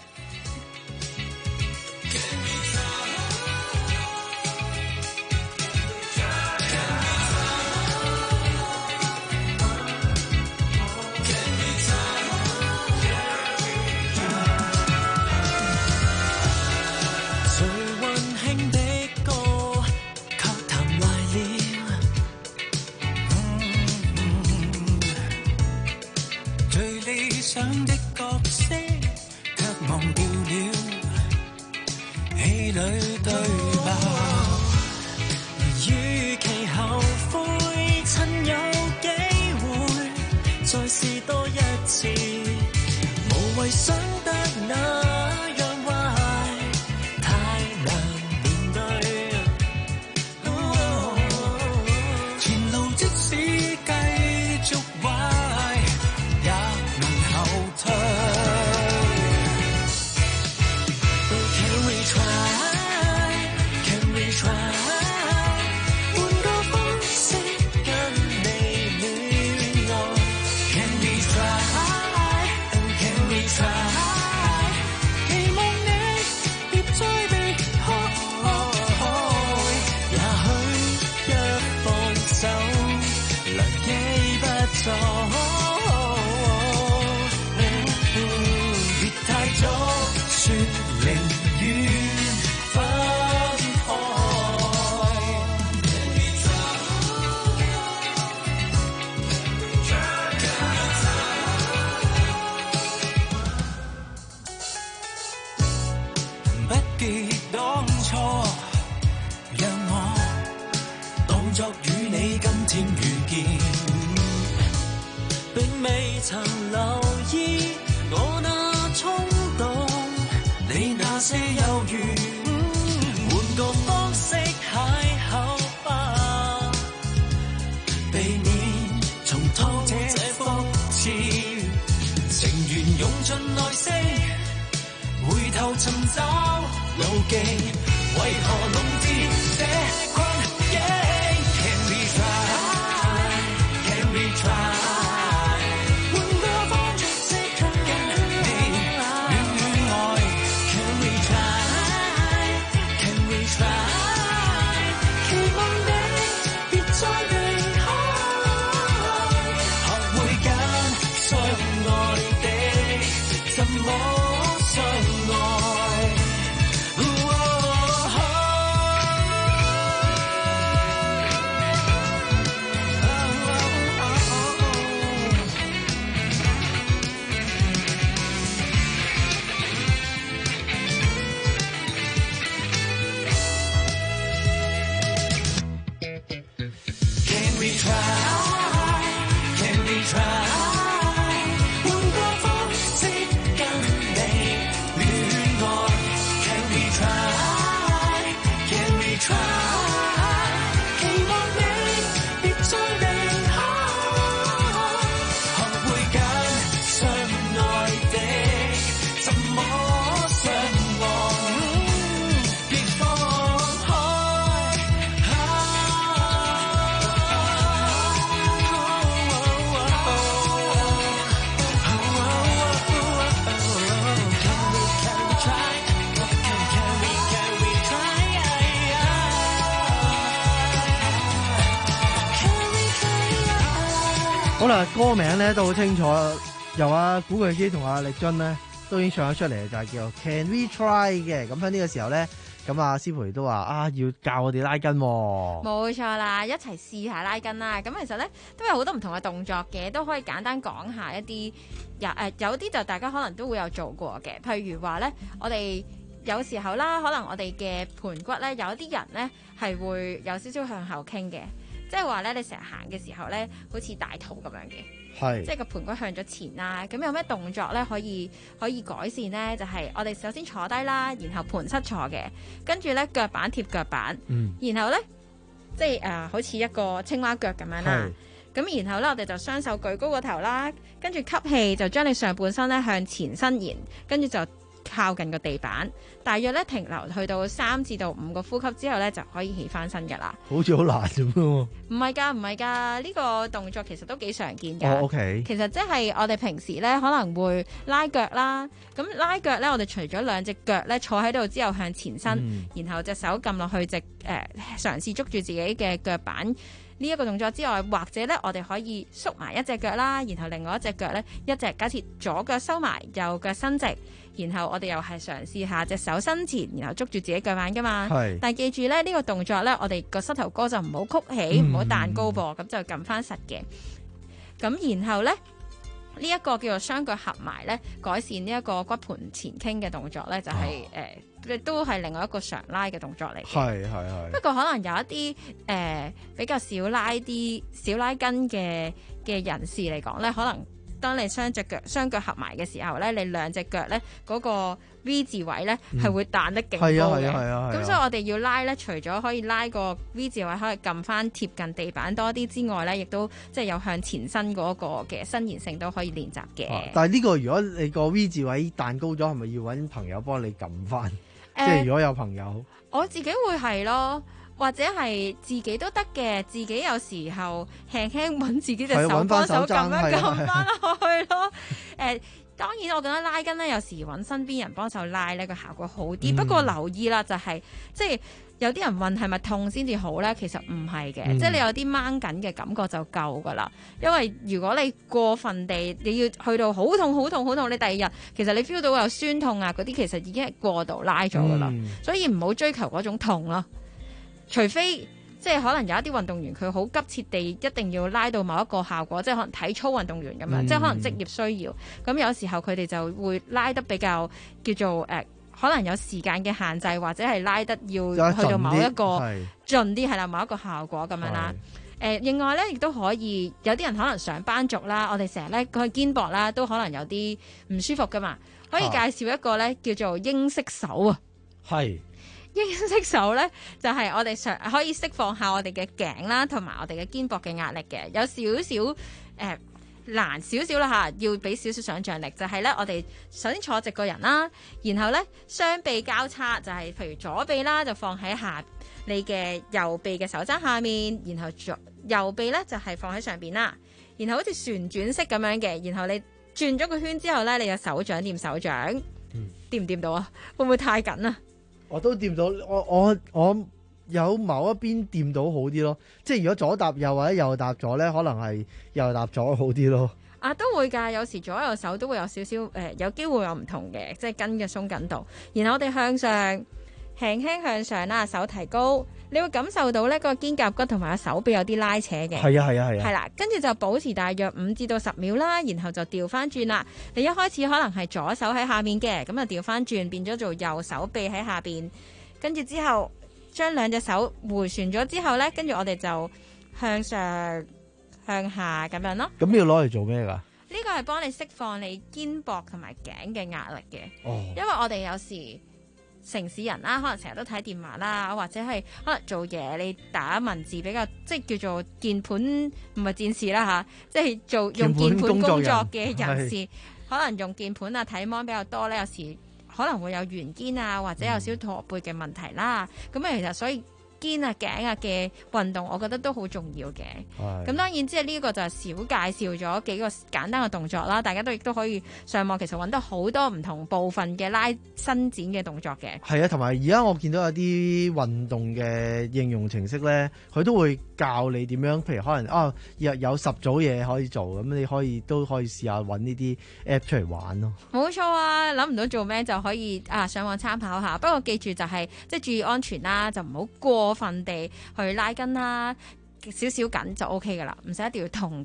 想的角色卻忘掉了戲裏對白，與其後悔，趁有機會再試多一次，無謂想得那樣壞，太難面對。哦、前路即使繼續壞。曾留意我那衝動，你那些猶豫，換個方式。 找路徑，為何籠佔這困境 ？Can we try？Can we try？換個方式跟你戀愛 ，Can we try？Can we try？期望你別再離開，學會揀相愛的，怎麼相愛？Can we try？Can we try？換個方式跟你戀愛 ，Can we try？Can we try？期望你別再離開，學會揀相愛的，怎麼相愛？別放開。 好啦，歌名咧都好清楚，由阿古巨基同阿力臻咧都已經唱咗出嚟，就係叫 Can We Try 嘅。咁喺呢個時候咧，咁阿師培都話啊，要教我哋拉筋喎。 冇錯啦，一齊試下拉筋啦。咁其實咧都有好多唔同嘅動作嘅，都可以簡單講下一啲有誒有啲就大家可能都會有做過嘅，譬如話咧，我哋有時候啦，可能我哋嘅盤骨咧，有啲人咧係會有少少向後傾嘅。即係話咧，你成日行嘅時候咧，好似大肚咁樣嘅， 係即係個盤骨向咗前啦。咁有咩動作咧可以可以改善咧？就係、是、我哋首先坐低啦，然後盤膝坐嘅，跟住咧腳板貼腳板， 嗯、 然後咧即係誒、呃、好似一個青蛙腳咁樣啦。咁然後咧，我哋就雙手舉高個頭啦，跟住吸氣就將你上半身咧向前伸延，跟住就靠近個地板，大約咧停留去到三至到五個呼吸之後咧，就可以起翻身㗎啦。 好似好難咁喎。 唔係㗎，唔係㗎，呢個動作其實都幾常見㗎。 哦，OK。 其實即係我哋平時咧可能會拉腳啦，咁拉腳咧，我哋除咗兩隻腳咧坐喺度之後向前伸， 嗯、 然後隻手撳落去隻誒、呃、嘗試捉住自己嘅腳板。呢一個動作之外，或者咧，我哋可以縮埋一隻腳啦，然後另外一隻腳咧，一隻假設左腳收埋，右腳伸直，然後我哋又係嘗試下隻手伸前，然後捉住自己腳板噶嘛。係。但係記住咧，呢、呢個動作咧，我哋個膝頭哥就唔好曲起，唔好彈高噃，咁就撳翻實嘅。咁然後咧。呢、這、一個叫做雙腳合埋咧，改善呢一個骨盤前傾嘅動作咧，就係、是、誒、哦呃，都係另外一個常拉嘅動作嚟嘅。係係係。不過可能有一啲誒、呃、比較少拉啲少拉筋嘅嘅人士嚟講咧，可能當你雙隻腳雙腳合埋嘅時候咧，你兩隻腳咧嗰個 V 字位咧係、嗯、會彈得勁高嘅。係啊係啊係啊。咁所以我哋要拉咧，除咗可以拉個 V 字位可以撳翻貼近地板多啲之外咧，亦都即係有向前伸嗰個嘅伸延性都可以練習嘅、啊。 但係呢個如果你個 V 字位彈高咗，係咪要揾朋友幫你撳翻、呃？即係如果有朋友，我自己會係咯。或者係自己都得嘅，自己有時候輕輕揾自己隻手幫手咁樣撳翻落去咯。誒，當然我覺得拉筋咧，有時揾身邊人幫手拉咧個效果好啲、嗯。不過留意啦，就係、是、即係有啲人問係咪痛先至好咧？其實唔係嘅，即係你有啲掹緊嘅感覺就夠噶啦。因為如果你過分地你要去到好痛好痛好痛，你第二日其實你 feel 到有酸痛啊嗰啲，其實已經係過度拉咗噶啦。嗯、所以唔好追求嗰種痛咯。除非即係可能有一啲運動員佢好急切地一定要拉到某一個效果，即係可能體操運動員咁樣、嗯，即係可能職業需要。咁有時候佢哋就會拉得比較叫做誒、呃，可能有時間嘅限制，或者係拉得要去到某一個盡啲係啦，某一個效果咁樣啦。誒、呃，另外咧亦都可以有啲人可能上班族啦，我哋成日咧佢肩膊啦都可能有啲唔舒服噶嘛，可以介紹一個咧叫做英式手啊，係。英式手咧就係、是、我哋上可以釋放下我哋嘅頸啦，同埋我哋嘅肩膊嘅壓力嘅，有少少誒難少少啦嚇，要俾少少想像力，就係咧，我哋首先坐直個人啦，然後咧雙臂交叉，就係譬如左臂啦，就放喺下你嘅右臂嘅手踭下面，然後左右臂咧就係放喺上邊啦，然後好似旋轉式咁樣嘅，然後你轉咗個圈之後咧，你嘅手掌掂手掌，掂唔掂到啊？會唔會太緊啊？ 我都掂到，我我我有某一邊掂到好啲咯，即係如果左搭右或者右搭左咧，可能係右搭左好啲咯。 啊，都會㗎，有時左右手都會有少少誒、呃，有機會有唔同嘅，即係筋嘅鬆緊度。然後我哋向上輕輕向上啦，手提高，你會感受到咧個肩胛骨同埋個手臂有啲拉扯嘅。 係啊係啊係啊。係啦，跟住就保持大約五至到十秒啦，然後就調翻轉啦。你一開始可能係左手喺下面嘅，咁就調翻轉變咗做右手臂喺下邊，跟住之後將兩隻手回旋咗之後咧，跟住我哋就向上向下咁樣咯。 咁要攞嚟做咩㗎？ 呢個係幫你釋放你肩膊同埋頸嘅壓力嘅。 哦。 因為我哋有時城市人啦，可能成日都睇電話啦，或者係可能做嘢，你打文字比較即係叫做鍵盤，唔係戰士啦吓，即係做用鍵盤工作嘅人士，可能用鍵盤啊睇 mon 比較多咧，有時可能會有圓肩啊，或者有少駝背嘅問題啦。咁啊、嗯，其實所以肩啊頸啊嘅運動，我覺得都好重要嘅。咁當然即係呢個就係少介紹咗幾個簡單嘅動作啦，大家都亦都可以上網其實揾到好多唔同部分嘅拉伸展嘅動作嘅。 係啊，同埋而家我見到有啲運動嘅應用程式咧，佢都會教你點樣，譬如可能啊有有十組嘢可以做，咁你可以都可以試下揾呢啲 app 出嚟玩咯。 冇錯啊，諗唔到做咩就可以啊上網參考下，不過記住就係、是、即係注意安全啦，就唔好過分地去拉筋啦，少少緊就 O K 噶啦，唔使一定要痛嘅。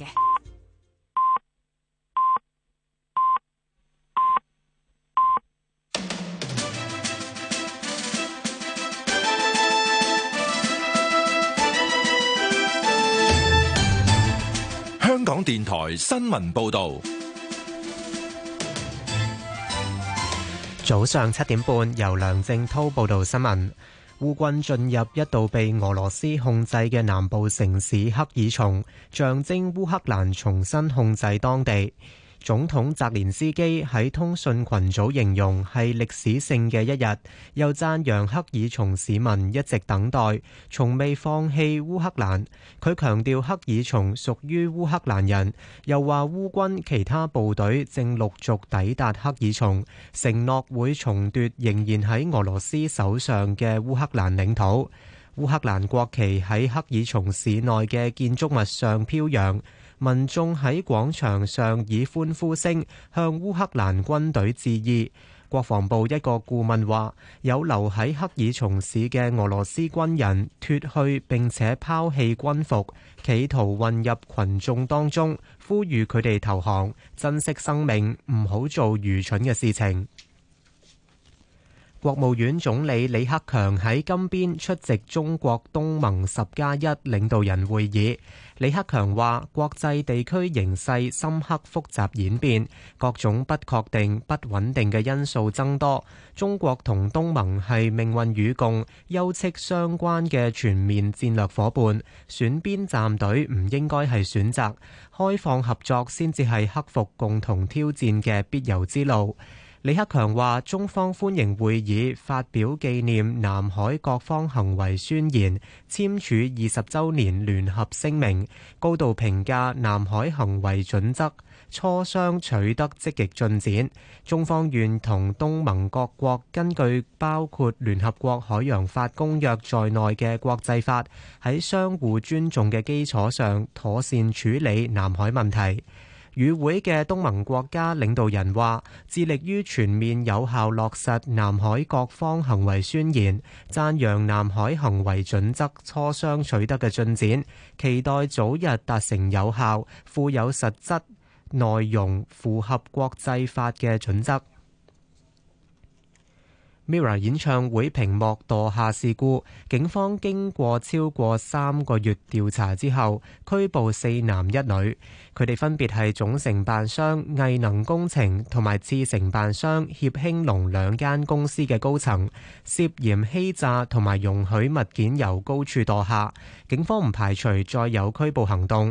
香港電台新聞報道。 早上七點半，由梁正滔報道新聞。烏軍進入一度被俄羅斯控制嘅南部城市克爾松，象徵烏克蘭重新控制當地。總統澤連斯基喺通訊群組形容係歷史性嘅一日，又讚揚克爾松市民一直等待，從未放棄烏克蘭。佢強調克爾松屬於烏克蘭人，又話烏軍其他部隊正陸續抵達克爾松，承諾會重奪仍然喺俄羅斯手上嘅烏克蘭領土。烏克蘭國旗喺克爾松市內嘅建築物上飄揚。民眾喺廣場上以歡呼聲向烏克蘭軍隊致意。國防部一個顧問話，有留喺克爾松市嘅俄羅斯軍人脫去並且拋棄軍服，企圖混入群眾當中，呼籲佢哋投降，珍惜生命，唔好做愚蠢嘅事情。國務院總理李克強喺金邊出席中國東盟十加一領導人會議。李克強話：國際地區形勢深刻複雜演變，各種不確定、不穩定嘅因素增多。中國同東盟係命運與共、休戚相關嘅全面戰略夥伴，選邊站隊唔應該係選擇，開放合作先至係克服共同挑戰嘅必由之路。李克強話：中方歡迎會議發表紀念南海各方行為宣言，簽署二十週年聯合聲明，高度評價南海行為準則磋商取得積極進展。中方願同東盟各國根據包括聯合國海洋法公約在內嘅國際法，喺相互尊重嘅基礎上，妥善處理南海問題。與會嘅東盟國家領導人話，致力於全面有效落實南海各方行為宣言，讚揚南海行為準則磋商取得嘅進展，期待早日達成有效、富有實質、內容符合國際法嘅準則。Mirror 演唱會屏幕墮下事故，警方經過超過三個月調查之後，拘捕四男一女。佢哋分別係總承辦商藝能工程同埋次承辦商協興隆兩間公司嘅高層，涉嫌欺詐同埋容許物件由高處墮下。警方唔排除再有拘捕行動。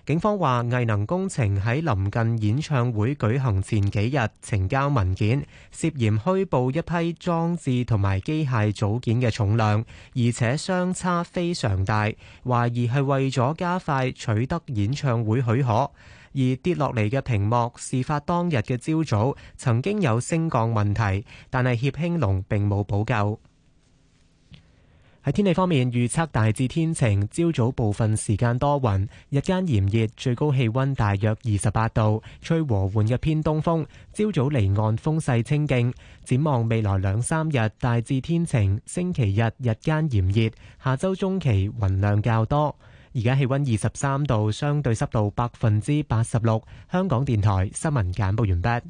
警方話藝能工程喺臨近演唱會舉行前幾日呈交文件，涉嫌虛報一批裝置同埋機械組件嘅重量，而且相差非常大，懷疑係為咗加快取得演唱會許可。而跌落嚟嘅屏幕，事發當日嘅朝早曾經有升降問題，但係協興隆並冇補救。喺天氣方面，預測大致天晴，朝早部分時間多雲，日間炎熱，最高氣溫大約二十八度，吹和緩嘅偏東風。朝早離岸風勢清勁。展望未來兩三日，大致天晴，星期日日間炎熱，下周中期雲量較多。而家氣溫二十三度，相對濕度百分之八十六。香港電台新聞簡報完畢。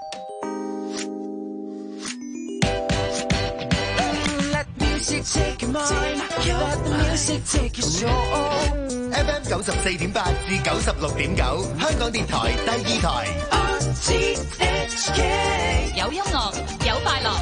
F M 九十四點八至九十六點九，香港電台第二台。 有音樂，有快樂。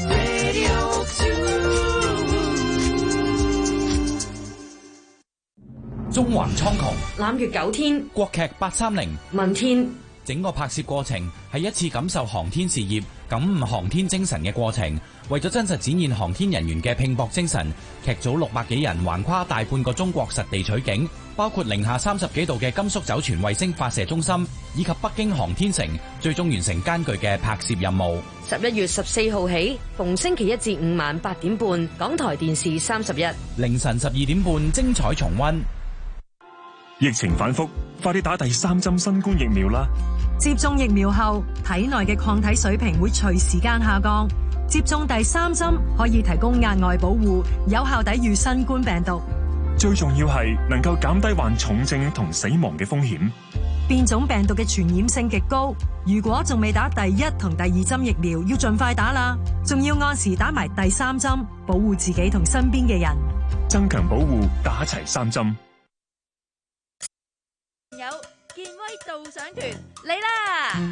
中環蒼穹， 攬月九天， 國劇八三零， 問天。 整個拍攝過程係一次感受航天事業、感悟航天精神嘅過程。為咗真實展現航天人員嘅拼搏精神，劇組六百幾人橫跨大半個中國實地取景，包括零下三十幾度嘅甘肅酒泉衛星發射中心，以及北京航天城，最終完成艱巨嘅拍攝任務。 十一月十四號起，逢星期一至五晚八點半，港台電視三十一， 凌晨十二點半精彩重溫。 疫情反覆，快啲打第三針新冠疫苗啦！ 接種疫苗後，體內嘅抗體水平會隨時間下降。接種第三針可以提供額外保護，有效抵禦新冠病毒。 最重要係能夠減低患重症同死亡嘅風險。 變種病毒嘅傳染性極高，如果仲未打第一同第二針疫苗，要盡快打啦。仲要按時打埋第三針，保護自己同身邊嘅人。 增強保護，打齊三針。 有健威導賞團嚟啦！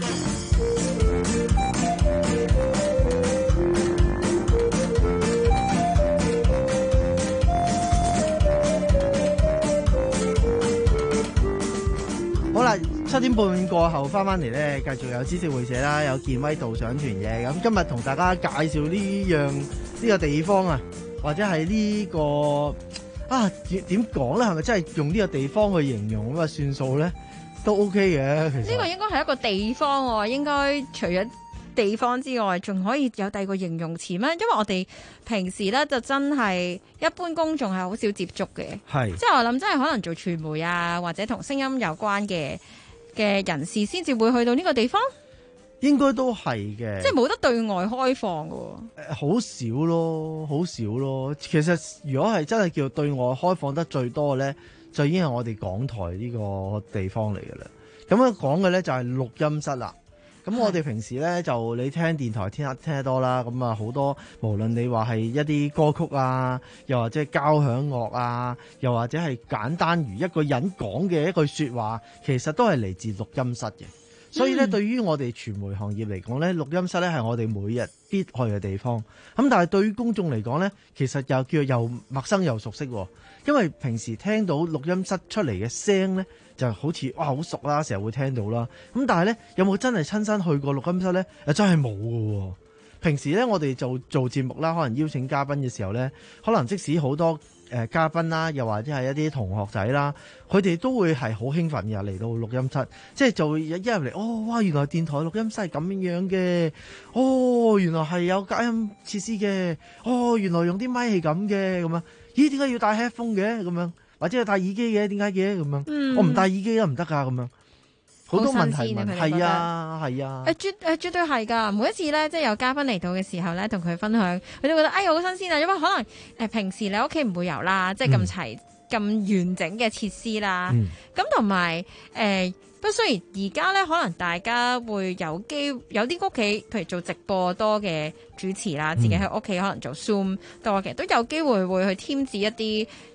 好啦，七點半過後翻翻嚟咧，繼續有知識會社啦，有健威導賞團嘅。咁今日同大家介紹呢樣呢個地方啊，或者係呢個。啊，點講咧？係咪真係用呢個地方去形容咁啊？算數咧，都 OK 嘅。其實呢個應該係一個地方喎，應該除咗地方之外，仲可以有第二個形容詞咩？因為我哋平時咧就真係一般公眾係好少接觸嘅，係即係我諗真係可能做傳媒啊，或者同聲音有關嘅嘅人士先至會去到呢個地方。 應該都係嘅， 即係冇得對外開放嘅喎。 誒，好少咯，好少咯。其實如果係真係叫對外開放得最多嘅咧，就已經係我哋港台呢個地方嚟嘅啦。咁樣講嘅咧就係錄音室啦。咁我哋平時咧就你聽電台聽得聽得多啦。咁啊好多無論你話係一啲歌曲啊，又或者係交響樂啊，又或者係簡單如一個人講嘅一句説話，其實都係嚟自錄音室嘅。所以咧，對於我哋傳媒行業嚟講咧，錄音室咧係我哋每日必去嘅地方。咁但係對於公眾嚟講咧，其實又叫又陌生又熟悉喎。因為平時聽到錄音室出嚟嘅聲咧，就好似哇好熟啦，成日會聽到啦。咁但係咧，有冇真係親身去過錄音室咧？誒，真係冇㗎喎。平時咧，我哋做做節目啦，可能邀請嘉賓嘅時候咧，可能即使好多。誒嘉賓啦，又或者係一啲同學仔啦，佢哋都會係好興奮嘅嚟到錄音室，即係就會一入嚟，哦，哇！原來電台錄音室係咁樣嘅，哦，原來係有隔音設施嘅，哦，原來用啲咪係咁嘅，咁樣，咦？點解要戴 headphone 嘅？咁樣，或者係戴耳機嘅？點解嘅？咁樣，嗯、我唔戴耳機都唔得㗎，咁樣。好多問題問，係啊係啊， 誒絕誒絕對係㗎。每一次咧，即係有嘉賓嚟到嘅時候咧，同佢分享，佢都覺得哎呀好新鮮啊！因為可能誒、呃、平時你屋企唔會有啦，即係咁齊咁、嗯、完整嘅設施啦。咁同埋誒，不過雖然而家咧，可能大家會有機有啲屋企，譬如做直播多嘅主持啦，自己喺屋企可能做 Zoom 多嘅，都有機會會去添置一啲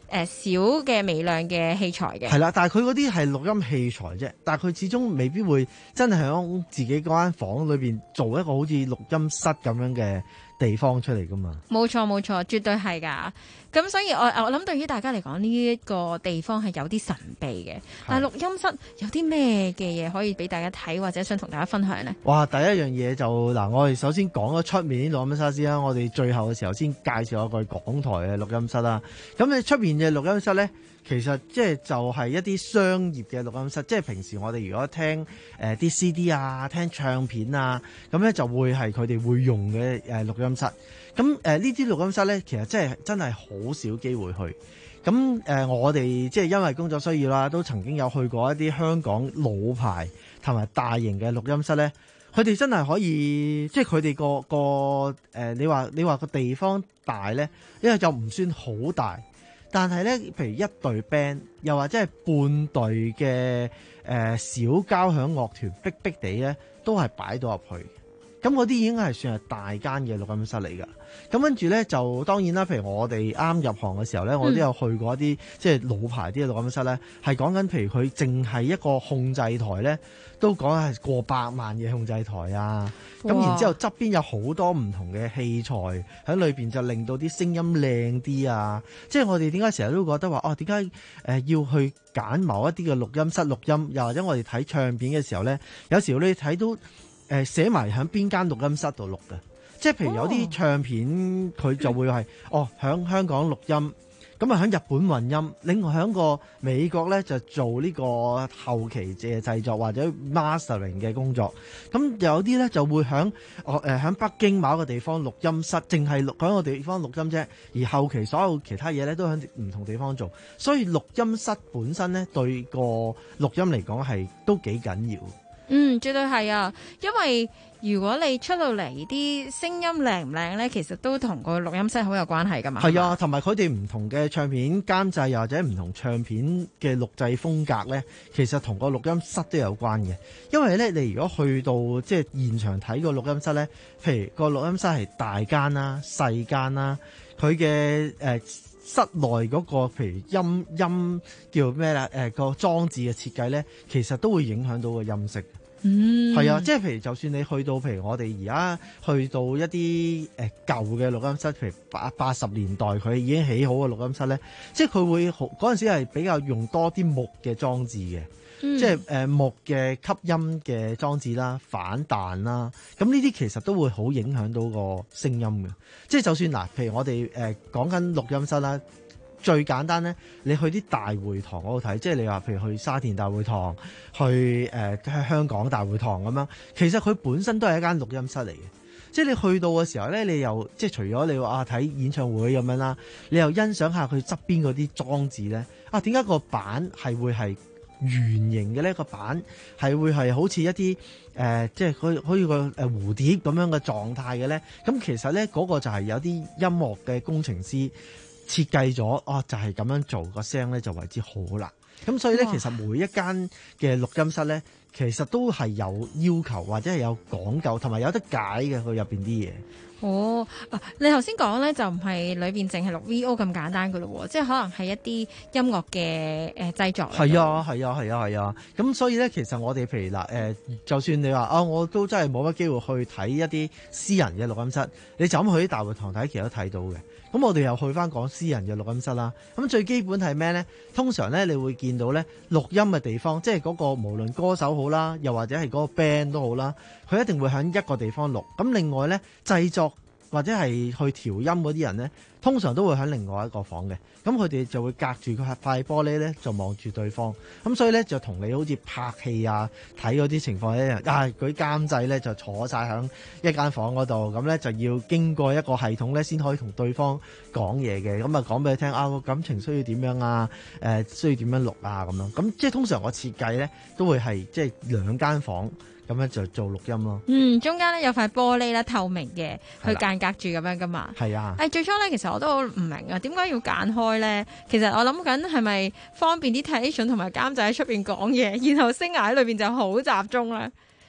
誒小嘅微量嘅器材嘅。 係啦，但係佢嗰啲係錄音器材啫，但係佢始終未必會真係喺自己嗰間房裏邊做一個好似錄音室咁樣嘅地方出嚟噶嘛。 冇錯冇錯，絕對係㗎。咁所以我我諗對於大家嚟講，呢一個地方係有啲神秘嘅。但係錄音室有啲咩嘅嘢可以俾大家睇，或者想同大家分享呢？ 哇！第一樣嘢就嗱，我哋首先講咗出面啲錄音室先啦。我哋最後嘅時候先介紹一個港台嘅錄音室啦。咁你出面嘅錄音室呢，其實即係就係一啲商業嘅錄音室，即係平時我哋如果聽誒啲 C D 啊、聽唱片啊，咁咧就會係佢哋會用嘅誒錄音室。咁誒呢啲錄音室咧，其實真係真係好少機會去。咁誒、呃、我哋即係因為工作需要啦，都曾經有去過一啲香港老牌同埋大型嘅錄音室咧，佢哋真係可以，即係佢哋個個誒、呃，你話你話個地方大咧，因為就唔算好大。但係咧，譬如一隊 band，又或者係半隊嘅誒小交響樂團，逼逼地咧，都係擺到入去。咁嗰啲已經係算係大間嘅錄音室嚟㗎。咁跟住咧就當然啦，譬如我哋啱入行嘅時候咧，我都有去過一啲、嗯、即係老牌啲嘅錄音室咧，係講緊譬如佢淨係一個控制台咧，都講係過百萬嘅控制台啊。咁然之後側邊有好多唔同嘅器材喺裏邊，就令到啲聲音靚啲啊。即係我哋點解成日都覺得話哦，點解誒要去揀某一啲嘅錄音室錄音，又或者我哋睇唱片嘅時候咧，有時候你睇到。誒寫埋喺邊間錄音室度錄嘅，即係譬如有啲唱片佢就會係哦喺香港錄音，咁啊喺日本混音，另外喺個美國咧就做呢個後期嘅製作或者 mastering 嘅工作，咁有啲咧就會喺哦誒喺北京某一個地方錄音室，淨係錄喺個地方錄音啫，而後期所有其他嘢咧都喺唔同地方做，所以錄音室本身咧對個錄音嚟講係都幾緊要。 嗯，絕對係啊，因為如果你出到嚟啲聲音靚唔靚咧，其實都同個錄音室好有關係噶嘛。 係啊，同埋佢哋唔同嘅唱片監製又或者唔同唱片嘅錄製風格咧，其實同個錄音室都有關嘅。因為咧，你如果去到即係現場睇個錄音室咧，譬如個錄音室係大間啦、細間啦，佢嘅誒室內嗰個譬如音音叫咩啦？誒、呃、個裝置嘅設計咧，其實都會影響到個音色。 嗯， 係啊，即係譬如就算你去到譬如我哋而家去到一啲誒、呃、舊嘅錄音室，譬如八八十年代佢已經起好嘅錄音室咧，即係佢會好嗰陣時係比較用多啲木嘅裝置嘅。嗯、即係誒、呃、木嘅吸音嘅裝置啦、反彈啦，咁呢啲其實都會好影響到個聲音嘅。即係就算嗱、呃，譬如我哋誒講緊錄音室啦，最簡單咧，你去啲大會堂嗰度睇，即係你話譬如去沙田大會堂、去誒、呃、香港大會堂咁樣，其實佢本身都係一間錄音室嚟嘅。即係你去到嘅時候咧，你又即係除咗你話啊睇演唱會咁樣啦，你又欣賞下佢側邊嗰啲裝置咧，啊點解個板係會係圓形嘅呢？個板係會係好似一啲誒、呃，即係好好似個誒蝴蝶咁樣嘅狀態嘅咧。咁其實咧嗰、嗰個就係有啲音樂嘅工程師設計咗，哦就係咁樣做，個聲咧就為之好啦。咁所以咧，其實每一間嘅錄音室咧，其實都係有要求或者係有講究，同埋有得解嘅佢入邊啲嘢。 哦，啊、你頭先講咧就唔係裏邊淨係錄 V O 咁簡單噶咯，即係可能係一啲音樂嘅誒製作。 係啊，係啊，係啊，係啊。咁所以咧，其實我哋譬如嗱誒、呃，就算你話啊，我都真係冇乜機會去睇一啲私人嘅錄音室，你就咁去啲大會堂睇，其實都睇到嘅。咁我哋又去翻講私人嘅錄音室啦。咁最基本係咩咧？通常咧，你會見到咧錄音嘅地方，即係嗰個無論歌手好啦，又或者係嗰個 band 都好啦，佢一定會喺一個地方錄。咁另外咧，製作或者係去調音嗰啲人咧，通常都會喺另外一個房嘅。咁佢哋就會隔住佢塊玻璃咧，就望住對方。咁所以咧，就同你好似拍戲啊、睇嗰啲情況一樣。啊，嗰啲監製咧就坐晒喺一間房嗰度，咁咧就要經過一個系統咧，先可以同對方講嘢嘅。咁啊，講俾你聽啊，個感情需要點樣啊？誒、呃，需要點樣錄啊？咁樣咁即係通常我設計咧都會係即係兩間房。咁樣就做錄音咯。 嗯，中間咧有塊玻璃啦，透明嘅，去間隔住咁樣噶嘛。 係啊。 誒，最初咧其實我都好唔明啊，點解要揀開咧？其實我諗緊係咪方便啲 technician 同埋監製喺出邊講嘢，然後聲牙喺裏邊就好集中咧？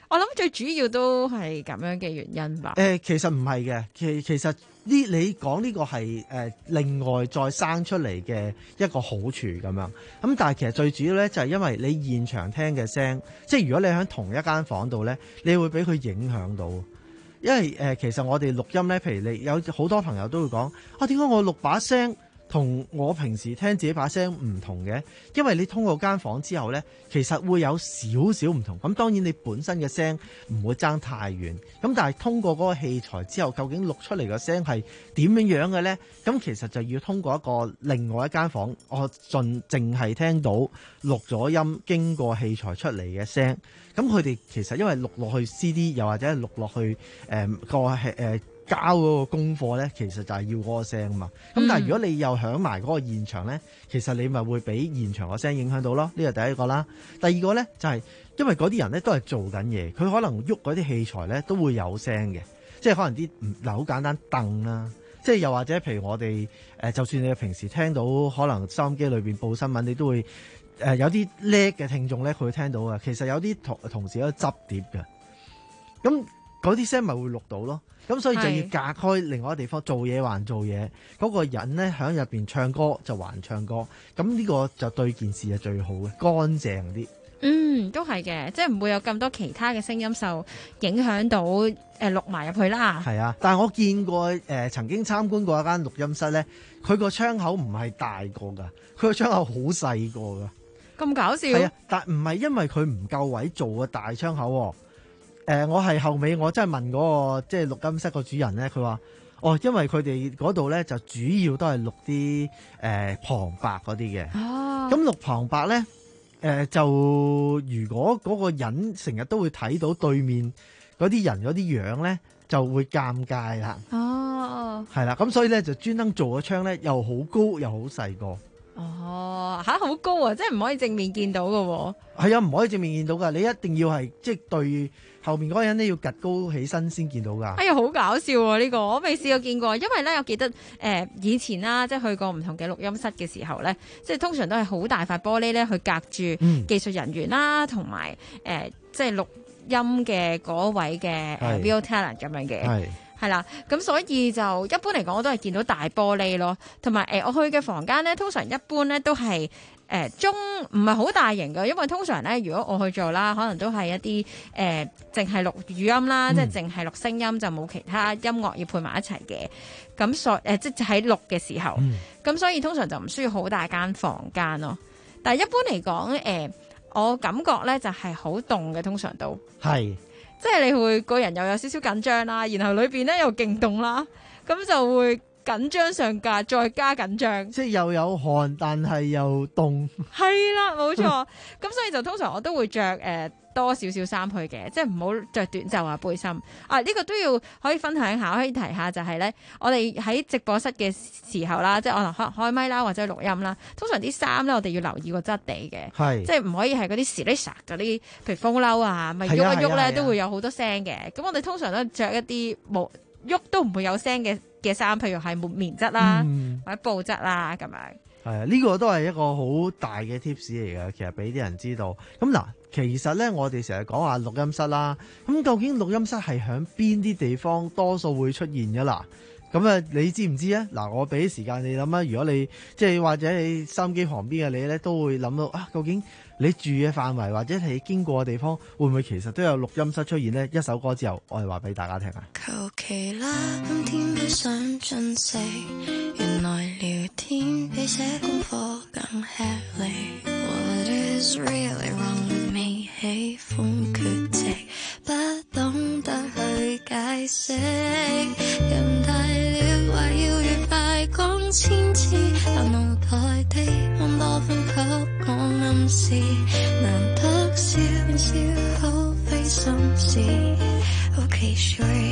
我諗最主要都係咁樣嘅原因吧。 誒、呃，其實唔係嘅，其其實呢，你講呢個係誒、呃、另外再生出嚟嘅一個好處咁樣。咁但係其實最主要咧就係因為你現場聽嘅聲，即係如果你喺同一間房度咧，你會俾佢影響到。因為誒、呃，其實我哋錄音咧，譬如你有好多朋友都會講啊，點解我錄把聲同我平時聽自己把聲唔同嘅？因為你通過間房之後呢，其實會有少少唔同。咁當然你本身嘅聲唔會爭太遠。咁但係通過嗰個器材之後，究竟錄出嚟嘅聲係點樣樣嘅呢？咁其實就要通過一個另外一間房，我盡淨係聽到錄咗音經過器材出嚟嘅聲。咁佢哋其實因為錄落去 C D， 又或者係錄落去誒、呃、個係誒。呃交嗰個功課咧，其實就係要嗰個聲嘛。咁、嗯、但係如果你又響埋嗰個現場咧，其實你咪會俾現場個聲影響到咯。呢個第一個啦。第二個咧就係、是、因為嗰啲人咧都係做緊嘢，佢可能喐嗰啲器材咧都會有聲嘅，即係可能啲嗱好簡單凳啦，即係又或者譬如我哋誒、呃，就算你平時聽到可能收音機裏邊報新聞，你都會誒、呃、有啲叻嘅聽眾咧，佢會聽到啊。其實有啲同同事都執碟嘅，咁嗰啲聲咪會錄到咯。咁所以就要隔開另外一個地方做嘢還做嘢，嗰、嗰個人咧喺入邊唱歌就還唱歌，咁呢個就對件事係最好嘅，乾淨啲。 嗯，都係嘅，即係唔會有咁多其他嘅聲音受影響到誒錄埋入去啦。係啊，但係我見過誒、呃、曾經參觀過一間錄音室咧，佢個窗口唔係大個㗎，佢個窗口好細個㗎。 咁搞笑？係啊， 但唔係因為佢唔夠位做個大窗口喎。誒、呃，我係後尾我真係問嗰、嗰個即係錄音室個主人咧，佢話：哦，因為佢哋嗰度咧就主要都係錄啲誒、呃、旁白嗰啲嘅。哦，咁錄旁白咧，誒、呃、就如果嗰個人成日都會睇到對面嗰啲人嗰啲樣咧，就會尷尬啦。哦，係啦，咁所以咧就專登做個窗咧，又好高又好細個。 哦，吓好高啊！即係唔可以正面見到㗎喎。係啊，唔可以正面見到㗎，你一定要係即係對後面嗰個人咧要趌高起身先見到㗎。 哎呀，好搞笑喎！呢個我未試過見過，因為咧我記得誒、呃、以前啦，即係去過唔同嘅錄音室嘅時候咧，即係通常都係好大塊玻璃咧去隔住技術人員啦，同埋誒即係錄音嘅嗰位嘅 video talent 咁樣嘅。係啦，咁所以就一般嚟講，我都係見到大玻璃咯，同埋誒我去嘅房間咧，通常一般咧都係誒、呃、中唔係好大型嘅，因為通常咧如果我去做啦，可能都係一啲誒淨係錄語音啦，嗯、即係淨係錄聲音，就冇其他音樂要配埋一齊嘅。咁所誒、呃、即係喺錄嘅時候，咁、嗯、所以通常就唔需要好大間房間咯。但係一般嚟講，誒、呃、我感覺咧就係好凍嘅，通常都係。即係你會個人又有少少緊張啦，然後裏邊咧又勁凍啦，咁就會緊張上架，再加緊張， 即係又有汗，但係又凍。 係啦，冇錯。咁所以就通常我都會着誒、呃、多少少衫去嘅，即係唔好着短袖啊背心啊。呢、這個都要可以分享下，可以提下就係咧，我哋喺直播室嘅時候啦，即係我能開開咪啦或者錄音啦，通常啲衫咧我哋要留意個質地嘅，即係唔可以係嗰啲 slip 嗰啲，譬如風褸啊，咪喐一喐咧都會有好多聲嘅。咁我哋通常都着一啲冇喐都唔會有聲嘅嘅衫，譬如係棉質啦、嗯、或者布質啦咁樣。 係啊，呢、這個都係一個好大嘅 tips 嚟嘅，其實俾啲人知道。咁嗱，其實咧我哋成日講話錄音室啦，咁究竟錄音室係響邊啲地方多數會出現嘅啦？咁啊，你知唔知啊？嗱，我俾啲時間你諗啊。如果你即係或者你收音機旁邊嘅你咧，都會諗到啊，究竟你住嘅範圍或者你經過嘅地方，會唔會其實都有錄音室出現呢？一首歌之後，我哋話俾大家聽啊。 求其啦，今天不想進食，原來聊天比寫功課更吃力。What is really wrong with me？ 喜歡缺席，不懂得去解釋，人大了話要愉快講千次，但腦袋的安多芬給我暗示，難得笑笑好費心事。Okay, sure.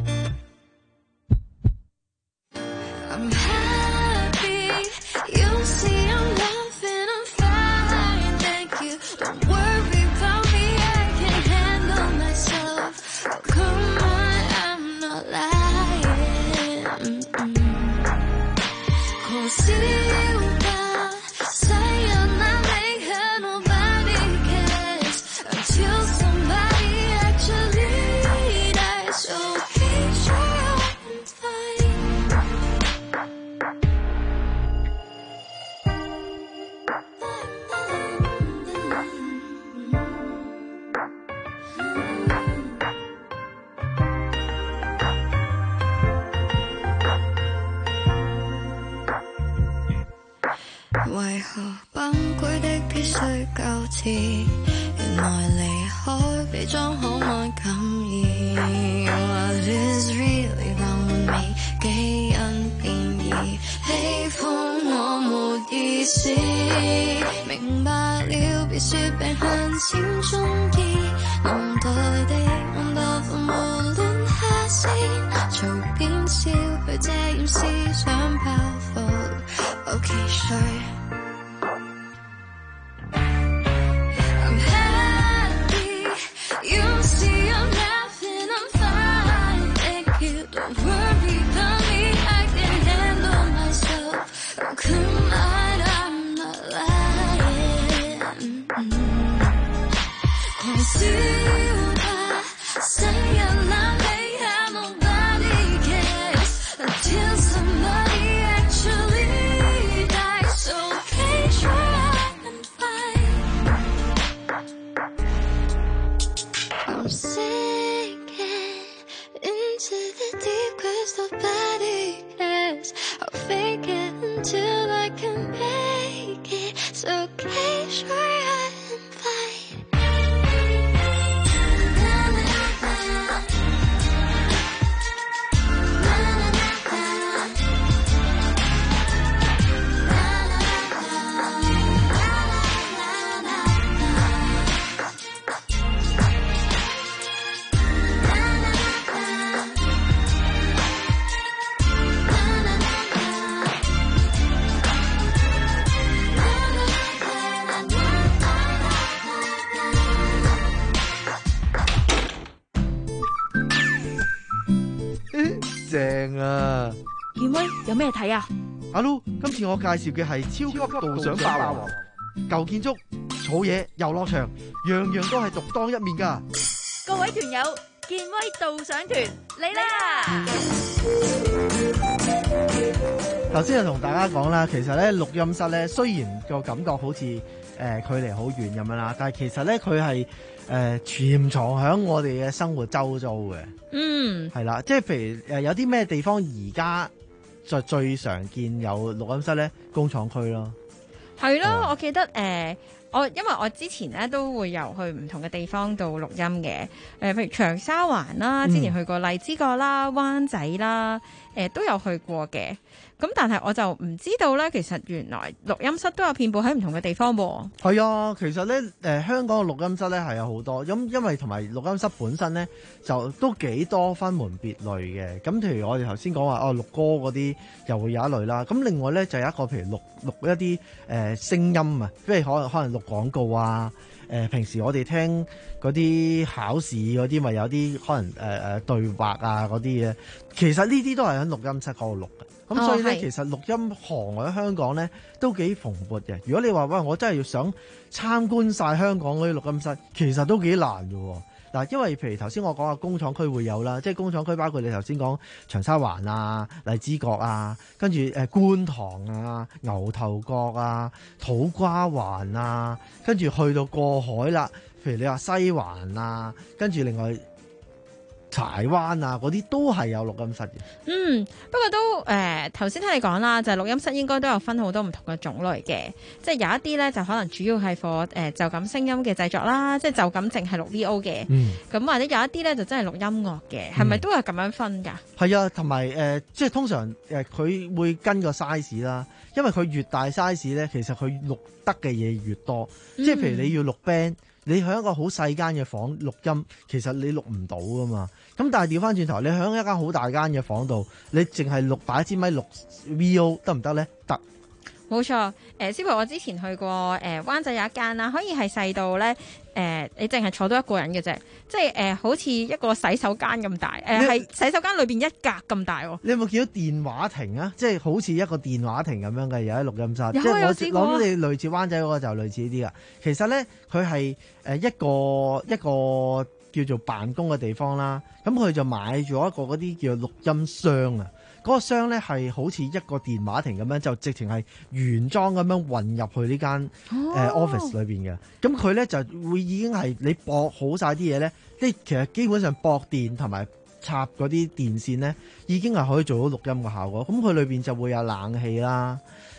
I'm happy. You see I'm laughing, I'm fine. Thank you. Don't worry about me, I can handle myself. Oh, come on, I'm not lying. Mm-mm. 可笑吧，細人難離開 nobody cares until somebody actually 為何崩潰的必須糾纏？原來離開被裝可愛感染。What is really wrong with me？ 基因變異，喜歡我沒意思。明白了，別說病向淺中醫，能代地問答無論下線，隨便笑去遮掩思想包袱。Okay, sure. I'm happy. You see, I'm laughing. I'm fine. Thank you. Don't worry about me. I can handle myself. Oh, come on, I'm not lying. Conceal that. Say I'm not me. How nobody cares until somebody actually. I'm sinking into the deep crystal body cares. I'll fake it until I can make it. It's okay, sure I'm fine. 正啊！ 健威有咩睇啊？ 阿 Lu， 今次我介紹嘅係超級導賞霸王，舊建築、草野、遊樂場，樣樣都係獨當一面噶。 各位團友，健威導賞團嚟啦！ 頭先就同大家講啦，其實咧錄音室咧雖然個感覺好似誒、呃、距離好遠咁樣啦，但係其實咧佢係誒潛藏喺我哋嘅生活周遭嘅。嗯，係啦，即係譬如誒、呃、有啲咩地方而家就最常見有錄音室咧？工廠區咯， 係咯，嗯、我記得誒。呃我因為我之前咧都會由去唔同嘅地方度錄音嘅，誒、呃、譬如長沙灣啦，之前去過荔枝角啦、灣仔啦，誒、呃、都有去過嘅。咁但係我就唔知道咧，其實原來錄音室都有遍佈喺唔同嘅地方喎。係啊，其實咧誒、呃、香港嘅錄音室咧係有好多，咁因為同埋錄音室本身咧就都幾多分門別類嘅。咁譬如我哋頭先講話哦錄歌嗰啲又會有一類啦。咁另外咧就有一個譬如錄錄一啲誒、呃、聲音啊，即係可能可能錄廣告啊。誒、呃、平時我哋聽嗰啲考試嗰啲，咪有啲可能誒誒、呃、對白啊嗰啲嘢，其實呢啲都係喺錄音室嗰度錄嘅。咁、哦、所以咧，其實錄音行喺香港咧都幾蓬勃嘅。如果你話喂，我真係要想參觀晒香港嗰啲錄音室，其實都幾難嘅喎。嗱，因為譬如頭先我講嘅工廠區會有啦，即係工廠區包括你頭先講長沙灣啊、荔枝角啊，跟住誒觀塘啊、牛頭角啊、土瓜灣啊，跟住去到過海啦，譬如你話西環啊，跟住另外柴灣啊嗰啲都係有錄音室嘅。嗯， 不過都誒頭先聽你講啦，就係、是、錄音室應該都有分好多唔同嘅種類嘅，即係有一啲咧就可能主要係 for 誒就咁聲音嘅製作啦，即係就咁淨係錄 V O 嘅。嗯，咁或者有一啲咧就真係錄音樂嘅，係咪都係咁樣分㗎？係啊，同埋誒即係通常誒佢、呃、會跟個 size 啦，因為佢越大 size 咧，其實佢錄得嘅嘢越多。嗯、即係譬如你要錄 band。你喺一個好細間嘅房錄音，其實你錄唔到噶嘛。咁但係調翻轉頭，你喺一間好大間嘅房度，你淨係錄擺支咪錄 V O 得唔得咧？得。冇錯，誒師傅，我之前去過誒、呃、灣仔有一間啦，可以係細到咧誒，你淨係坐到一個人嘅啫，即係誒、呃、好似一個洗手間咁大，誒、呃、係洗手間裏邊一格咁大喎。你有冇見到電話亭啊？即係好似一個電話亭咁樣嘅，有喺錄音室。有即係我諗你類似灣仔嗰個就類似呢啲啊。其實咧，佢係誒一個一個叫做辦公嘅地方啦。咁佢就買咗一個嗰啲叫做錄音箱啊。嗰、那個箱咧係好似一個電話亭咁樣，就直情係原裝咁樣運入去呢間誒 office 裏邊嘅。咁佢咧就會已經係你駁好晒啲嘢咧，即其實基本上駁電同埋插嗰啲電線咧，已經係可以做到錄音嘅效果。咁佢裏邊就會有冷氣啦，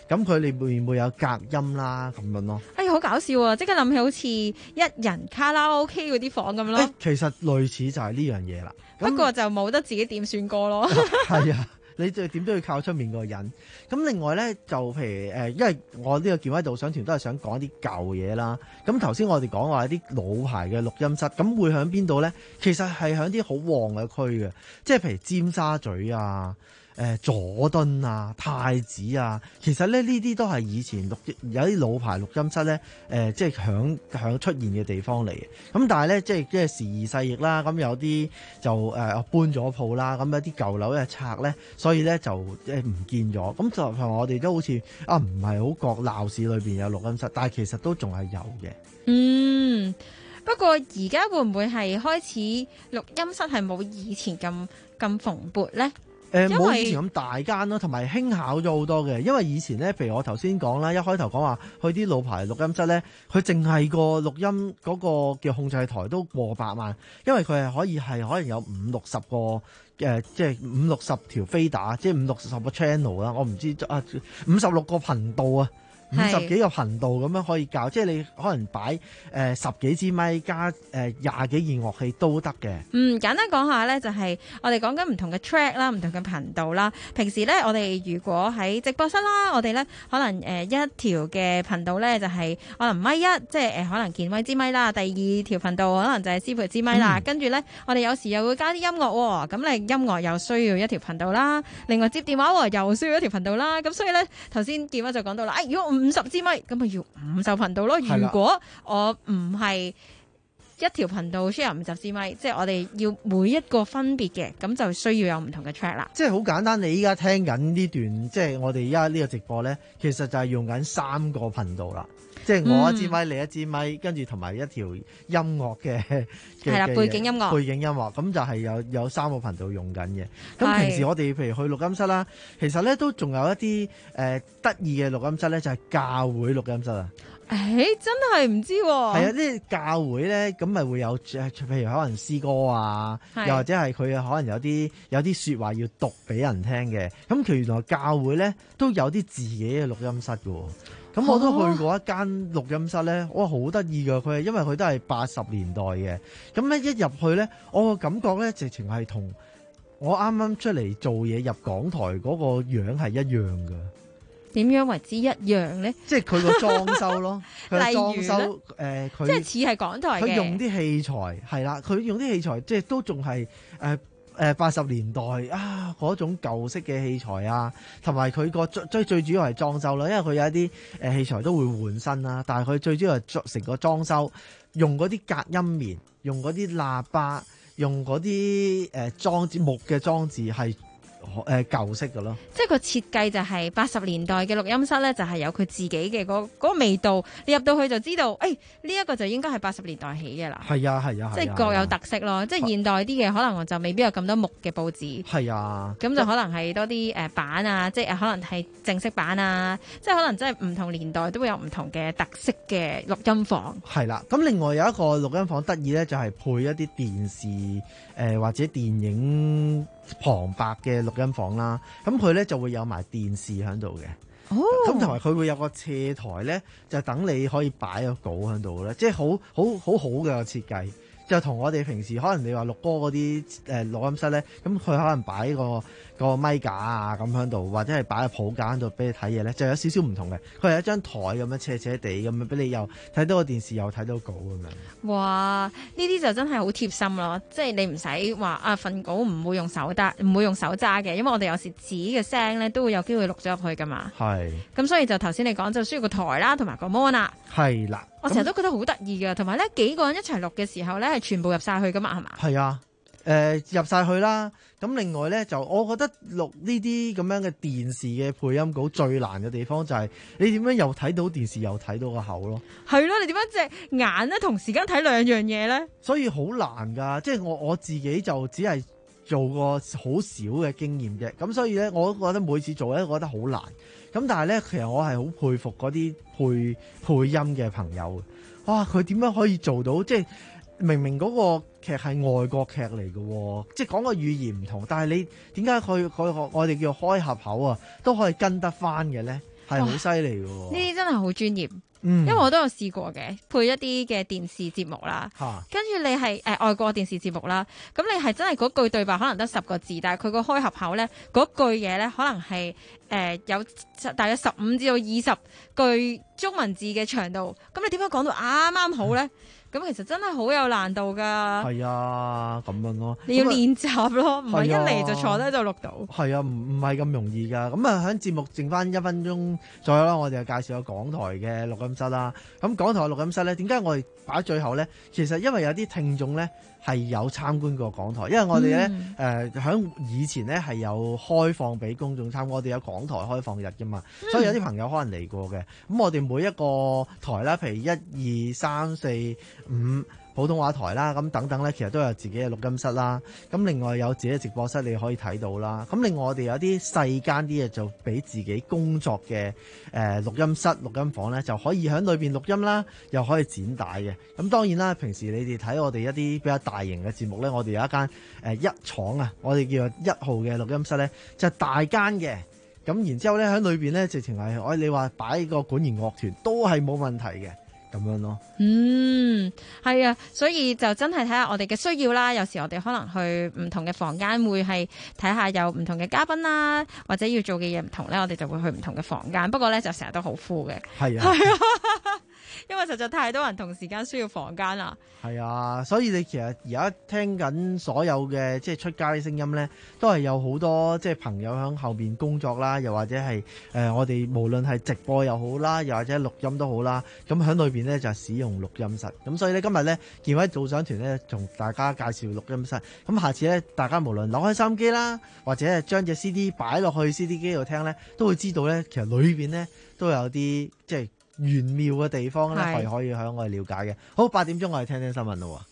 咁佢哋會唔會有隔音啦咁樣咯？ 哎，好搞笑啊！即刻諗起好似一人卡拉 OK 嗰啲房咁咯。 誒，其實類似就係呢樣嘢啦。 不過就冇得自己點選歌咯。 係啊。你就點都要靠出面個人。咁另外呢，就譬如誒，因為我呢個健威導賞團都係想講啲舊嘢啦。咁頭先我哋講話啲老牌嘅錄音室，咁會喺邊度呢？其實係喺啲好旺嘅區嘅，即係譬如尖沙咀啊、誒、呃、佐敦啊、太子啊。其實咧呢啲都係以前錄有啲老牌錄音室呢，誒、呃、即係響響出現嘅地方嚟嘅。咁但係呢，即係即係時移世易啦。咁有啲就誒、呃、搬咗鋪啦。咁有啲舊樓嘅拆呢，所以呢就誒唔見咗。咁就同我哋都好似啊，唔係好覺鬧市裏邊有錄音室，但係其實都仲係有嘅。 嗯。不過而家會唔會係開始錄音室係冇以前咁咁蓬勃呢？ 誒冇以前咁大間咯，同埋輕巧咗好多嘅。因為以前咧，譬如我頭先講啦，一開頭講話去啲老牌錄音室咧，佢淨係個錄音嗰個叫控制台都過百萬，因為佢係可以係可能有五六十個誒、呃，即係五六十條飛打，即係五六十個 channel 啦。我唔知啊，五十六個頻道啊。五十幾個頻道咁樣可以教，即係你可能擺誒、呃、十幾支咪加誒廿幾件樂器都得嘅。嗯， 簡單講下咧，就係我哋講緊唔同嘅 track 啦，唔同嘅頻道啦。平時咧，我哋如果喺直播室啦，我哋咧可能誒一條嘅頻道咧就係可能咪一，即係誒可能健威支咪啦。第二條頻道可能就係師傅支咪啦。跟住咧，我哋有時又會加啲音樂喎。咁你音樂又需要一條頻道啦。另外接電話喎，又需要一條頻道啦。咁所以咧，頭先健威就講到啦，誒、哎、如果五十支咪，咁咪要五十頻道咯。如果我唔係一條頻道 share 五十支咪，即係我哋要每一個分別嘅，咁就需要有唔同嘅 track 啦。 即係好簡單，你依家聽緊呢段，即係我哋依家呢個直播咧，其實就係用緊三個頻道啦。即係我一支咪，你一支咪，跟住同埋一條音樂嘅係啦，背景音樂，背景音樂，咁就係有有三個頻道用緊嘅。咁平時我哋譬如去錄音室啦，其實咧都仲有一啲誒得意嘅錄音室咧，就係教會錄音室啊。 誒、欸，真係唔知喎。係啊，啲教會咧，咁咪會有譬如可能詩歌啊，又或者係佢可能有啲有啲說話要讀俾人聽嘅。咁其實原來教會咧都有啲自己嘅錄音室㗎。咁我都去過一間錄音室咧，哇，好得意㗎！佢係因為佢都係八十年代嘅，咁咧一入去咧，我個感覺咧直情係同我啱啱出嚟做嘢入港台嗰個樣係一樣㗎。 點樣為之一樣咧？即係佢個裝修咯，佢裝修誒，佢、呃、 即係似係港台嘅。 佢用啲器材係啦，佢用啲器材即係都仲係誒誒八十年代啊嗰種舊式嘅器材啊，同埋佢個最最主要係裝修啦，因為佢有一啲誒器材都會換新啦，但係佢最主要係裝成個裝修，用嗰啲隔音棉，用嗰啲喇叭，用嗰啲誒裝置木嘅裝置係。誒、呃、舊式嘅咯， 即係個設計就係八十年代嘅錄音室咧，就係、是、有佢自己嘅嗰嗰個味道。你入到去就知道，誒呢一個就應該係八十年代起嘅啦。 係啊係啊， 即係各有特色咯。啊、即係現代啲嘅可能就未必有咁多木嘅佈置。 係啊， 咁就可能係多啲誒板啊，即係可能係正式板啊，即係可能真係唔同年代都會有唔同嘅特色嘅錄音房。 係啦、啊，咁另外有一個錄音房得意咧，就係配一啲電視誒、呃、或者電影旁白嘅錄音房啦，咁佢咧就會有埋電視喺度嘅，咁同埋佢會有個斜台咧，就等你可以擺個稿喺度咧，即係好好好好嘅設計。就同我哋平時可能你話錄歌嗰啲誒錄音室咧，咁佢可能擺個個咪架啊咁喺度，或者係擺個譜架喺度俾你睇嘢咧，就有少少唔同嘅。佢係一張台咁樣斜斜地咁樣俾你又睇到個電視又睇到稿咁樣。 哇！呢啲就真係好貼心咯，即係你唔使話啊份稿唔會用手揸，唔會用手揸嘅，因為我哋有時紙嘅聲咧都會有機會錄咗入去噶嘛。係。咁所以就頭先你講就需要個台啦，同埋個 mon 啦。係啦。我成日都覺得好得意嘅，同埋咧幾個人一齊錄嘅時候咧係全部入晒去噶嘛，係嘛？ 係啊，誒、呃、入晒去啦。咁另外咧就我覺得錄呢啲咁樣嘅電視嘅配音稿最難嘅地方就係你點樣又睇到電視又睇到個口咯。係咯，你點樣隻眼咧同時間睇兩樣嘢咧？所以好難㗎，即係我我自己就只係做過好少嘅經驗啫。咁所以咧，我覺得每次做咧，我覺得好難。咁但係咧，其實我係好佩服嗰啲配配音嘅朋友。哇！佢點樣可以做到？即係明明嗰個劇係外國劇嚟嘅，即係講個語言唔同，但係你點解佢佢我哋叫開合口啊，都可以跟得翻嘅咧？ 係好犀利嘅喎。 呢啲真係好專業。 嗯， 因為我都有試過嘅，配一啲嘅電視節目啦， 啊、 跟住你係誒、呃、外國電視節目啦，咁你係真係嗰句對白可能得十個字，但係佢個開合口咧嗰句嘢咧可能係誒、呃、有大約十五至到二十句中文字嘅長度，咁你點樣講到啱啱好咧？咁、嗯、其實真係好有難度㗎。 係啊，咁樣咯， 你要練習咯，唔係、啊、一嚟就坐低就錄到。 係啊，唔唔係咁容易㗎。咁啊，喺節目剩翻一分鐘左右啦，我哋就介紹下港台嘅錄音室啦。咁港台嘅錄音室咧，點解我哋擺喺最後咧？其實因為有啲聽眾咧係有參觀過港台，因為我哋咧誒喺以前咧係有開放俾公眾參觀，我哋有港台開放日㗎嘛，嗯、所以有啲朋友可能嚟過嘅。咁我哋每一個台啦，譬如一二三四五普通話台啦，咁等等咧，其實都有自己嘅錄音室啦。咁另外有自己嘅直播室，你可以睇到啦。咁另外我哋有啲細間啲嘢，就俾自己工作嘅誒錄音室、錄音房咧，就可以喺裏邊錄音啦，又可以剪帶嘅。咁當然啦，平時你哋睇我哋一啲比較大型嘅節目咧，我哋有一間誒一廠啊，我哋叫做一號嘅錄音室咧，就係大間嘅。咁然之後咧喺裏邊咧，直情係我你話擺個管弦樂團都係冇問題嘅。咁樣咯， 嗯，係啊，所以就真係睇下我哋嘅需要啦。有時我哋可能去唔同嘅房間，會係睇下有唔同嘅嘉賓啦，或者要做嘅嘢唔同咧，我哋就會去唔同嘅房間。不過咧就成日都好 full 嘅， 係啊， 係啊，因為實在太多人同時間需要房間啦。 係啊，所以你其實而家聽緊所有嘅即係出街嘅聲音咧，都係有好多即係朋友喺後邊工作啦，又或者係誒、呃、我哋無論係直播又好啦，又或者錄音都好啦，咁喺裏邊咧就係使用錄音室。咁所以咧今日咧建威導賞團咧同大家介紹錄音室。咁下次咧大家無論扭開收音機啦，或者係將隻 C D 擺落去 C D 機度聽咧，都會知道咧其實裏邊咧都有啲即係玄妙嘅地方咧，係可以向我哋了解嘅。好，八點鐘我哋聽聽新聞咯。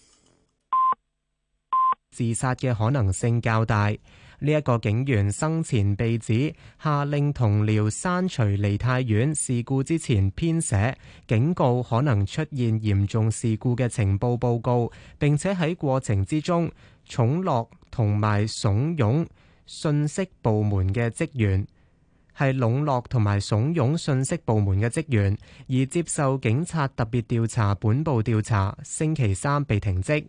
自殺嘅可能性較大。呢、這、一個警員生前被指下令同僚刪除梨泰院事故之前編寫警告可能出現嚴重事故嘅情報報告，並且喺過程之中寵樂同埋慫恿信息部門嘅職員。係籠絡同埋慫恿信息部門嘅職員，而接受警察特別調查本部調查，星期三被停職。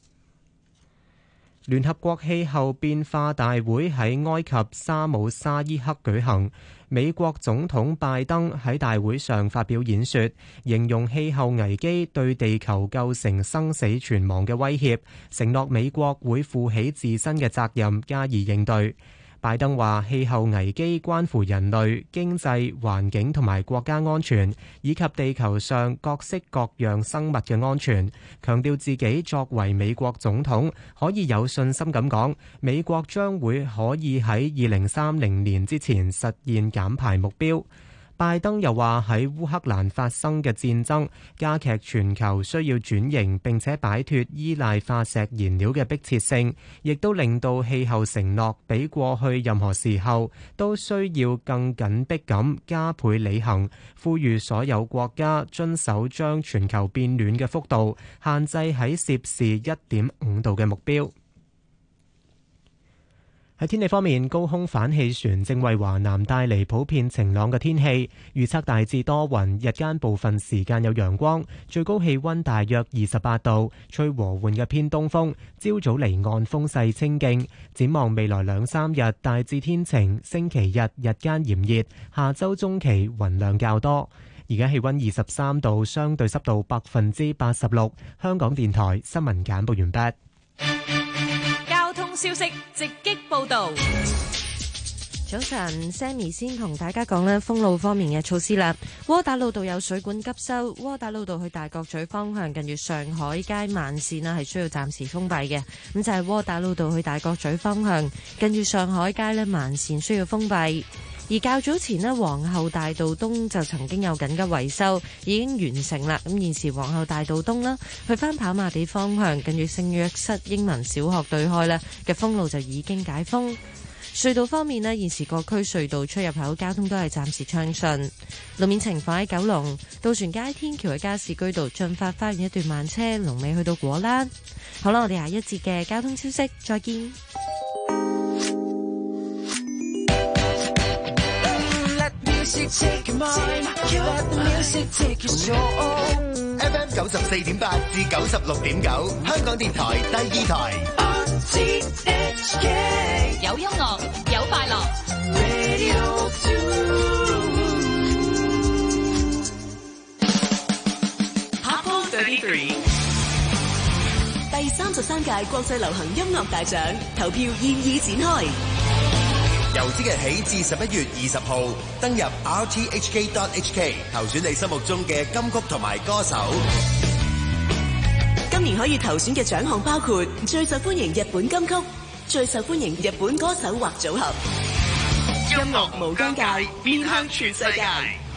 聯合國氣候變化大會喺埃及沙姆沙伊克舉行，美國總統拜登喺大會上發表演說，形容氣候危機對地球構成生死存亡嘅威脅，承諾美國會負起自身嘅責任加以應對。拜登話氣候危機關乎人類、經濟、環境同埋國家安全，以及地球上各式各樣生物嘅安全，強調自己作為美國總統可以有信心咁講，美國將會可以喺二零三零年之前實現減排目標。拜登又話喺烏克蘭發生嘅戰爭加劇全球需要轉型並且擺脫依賴化石燃料嘅迫切性，亦都令到氣候承諾比過去任何時候都需要更緊迫咁加倍履行，呼籲所有國家遵守將全球變暖嘅幅度限制喺攝氏一點五度嘅目標。喺天氣方面，高空反氣旋正為華南帶嚟普遍晴朗嘅天氣，預測大致多雲，日間部分時間有陽光，最高氣溫大約二十八度，吹和緩嘅偏東風，朝早離岸風勢清勁。展望未來兩三日大致天晴，星期日日間炎熱，下周中期雲量較多。而家氣溫二十三度，相對濕度百分之八十六。香港電台新聞簡報完畢。 消息直擊報道。 早晨 Sammy 先同大家講咧封路方面嘅措施啦。窩打老道有水管急修，窩打老道去大角咀方向近住上海街慢線啦，係需要暫時封閉嘅。咁就係窩打老道去大角咀方向近住上海街咧慢線需要封閉。而較早前呢，皇后大道東就曾經有緊急維修，已經完成啦。咁現時皇后大道東啦，去返跑馬地方向，跟住聖約瑟英文小學對開呢嘅封路就已經解封。隧道方面呢，現時各區隧道出入口交通都係暫時暢順。路面情況喺九龍渡船街天橋嘅加士居道進發花園一段慢車，龍尾去到果欄。好啦，我哋下一節嘅交通消息再見。 music take your mind, let the music take your soul. F M 九十四點八至九十六點九，香港電台第二台。 R T H K 有音樂，有快樂。 Radio two。 Hot thirty-three。第三十三屆國際流行音樂大獎投票現已展開， 由即日起至十一月二十號，登入 R T H K dot H K 投選你心目中嘅金曲同埋歌手。 今年可以投選嘅獎項包括最受歡迎日本金曲、最受歡迎日本歌手或組合。音樂無疆界，面向全世界。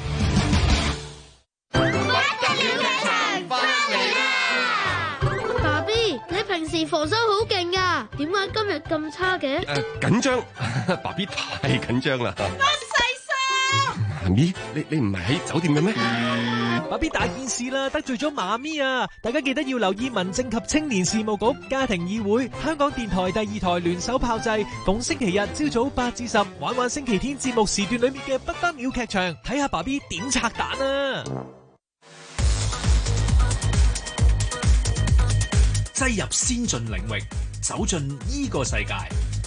你平時防守好勁噶，點解今日咁差嘅？ 誒，緊張，爸 B 太緊張啦。 乜細聲？ 媽咪，你你唔係喺酒店嘅咩？ 爸 B 大件事啦，得罪咗媽咪啊！大家記得要留意民政及青年事務局家庭議會，香港電台第二台聯手炮製，逢星期日朝早八至十，玩玩星期天節目時段裏面嘅不得了劇場，睇下爸 B 點拆彈啊！ 擠入先進領域，走進呢個世界。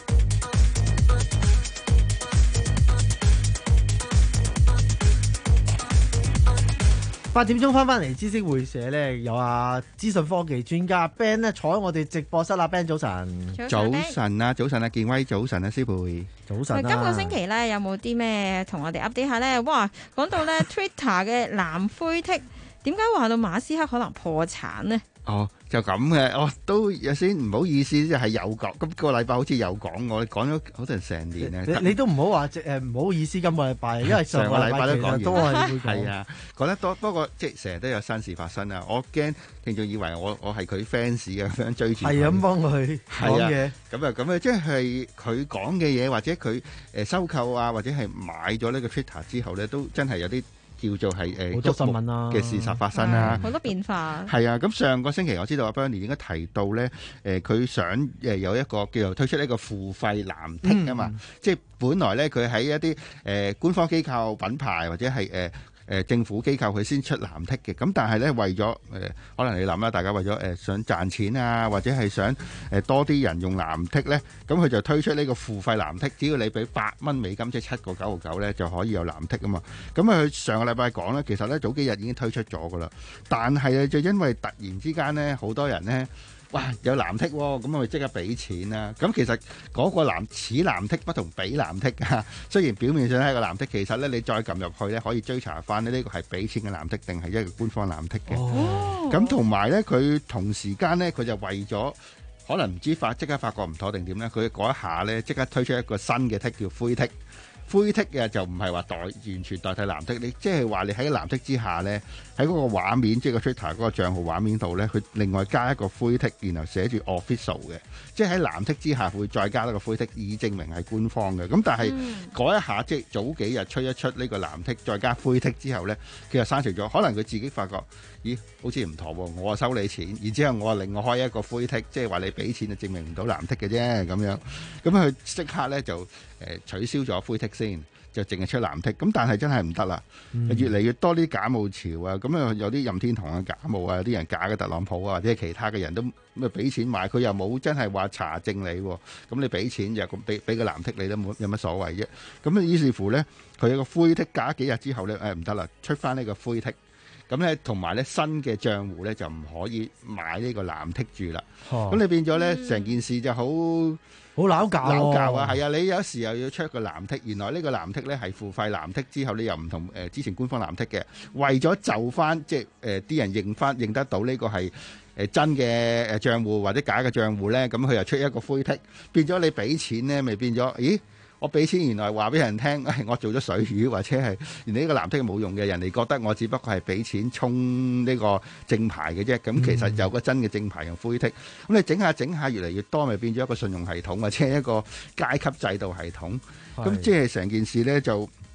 八點鐘翻返嚟知識會社咧，有啊資訊科技專家 Ben 咧坐喺我哋直播室啦。Ben 早晨， 早晨啊，早晨啊，健威，早晨啊，思培， 早晨啊。 今個星期咧有冇啲咩同我哋 update 下咧？哇，講到咧 Twitter 嘅藍灰剔，點解話到馬斯克可能破產呢？ 哦，就咁嘅，哦，都有先唔好意思，即係有講，今個禮拜好似有講過，你講咗好似成年啊！ 你你都唔好話誒唔好意思，今個禮拜，因為上個禮拜都講完，都係會講。 係啊，講得多，不過即係成日都有新事發生啊！我驚聽眾以為我我係佢 fans 嘅，咁樣追住。係咁幫佢講嘢。咁啊咁啊，即係佢講嘅嘢，或者佢誒收購啊，或者係買咗呢個 Twitter 之後咧，都真係有啲叫做係誒好多新聞啦嘅事實發生啦， 好多變化。 係啊，咁上個星期我知道阿 Bernie 應該提到咧，誒佢想誒有一個叫做推出一個付費藍剔啊嘛，嗯、即係本來咧佢喺一啲誒官方機構品牌或者係誒。誒政府機構佢先出藍剔嘅，咁但係咧為咗誒、呃，可能你諗啦，大家為咗誒、呃、想賺錢啊，或者係想誒、呃、多啲人用藍剔咧，咁佢就推出呢個付費藍剔，只要你俾八蚊美金，即係七個九毫九咧，就可以有藍剔啊嘛。咁啊，佢上個禮拜講咧，其實咧早幾日已經推出咗噶啦，但係咧就因為突然之間咧，好多人咧。哇！有藍剔喎，咁我咪即刻俾錢啦。咁其實嗰個藍似藍剔不同比藍剔啊。雖然表面上係個藍剔，其實咧你再撳入去咧，可以追查翻呢呢個係俾錢嘅藍剔定係一個官方藍剔嘅。咁同埋咧，佢同時間咧，佢就為咗可能唔知發即刻發覺唔妥定點咧，佢嗰一下咧即刻推出一個新嘅剔叫灰剔。灰剔嘅就唔係話代完全代替藍剔，你即係話你喺藍剔之下咧，喺嗰個畫面即係個 Twitter 嗰個賬號畫面度咧，佢另外加一個灰剔，然後寫住 official 嘅，即係喺藍剔之下會再加一個灰剔，以證明係官方嘅。咁但係嗰、嗯、一下即係早幾日出一出呢個藍剔，再加灰剔之後咧，佢就刪除咗。可能佢自己發覺，咦，好似唔妥喎，我啊收你錢，然之後我啊另外開一個灰剔，即係話你俾錢就證明唔到藍剔嘅啫咁樣。咁佢即刻咧就誒、呃、取消咗灰剔先，就淨係出藍剔。咁但係真係唔得啦，嗯、越嚟越多啲假冒潮啊！咁啊有啲任天堂嘅假冒啊，有啲人假嘅特朗普啊，或者其他嘅人都咁啊俾錢買，佢又冇真係話查證你，咁你俾錢就咁俾俾個藍剔你都冇有乜所謂啫。咁啊於是乎咧，佢有個灰剔，隔幾日之後咧，誒唔得啦，出翻呢個灰剔。咁咧，同埋咧新嘅賬戶咧就唔可以買呢個藍剔住啦。咁、哦、你變咗咧，成、嗯、件事就好好鬧交鬧交啊！係啊，你有時又要出一個藍剔，原來呢個藍剔咧係付費藍剔之後，你又唔同誒、呃、之前官方藍剔嘅，為咗就翻即係誒啲人認翻認得到呢個係誒真嘅誒賬戶或者假嘅賬戶咧，咁佢又出一個灰剔，變咗你俾錢咧，咪變咗咦？我俾錢原來話俾人聽，哎，我做咗水魚，或者係原來呢個藍剔冇用嘅，人哋覺得我只不過係俾錢充呢個正牌嘅啫。咁其實有個真嘅正牌用灰剔，咁你整下整下越嚟越多，咪變咗一個信用系統或者一個階級制度系統。咁即係成件事咧就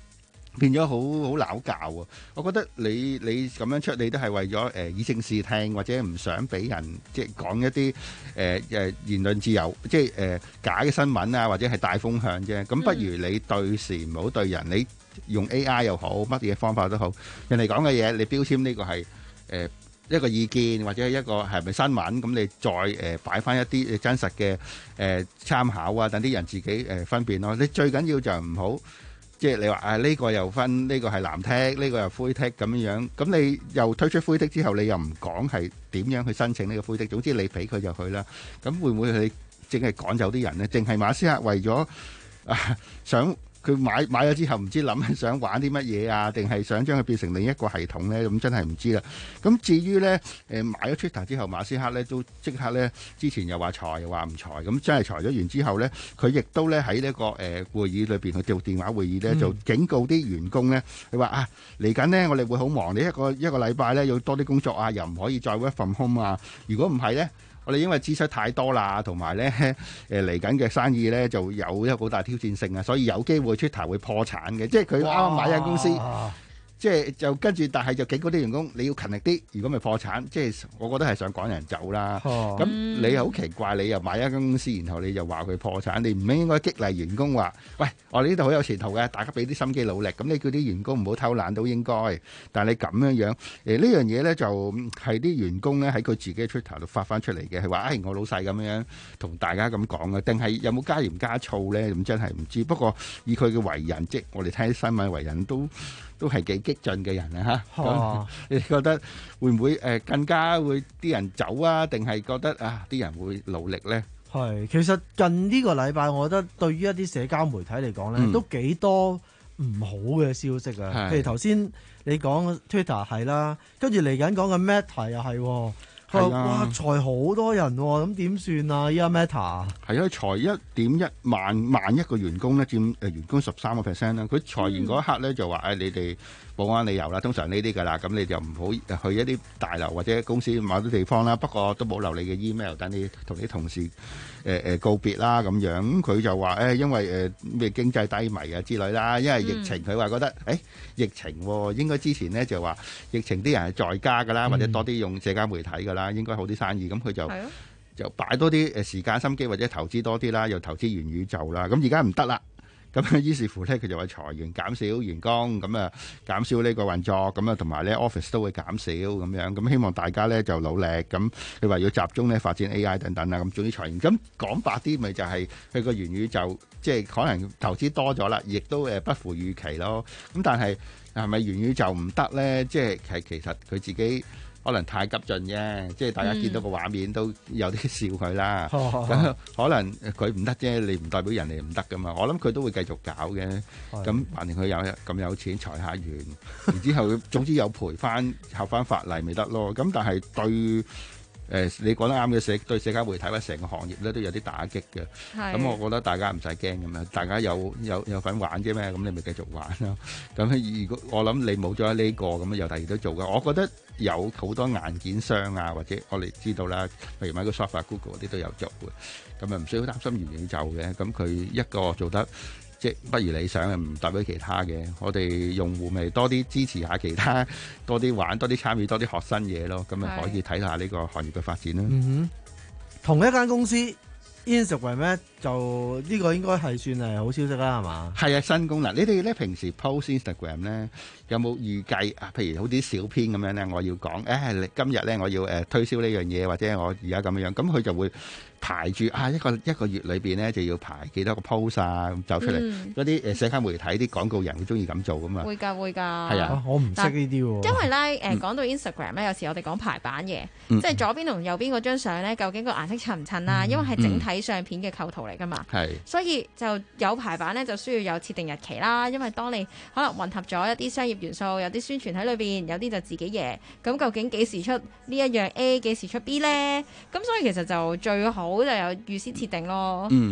變咗好好鬧教喎！我覺得你你咁樣出，你都係為咗誒、呃、以正視聽，或者唔想俾人即係講一啲誒誒言論自由，即係誒、呃、假嘅新聞啊，或者係大風向啫。咁不如你對事唔好對人，你用 A I 又好，乜嘢方法都好，人哋講嘅嘢，你標籤呢個係誒、呃、一個意見，或者係一個係咪新聞？咁你再誒擺翻一啲真實嘅誒、呃、參考啊，等啲人自己誒、呃、分辨咯。你最緊要就唔好。即係你話啊，呢個又分，呢個係藍剔，呢個又灰剔咁樣樣。咁你又推出灰剔之後，你又唔講係點樣去申請呢個灰剔。總之你俾佢就去啦。咁會唔會你淨係趕走啲人呢？淨係馬斯克為咗啊想佢買買咗之後唔知諗想玩啲乜嘢啊，定係想將佢變成另一個系統呢？咁真係唔知啦。咁至於呢，誒買咗 Twitter 之後，馬斯克呢都即刻呢，之前又話裁又話唔裁，咁真係裁咗完之後呢，佢亦都呢喺呢個誒會議裏邊去做電話會議呢，就警告啲員工呢，佢話啊嚟緊呢，我哋會好忙，你一個一個禮拜呢，要多啲工作啊，又唔可以再 work from home 啊。如果唔係呢，我哋因為支出太多啦，同埋咧誒嚟緊嘅生意咧就有一個好大挑戰性啊，所以有機會 Twitter 會破產嘅。即係佢啱啱買間公司，即係就跟住，但係就警告啲員工你要勤力啲，如果咪破產。即係我覺得係想趕人走啦。咁、哦、你好奇怪，你又買一間公司，然後你就話佢破產，你唔應該激勵員工話：喂，我哋呢度好有前途嘅，大家俾啲心機努力。咁你叫啲員工唔好偷懶都應該。但係你咁樣樣誒、呃、呢樣嘢咧，就係啲員工咧喺佢自己嘅 Twitter 度發翻出嚟嘅，係話：誒、哎、我老細咁樣同大家咁講嘅，定係有冇加鹽加醋咧？咁真係唔知。不過以佢嘅為人，即我哋睇新聞為人都。都係幾激進嘅人啊！嚇、哦，你覺得會唔會誒、呃、更加會啲人走啊？定係覺得啊啲人會努力咧？ 係，其實近呢個禮拜，我覺得對於一啲社交媒體嚟講咧，嗯、都幾多唔好嘅消息啊！譬如頭先你講 Twitter 係啦，跟住嚟緊講嘅 Meta 又係。係哇！裁好多人喎，咁點算啊？依家 Meta 係啊，裁一點一萬萬一個員工咧，佔誒員工十三個 percent 啦。佢裁完嗰一刻咧就話：誒、哎、你哋保安理由啦，通常呢啲㗎啦，咁你就唔好去一啲大樓或者公司某啲地方啦。不過都保留你嘅 email，等你同啲同事誒誒、呃、告別啦咁樣。咁佢就話：誒、哎、因為誒咩、呃、經濟低迷啊之類啦，因為疫情，佢話、嗯、覺得誒、哎、疫情喎、哦，應該之前咧就話疫情啲人係在家㗎啦，或者多啲用社交媒體㗎啦。應該好啲生意，咁佢就、啊、就擺多啲誒時間心機或者投資多啲啦，又投資元宇宙啦。咁而家唔得啦，咁於是乎咧，佢就話裁員減少員工，咁啊減少呢個運作，咁啊同埋咧 office 都會減少咁樣。咁希望大家咧就努力，咁佢話要集中咧發展 A I 等等啦。咁總之裁員，咁講白啲咪就係佢個元宇宙，即係可能投資多咗啦，亦都誒不符預期咯。咁但係係咪元宇宙唔得咧？即係係其實佢自己。可能太急進啫，即係大家見到個畫面都有啲笑佢啦。咁、嗯、可能佢唔得啫，你唔代表人哋唔得噶嘛。我諗佢都會繼續搞嘅。咁反正佢有咁有錢裁下完，然之後總之有賠翻合翻法例咪得咯。咁但係對。誒、呃，你講得啱嘅，社對社交媒體或者成個行業咧都有啲打擊嘅。咁我覺得大家唔使驚咁樣，大家有有有份玩啫咩？咁你咪繼續玩咯。咁如果我諗你冇咗呢個咁，有第二都做嘅。我覺得有好多硬件商啊，或者我哋知道啦，譬如買個 software Google 嗰啲都有做嘅。咁啊唔需要擔心元宇宙嘅。咁佢一個做得。即不如理想，唔代表其他嘅。我哋用戶咪多啲支持下其他，多啲玩，多啲參與，多啲學新嘢咯。咁咪可以睇下呢個行業嘅發展啦。 嗯哼，同一間公司 Instagram 咧，就呢個應該係算係好消息啦，係嘛？ 係啊，新功能。你哋咧平時 post Instagram 咧，有冇預計啊？譬如好啲小編咁樣咧，我要講，誒、哎，今日咧我要誒、呃、推銷呢樣嘢，或者我而家咁樣，咁佢就會。排住啊！一個一個月裏邊咧就要排幾多個 post 啊，咁走出嚟嗰啲誒社交媒體啲廣告人會中意咁做噶嘛？ 會㗎會㗎。 係啊， 我唔識呢啲喎。 因為咧誒講到 Instagram 咧，有時我哋講排版嘅，嗯、即係左邊同右邊嗰張相咧，究竟個顏色襯唔襯啊？嗯、因為係整體相片嘅構圖嚟㗎嘛。係、嗯。所以就有排版咧，就需要有設定日期啦。因為當你可能混合咗一啲商業元素，有啲宣傳喺裏邊，有啲就自己嘢。咁究竟幾時出呢一樣 A，幾時出 B 咧？咁所以其實就最好。好就有預先設定咯。 嗯，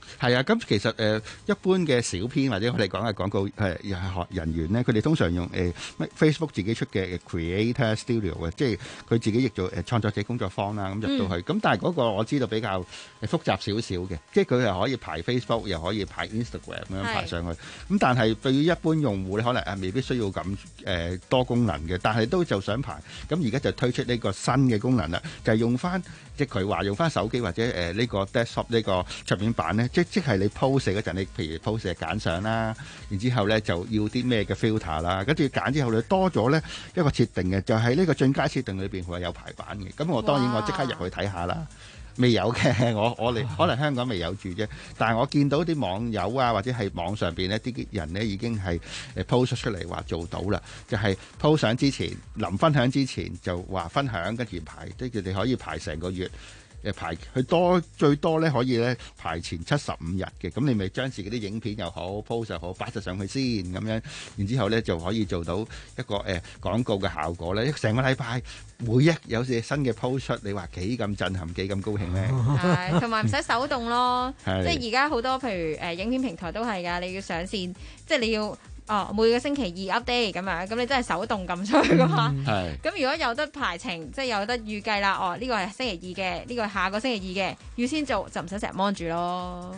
係啊，咁其實誒、呃、一般嘅小編或者我哋講嘅廣告誒學人員咧，佢哋通常用誒、呃、Facebook 自己出嘅 Creator Studio 嘅，即係佢自己譯做誒創作者工作坊啦，咁入到去。咁、嗯、但係嗰個我知道比較複雜少少嘅，即係佢係可以排 Facebook 又可以排 Instagram 咁樣排上去。咁但係對於一般用戶咧，可能啊未必需要咁誒、呃、多功能嘅，但係都就想排。咁而家就推出呢個新嘅功能啦，就係、是、用翻即係佢話用翻手機或者誒呢、呃這個 desktop 呢個桌面版咧，即即係你 post 嗰陣，你譬如 post 揀相啦，然之後咧就要啲咩嘅 filter 啦，跟住揀之後咧多咗咧一個設定嘅，就喺、是、呢個進階設定裏邊佢係有排版嘅。咁我當然我即刻入去睇下啦，未有嘅，我我哋可能香港未有住啫。但係我見到啲網友啊，或者係網上邊呢啲人咧已經係誒 post 出嚟話做到啦，就係、是、post 相之前臨分享之前就話分享，跟住排即係佢哋可以排成個月。誒排佢多最多咧可以咧排前七十五日嘅，咁你咪將自己啲影片又好 post 又好擺晒上去先咁樣，然之後咧就可以做到一個誒、呃、廣告嘅效果咧。成個禮拜每一有隻新嘅 post 出，你話幾咁震撼幾咁高興咧？ 係，同埋唔使手動咯，即係係而家好多譬如誒、呃、影片平台都係㗎，你要上線，即係你要。哦，每個星期二 update 咁樣，咁你真係手動撳出去噶嘛？係、嗯。咁如果有得排程，即係有得預計啦。哦，呢、呢個係星期二嘅，呢、呢個係下個星期二嘅，要先做就唔使成日 mon 住咯。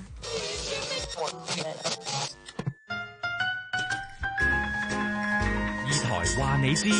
二台話你知，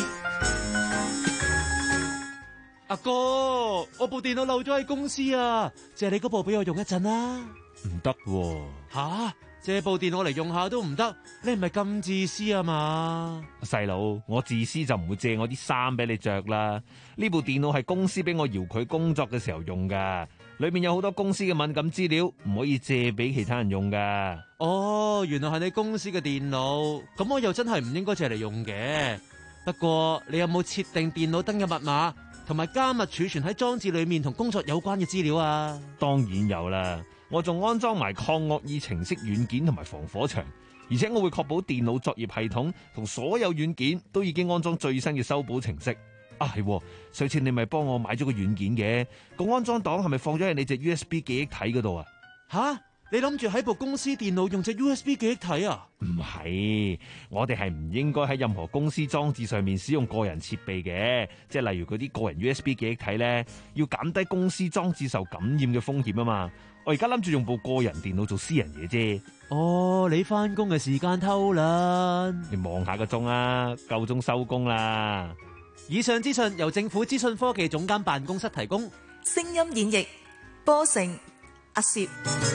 阿哥，我部電腦漏咗喺公司啊，借你嗰部俾我用一陣啦。唔得喎，吓？借部電腦嚟用下都唔得，你唔係咁自私啊嘛？細佬，我自私就唔會借我啲衫俾你着啦。呢部電腦係公司俾我搖佢工作嘅時候用噶，裏面有好多公司嘅敏感資料，唔可以借俾其他人用噶。哦，原來係你公司嘅電腦，咁我又真係唔應該借嚟用嘅。不過你有冇設定電腦登入密碼同埋加密儲存喺裝置裏面同工作有關嘅資料啊？當然有啦。我仲安裝埋抗惡意程式軟件同埋防火牆，而且我會確保電腦作業系統同所有軟件都已經安裝最新嘅修補程式。啊係，上次你咪幫我買咗個軟件嘅，個安裝檔係咪放咗喺你隻 U S B 記憶體嗰度啊？吓，你諗住喺部公司電腦用隻 U S B 記憶體啊？唔係，我哋係唔應該喺任何公司裝置上面使用個人設備嘅，即係例如嗰啲個人 U S B 記憶體咧，要減低公司裝置受感染嘅風險啊嘛。我而家諗住用部個人電腦做私人嘢啫。哦，你翻工嘅時間偷懶，你望下個鐘啊，夠鐘收工啦。以上資訊由政府資訊科技總監辦公室提供。 聲音演繹波成阿攝。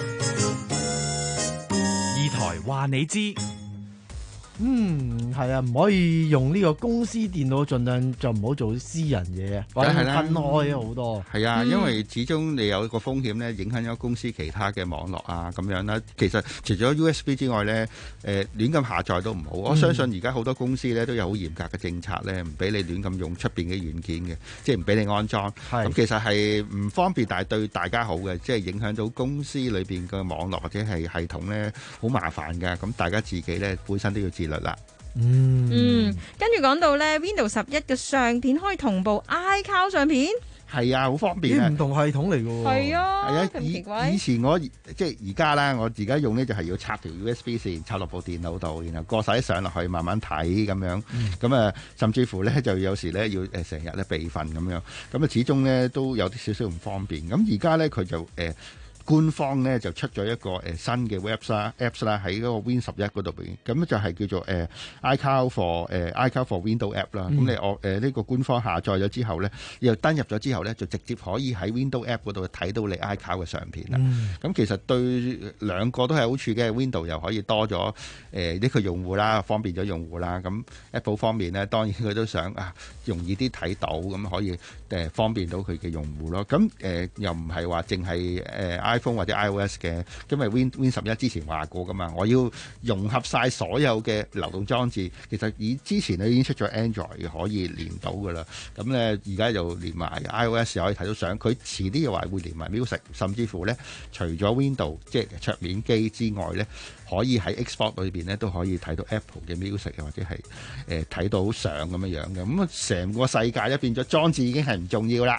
二台話你知。 嗯，係啊，唔可以用呢個公司電腦，盡量就唔好做私人嘢啊，或者分開啊好多。 係啊， 嗯、 因為始終你有一個風險咧，影響咗公司其他嘅網絡啊咁樣啦。其實除咗 U S B 之外咧，誒、呃、亂咁下載都唔好。嗯、我相信而家好多公司咧都有好嚴格嘅政策咧，唔俾你亂咁用出邊嘅軟件嘅，即係唔俾你安裝。咁其實係唔方便，但係對大家好嘅，即係影響到公司裏邊嘅網絡或者係系統咧，好麻煩㗎。咁大家自己咧本身都要自律啦。 嗯， 嗯，跟住講到咧 Windows 十一嘅相片可以同步 iCloud 相片， 係啊，好方便啊， 唔同系統嚟嘅喎， 係啊， 係啊， 咁奇怪。 以前我即係而家啦，我而家用呢就係要插條 U S B 線插落部電腦度，然後過晒啲相落去慢慢睇咁樣，咁啊、嗯，甚至乎咧就有時咧要誒成日咧備份咁樣，咁啊始終咧都有啲少少唔方便。咁而家咧佢就誒。呃官方咧就出咗一個誒、呃、新嘅 Apps 啦，Apps 啦喺嗰個 Win 十一嗰度邊，咁就係叫做誒、呃、iCloud for 誒、呃、iCloud for Windows App 啦。咁、嗯、你我誒呢個官方下載咗之後咧，又登入咗之後咧，就直接可以喺 Windows App 嗰度睇到你 iCloud 嘅相片啦。咁、嗯、其實對兩個都係好處嘅 ，Windows 又可以多咗誒呢個用戶啦，方便咗用戶啦。咁 Apple 方面咧，當然佢都想啊容易啲睇到，咁可以誒、呃、方便到佢嘅用戶咯。咁誒、呃、又唔係話淨係誒。呃 iPhone 或者 iOS 嘅，因為 Win Win 十一之前話過噶嘛，我要融合晒所有嘅流動裝置。其實以之前咧已經出咗 Android 可以連到噶啦，咁咧而家就連埋 iOS 又可以睇到相。佢遲啲又話會連埋 Music， 甚至乎咧除咗 Windows 即係桌面機之外咧，可以喺 Xbox 裏邊咧都可以睇到 Apple 嘅 Music 或者係誒睇到相咁樣樣嘅。咁啊成個世界咧變咗裝置已經係唔重要啦。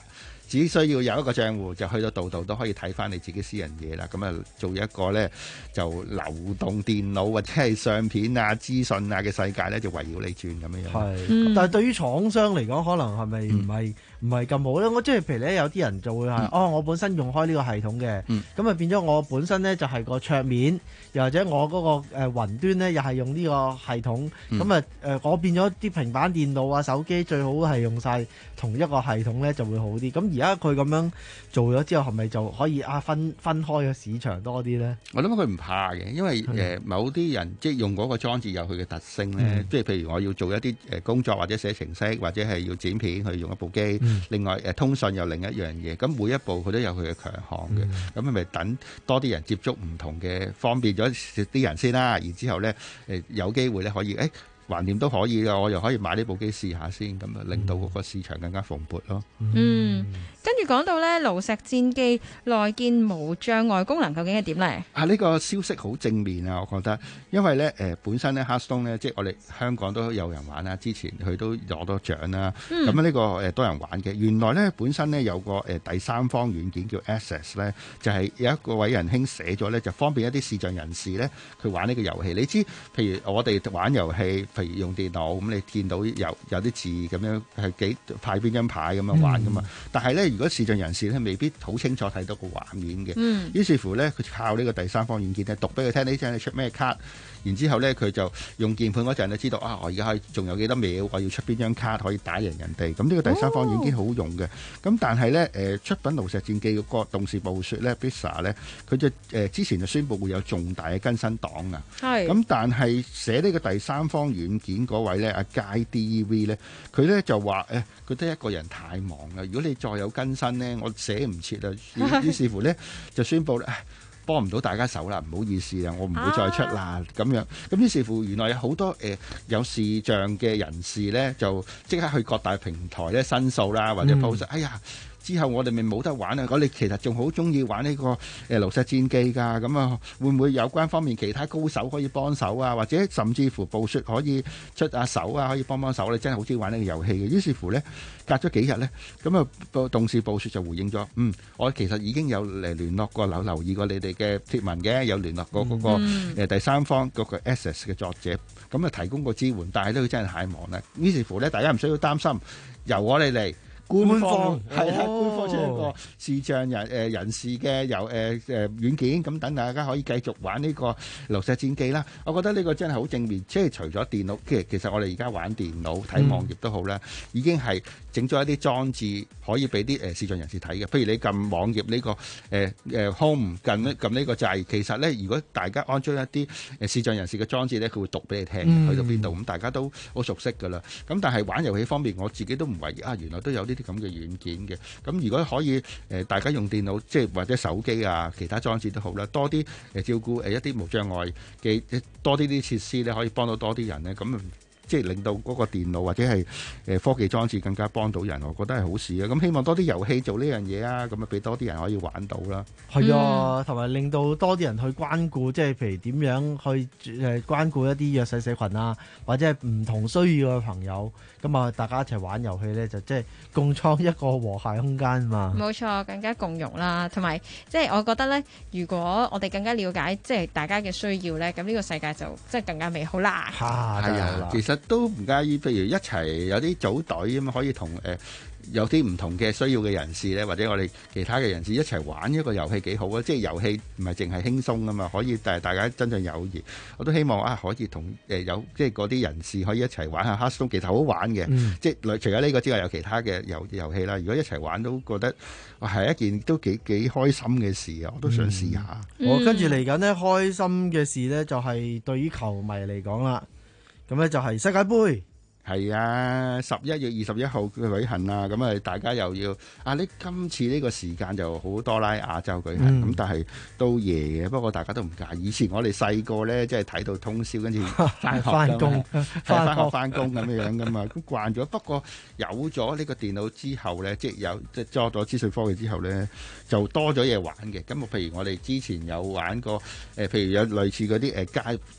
只需要有一個賬戶就去到度度都可以睇翻你自己私人嘢啦。咁啊做一個咧就流動電腦或者係相片啊、資訊啊嘅世界咧，就圍繞你轉咁樣樣。 係、 嗯， 但係對於廠商嚟講，可能係咪唔係唔係咁好咧？我即係譬如咧，有啲人就會係、嗯、哦，我本身用開呢個系統嘅，咁啊、嗯、變咗我本身咧就係個桌面，又或者我嗰個誒雲端咧又係用呢個系統，咁啊誒我變咗啲平板電腦啊、手機最好係用晒同一個系統咧就會好啲。咁而家佢咁樣做咗之後，係咪就可以啊分分開個市場多啲咧？ 我諗佢唔怕嘅，因為誒、呃、某啲人即係用嗰個裝置有佢嘅特性咧，嗯、即係譬如我要做一啲誒工作或者寫程式或者係要剪片去用一部機，嗯、另外誒、呃、通訊又另一樣嘢，咁每一部佢都有佢嘅強項嘅，咁係咪等多啲人接觸唔同嘅，方便咗啲人先啦，然之後咧誒、呃、有機會咧可以誒。欸橫掂都可以嘅，我又可以買呢部機試下先，咁啊令到嗰個市場更加蓬勃咯。 嗯，跟住講到咧爐石戰記內建無障礙功能，究竟係點咧？ 啊，呢、呢個消息好正面啊，我覺得，因為咧誒、呃、本身咧 Hearthstone 咧，即係我哋香港都有人玩啦，之前佢都攞到獎啦。咁啊呢個誒多人玩嘅，原來咧本身咧有個誒第三方軟件叫 Access 咧，就係、是、有一個位仁兄寫咗咧，就方便一啲視障人士咧佢玩呢個遊戲。你知，譬如我哋玩遊戲。譬如用電腦咁，你見到有有啲字咁樣係幾派邊張牌咁樣玩噶嘛？嗯、但係咧，如果視障人士咧，未必好清楚睇到個畫面嘅。嗯、於是乎咧，佢靠呢個第三方軟件咧，讀俾佢聽呢張你出咩卡，然之後咧佢就用鍵盤嗰陣咧知道啊，我而家可以仲有幾多秒，我要出邊張卡可以打贏人哋。咁呢個第三方軟件好用嘅。咁、哦、但係咧誒出品爐石戰記嗰個動視暴雪咧 Blizzard 咧，佢就誒、呃、之前就宣布會有重大嘅更新檔啊。係。咁但係寫呢個第三方軟軟件嗰位咧，阿佳 D E V 咧，佢咧就話誒，覺得一個人太忙啦。如果你再有更新咧，我寫唔切啦。於是乎咧，就宣布咧，幫唔到大家手啦，唔好意思啊，我唔會再出啦咁樣。咁於是乎，原來有好多誒、呃、有視障嘅人士咧，就即刻去各大平台咧申訴啦，或者 post、嗯、哎呀。之後我哋咪冇得玩啊！我哋其實仲好中意玩呢個誒爐石戰記㗎，咁啊會唔會有關方面其他高手可以幫手啊？或者甚至乎暴雪可以出下手啊，可以幫幫手？你真係好中意玩呢個遊戲嘅。於是乎呢，隔咗幾日呢，咁啊動視暴雪就回應咗，嗯，我其實已經有嚟聯絡過，留留意過你哋嘅貼文嘅，有聯絡過嗰個誒第三方嗰個 Access 嘅作者，咁啊提供個支援，但係都真係太忙啦。於是乎呢，大家唔需要擔心，由我哋嚟。官方係啦，官方出一個視障人誒、呃、人士嘅由誒誒軟件，咁等大家可以繼續玩呢個爐石戰記啦。我覺得呢個真係好正面，即係除咗電腦，其實其實我哋而家玩電腦睇網頁都好啦，嗯、已經係整咗一啲裝置可以俾啲誒視障人士睇嘅。譬如你撳網頁呢、呢個誒誒、呃、Home 撳呢撳呢個掣，其實咧如果大家安裝一啲誒視障人士嘅裝置咧，佢會讀俾你聽，嗯、去到邊度咁大家都好熟悉㗎啦。咁但係玩遊戲方面，我自己都唔懷疑啊，原來都有呢啲咁嘅軟件嘅。咁如果可以誒、呃，大家用電腦即係或者手機啊，其他裝置都好啦，多啲誒、呃、照顧誒一啲無障礙嘅多啲啲設施咧，可以幫到多啲人咧，咁即係令到嗰個電腦或者係誒科技裝置更加幫到人，我覺得係好事啊！咁希望多啲遊戲做呢樣嘢啊，咁啊俾多啲人可以玩到啦。 係啊，同埋令到多啲人去關顧，即係譬如點樣去誒關顧一啲弱勢社群啊，或者係唔同需要嘅朋友，咁啊大家一齊玩遊戲咧，就即係共創一個和諧空間嘛。冇錯，更加共融啦，同埋即係我覺得咧，如果我哋更加了解即係大家嘅需要咧，咁呢個世界就即係更加美好啦。嚇，係啊， 其實都唔介意，譬如一齊有啲組隊咁可以同誒、呃、有啲唔同嘅需要嘅人士咧，或者我哋其他嘅人士一齊玩一個遊戲幾好啊！即係遊戲唔係淨係輕鬆啊嘛，可以但係大家增進友誼。我都希望啊，可以同誒、呃、有即係嗰啲人士可以一齊玩下 Hearthstone，其實好玩嘅。嗯、即係除咗呢個之外，有其他嘅遊遊戲啦。如果一齊玩都覺得係一件都幾幾開心嘅事啊！我都想試下。 嗯、我跟住嚟緊呢，開心嘅事呢，就係對於球迷嚟講啦。咁咧就係世界盃， 係啊，十一月二十一號嘅舉行啊，咁啊大家又要啊，呢今次呢個時間就好多啦，亞洲舉行，咁、嗯、但係都夜嘅，不過大家都唔介意。以前我哋細個咧，即係睇到通宵，跟住翻學翻工，翻學翻工咁樣樣噶嘛，咁慣咗。不過有咗呢個電腦之後咧，即係有即係多咗資訊科技之後咧，就多咗嘢玩嘅。咁啊，譬如我哋之前有玩過誒、呃，譬如有類似嗰啲誒街即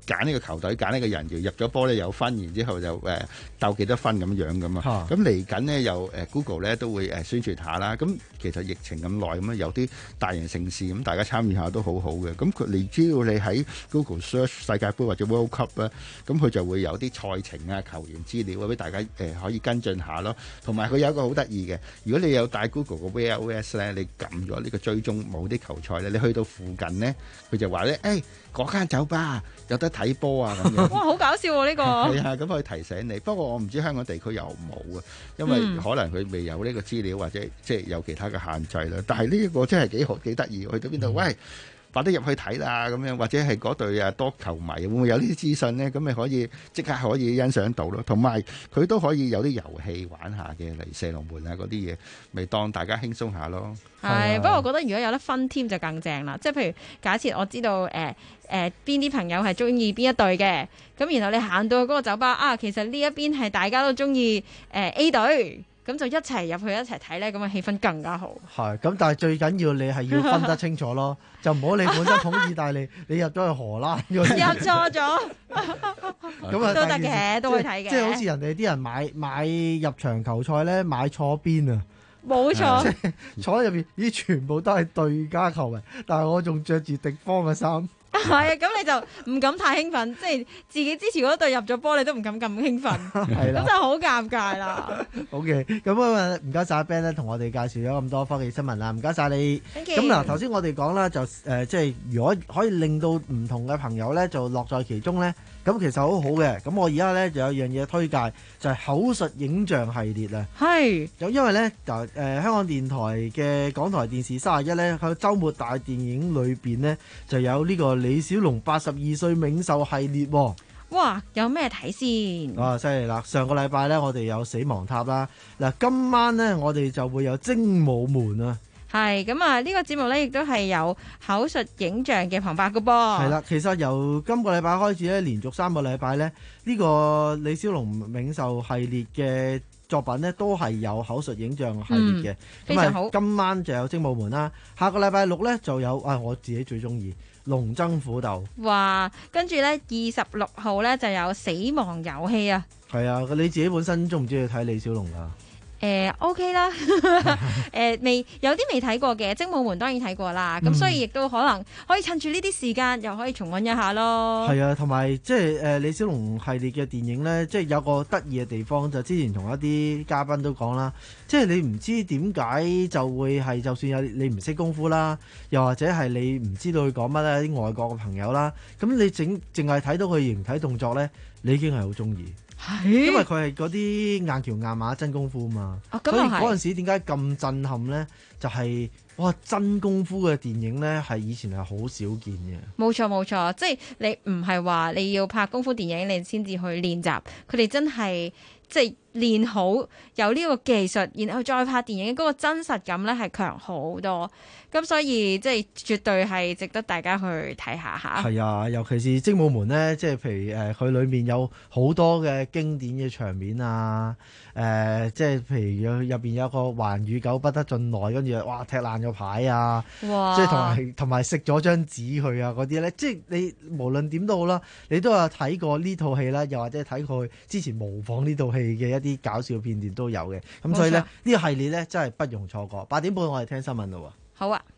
揀呢個球隊，揀呢個人，要入咗波咧有分，然之後就誒鬥幾多分咁樣咁啊。咁嚟緊呢，又誒 Google 咧都會誒宣傳下啦。咁其實疫情咁耐咁啊，有啲大型盛事咁，大家參與下都好好嘅。咁佢你只要你喺 Google search 世界盃或者 World Cup 咧，咁佢就會有啲賽程啊、球員資料啊，俾大家誒可以跟進下咯。同埋佢有一個好得意嘅，如果你有帶 Google 個 Wear O S 咧，你撳咗呢個追蹤某啲球賽咧，你去到附近呢，佢就話咧誒嗰間酒吧有得睇波啊咁樣。 哇，好搞笑喎呢個！ 係啊，咁可以提醒你。不過我唔知香港地區有冇啊，因為可能佢未有呢個資料或者即係有其他嘅限制啦。但係呢一個真係幾好幾得意，去到邊度？喂！快啲入去睇啦，咁樣或者係嗰隊啊多球迷會唔會有呢啲資訊呢？咁咪可以即刻可以欣賞到咯。同埋佢都可以有啲遊戲玩下嘅，例如射龍門啊嗰啲嘢，咪當大家輕鬆下咯。 係，不過我覺得如果有得分 team 就更正啦。即係譬如假設我知道誒誒邊啲朋友係中意邊一隊嘅，咁然後你行到去嗰個酒吧啊，其實呢一邊係大家都中意誒 A 隊。咁就一齊入去一齊睇咧，咁嘅氣氛更加好。 係，咁但係最緊要你係要分得清楚咯，就唔好你本身捧意大利，你入咗去荷蘭。入錯咗， 咁啊都得嘅，都可以睇嘅。 即係好似人哋啲人買買入場球賽咧，買錯邊啊！ 冇錯， 即係坐喺入邊，咦，全部都係對家球迷，但係我仲着住敵方嘅衫。 係啊，咁你就唔敢太興奮，即係自己支持嗰隊入咗波，你都唔敢咁興奮，係啦，咁就好尷尬啦。 OK，咁啊唔該晒 Ben 咧，同我哋介紹咗咁多科技新聞啦，唔該晒你。咁嗱，頭先我哋講啦，就誒、呃、即係如果可以令到唔同嘅朋友咧，就樂在其中咧，咁其實好好嘅。咁我而家咧就有樣嘢推介，就係、是、口述影像系列啊。係。咁因為咧就誒香港電台嘅港台電視三十一咧，喺週末大電影裏邊咧就有呢個李小龍八十二歲冥壽系列喎。 哇！有咩睇先？ 哇！犀利啦！上個禮拜咧，我哋有死亡塔啦。嗱，今晚咧，我哋就會有精武門啊。 係咁啊！呢個節目咧，亦都係有口述影像嘅旁白噶噃。係啦，其實由今個禮拜開始咧，連續三個禮拜咧，呢個李小龍冥壽系列嘅作品咧，都係有口述影像系列嘅。 嗯，非常好。 今晚就有精武門啦，下個禮拜六咧就有啊，我自己最中意龍爭虎鬥。 哇！跟住咧，二十六號咧就有死亡遊戲啊。 係啊，你自己本身中唔中意睇李小龍啊？ 誒、呃、OK 啦，誒、呃、未有啲未睇過嘅，精武門當然睇過啦，咁、嗯、所以亦都可能可以趁住呢啲時間，又可以重溫一下咯。係啊，同埋即係誒李小龍系列嘅電影呢，即係有個得意嘅地方，就之前同一啲嘉賓都講啦，即係你唔知點解就會係，就算有你唔識功夫啦，又或者係你唔知道佢講乜咧，啲外國嘅朋友啦，咁你整淨係睇到佢形體動作呢，你已經係好中意。因為佢係嗰啲硬橋硬馬真功夫嘛，哦、所以嗰陣時點解咁震撼呢？就係、是、哇真功夫嘅電影呢，係以前係好少見嘅。冇錯冇錯，即係你唔係話你要拍功夫電影你先至去練習，佢哋真係即係練好有呢個技術，然後再拍電影嗰、那個真實感呢係強好多。咁所以即係絕對係值得大家去睇下嚇。係啊，尤其是精武門呢，即係譬如誒，佢、呃、裏面有好多嘅經典嘅場面啊，誒、呃，即係譬如入邊有個環宇狗不得進內，跟住哇踢爛個牌啊，哇即係同埋同埋食咗張紙去啊嗰啲咧，即係你無論點都好啦，你都有睇過呢套戲啦，又或者睇過之前模仿呢套戲嘅一啲搞笑片段都有嘅。咁所以咧呢、呢個系列咧真係不容錯過。八點半我哋聽新聞咯。好啊！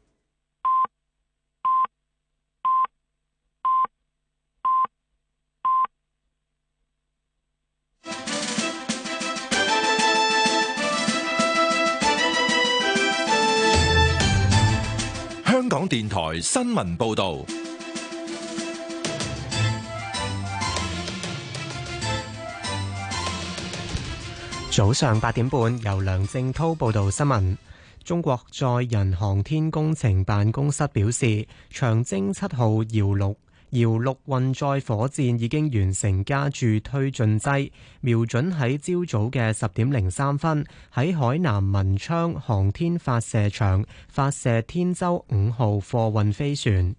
香港電台新聞報道。 早上八點半，由梁正滔報道新聞。中國載人航天工程辦公室表示，長征七號遙六遙六運載火箭已經完成加注推進劑，瞄準喺朝早嘅十點零三分喺海南文昌航天發射場發射天舟五號貨運飛船。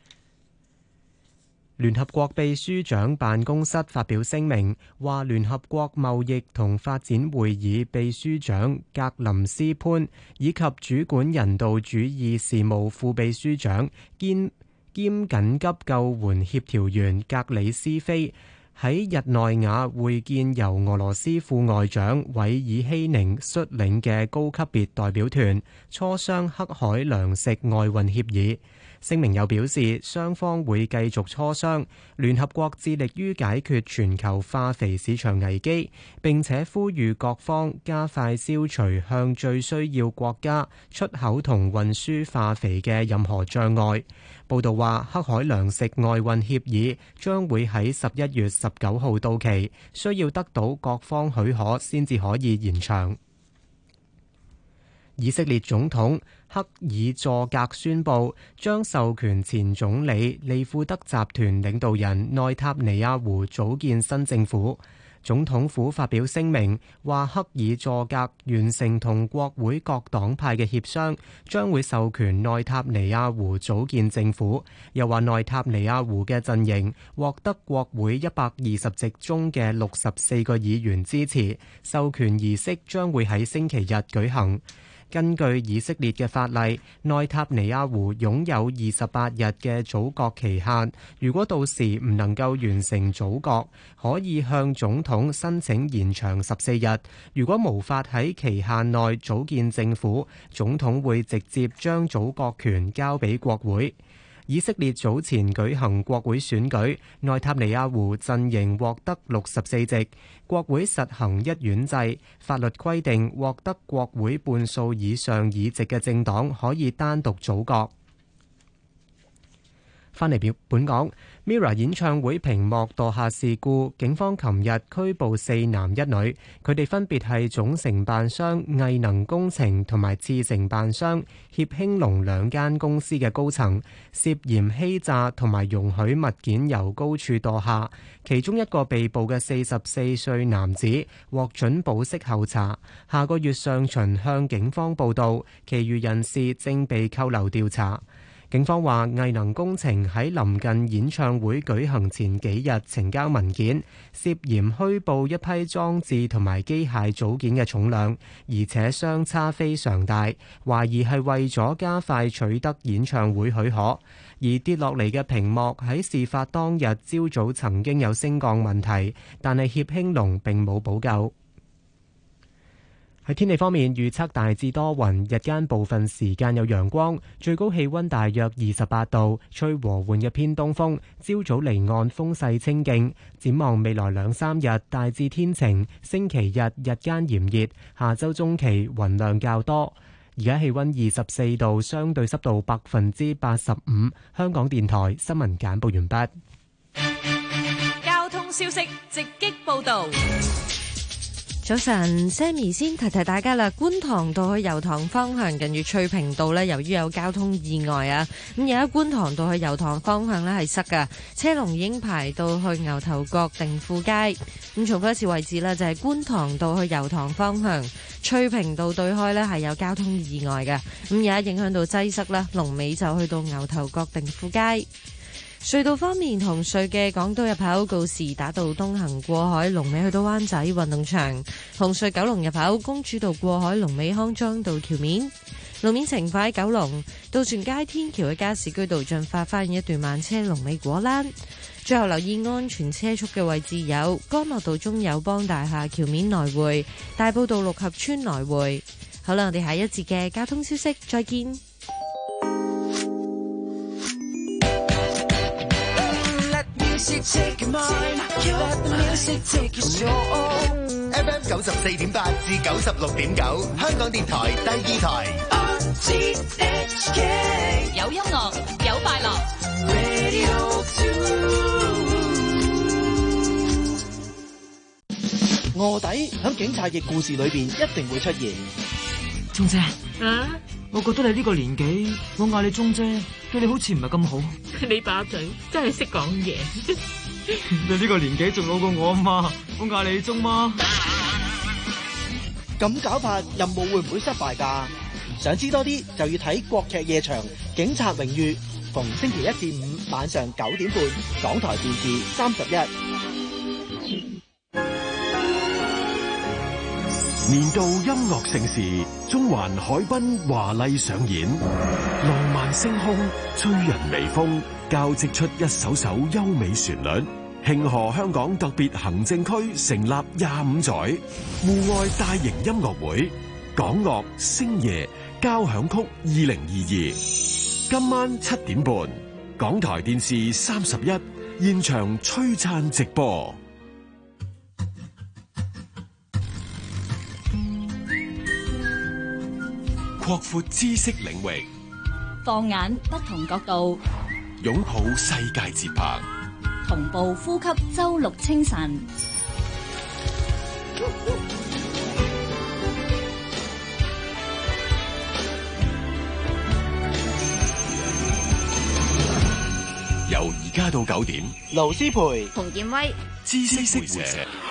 聯合國秘書長辦公室發表聲明，話聯合國貿易同發展會議秘書長格林斯潘以及主管人道主義事務副秘書長堅兼緊急救援協調員格里斯菲喺日內瓦會見由俄羅斯副外長韋爾希寧率領嘅高級別代表團，磋商黑海糧食外運協議。聲明又表示，雙方會繼續磋商，聯合國致力於解決全球化肥市場危機，並且呼籲各方加快消除向最需要國家出口同運輸化肥嘅任何障礙。報道話，黑海糧食外運協議將會喺十一月十九號到期，需要得到各方許可先至可以延長。以色列總統克爾佐格宣布，將授權前總理利庫德集團領導人內塔尼亞胡組建新政府。總統府發表聲明話，克爾佐格完成同國會各黨派嘅協商，將會授權內塔尼亞胡組建政府。又話內塔尼亞胡嘅陣營獲得國會一百二十席中嘅六十四個議員支持，授權儀式將會喺星期日舉行。根據以色列嘅法例，內塔尼亞胡擁有二十八日嘅組閣期限。如果到時唔能夠完成組閣，可以向總統申請延長十四日。如果無法喺期限內組建政府，總統會直接將組閣權交俾國會。以色列早前舉行國會選舉，內塔尼亞胡陣營獲得六十四席，國會實行一院制，法律規定獲得國會半數以上議席嘅政黨可以單獨組閣。翻嚟表本港 ，Mirror 演唱會屏幕墮下事故，警方琴日拘捕四男一女，佢哋分別係總承辦商藝能工程同埋次承辦商協興隆兩間公司嘅高層，涉嫌欺詐同埋容許物件由高處墮下。其中一個被捕嘅四十四歲男子獲准保釋候查，下個月上旬向警方報到，其餘人士正被扣留調查。警方話，藝能工程喺臨近演唱會舉行前幾日呈交文件，涉嫌虛報一批裝置同埋機械組件嘅重量，而且相差非常大，懷疑係為咗加快取得演唱會許可。而跌落嚟嘅屏幕喺事發當日朝早曾經有升降問題，但係協興隆並冇補救。喺天氣方面，預測大致多雲，日間部分時間有陽光，最高氣溫大約二十八度，吹和緩嘅偏東風，朝早離岸風勢清勁。展望未來兩三日，大致天晴，星期日日間炎熱，下周中期雲量較多。而家氣溫二十四度，相對濕度百分之八十五。香港電台新聞簡報完畢。 交通消息直擊報道。 早晨 Sammy 先提提大家啦，觀塘道去油塘方向近住翠屏道呢，由於有交通意外啊，咁而家觀塘道去油塘方向呢係塞噶，車龍已經排到去牛頭角定富街。咁重複一次位置啦，就係觀塘道去油塘方向翠屏道對開呢係有交通意外嘅，咁而家影響到擠塞啦，龍尾就去到牛頭角定富街。隧道方面，紅隧嘅港島入口告士打道東行過海，龍尾去到灣仔運動場；紅隧九龍入口公主道過海，龍尾康莊道橋面。路面情況喺九龍渡船街天橋嘅加士居道進發發現一段慢車，龍尾果欄。最後留意安全車速嘅位置有干諾道中友邦大廈橋面來回、大埔道六合村來回。好啦，我哋下一節嘅交通消息再見。 Take mine, let the music take your soul. F M 九十四點八至九十六點九，香港電台第二台。R T H K 有音樂，有快樂。 Radio two 臥底喺警察嘅故事裏邊一定會出現。 鐘姐， 啊， 我覺得你呢個年紀，我嗌你鐘姐，對你好似唔係咁好。 你把嘴真係識講嘢。 你呢個年紀仲老過我啊嘛，我嗌你鐘媽。 咁搞法任務會唔會失敗㗎？想知多啲就要睇國劇夜場《警察榮譽》，逢星期一至五晚上九點半，港台電視三十一。 年度音樂盛事中環海濱華麗上演，浪漫星空，吹人微風，交織出一首首優美旋律。慶賀香港特別行政區成立廿五載，戶外大型音樂會，港樂星夜交響曲二零二二，今晚七點半，港台電視三十一現場璀璨直播。擴闊知識領域， 放眼不同角度， 擁抱世界節拍， 同步呼吸周六清晨。 由而家到九點， 盧思培、 馮建威、 知識會社。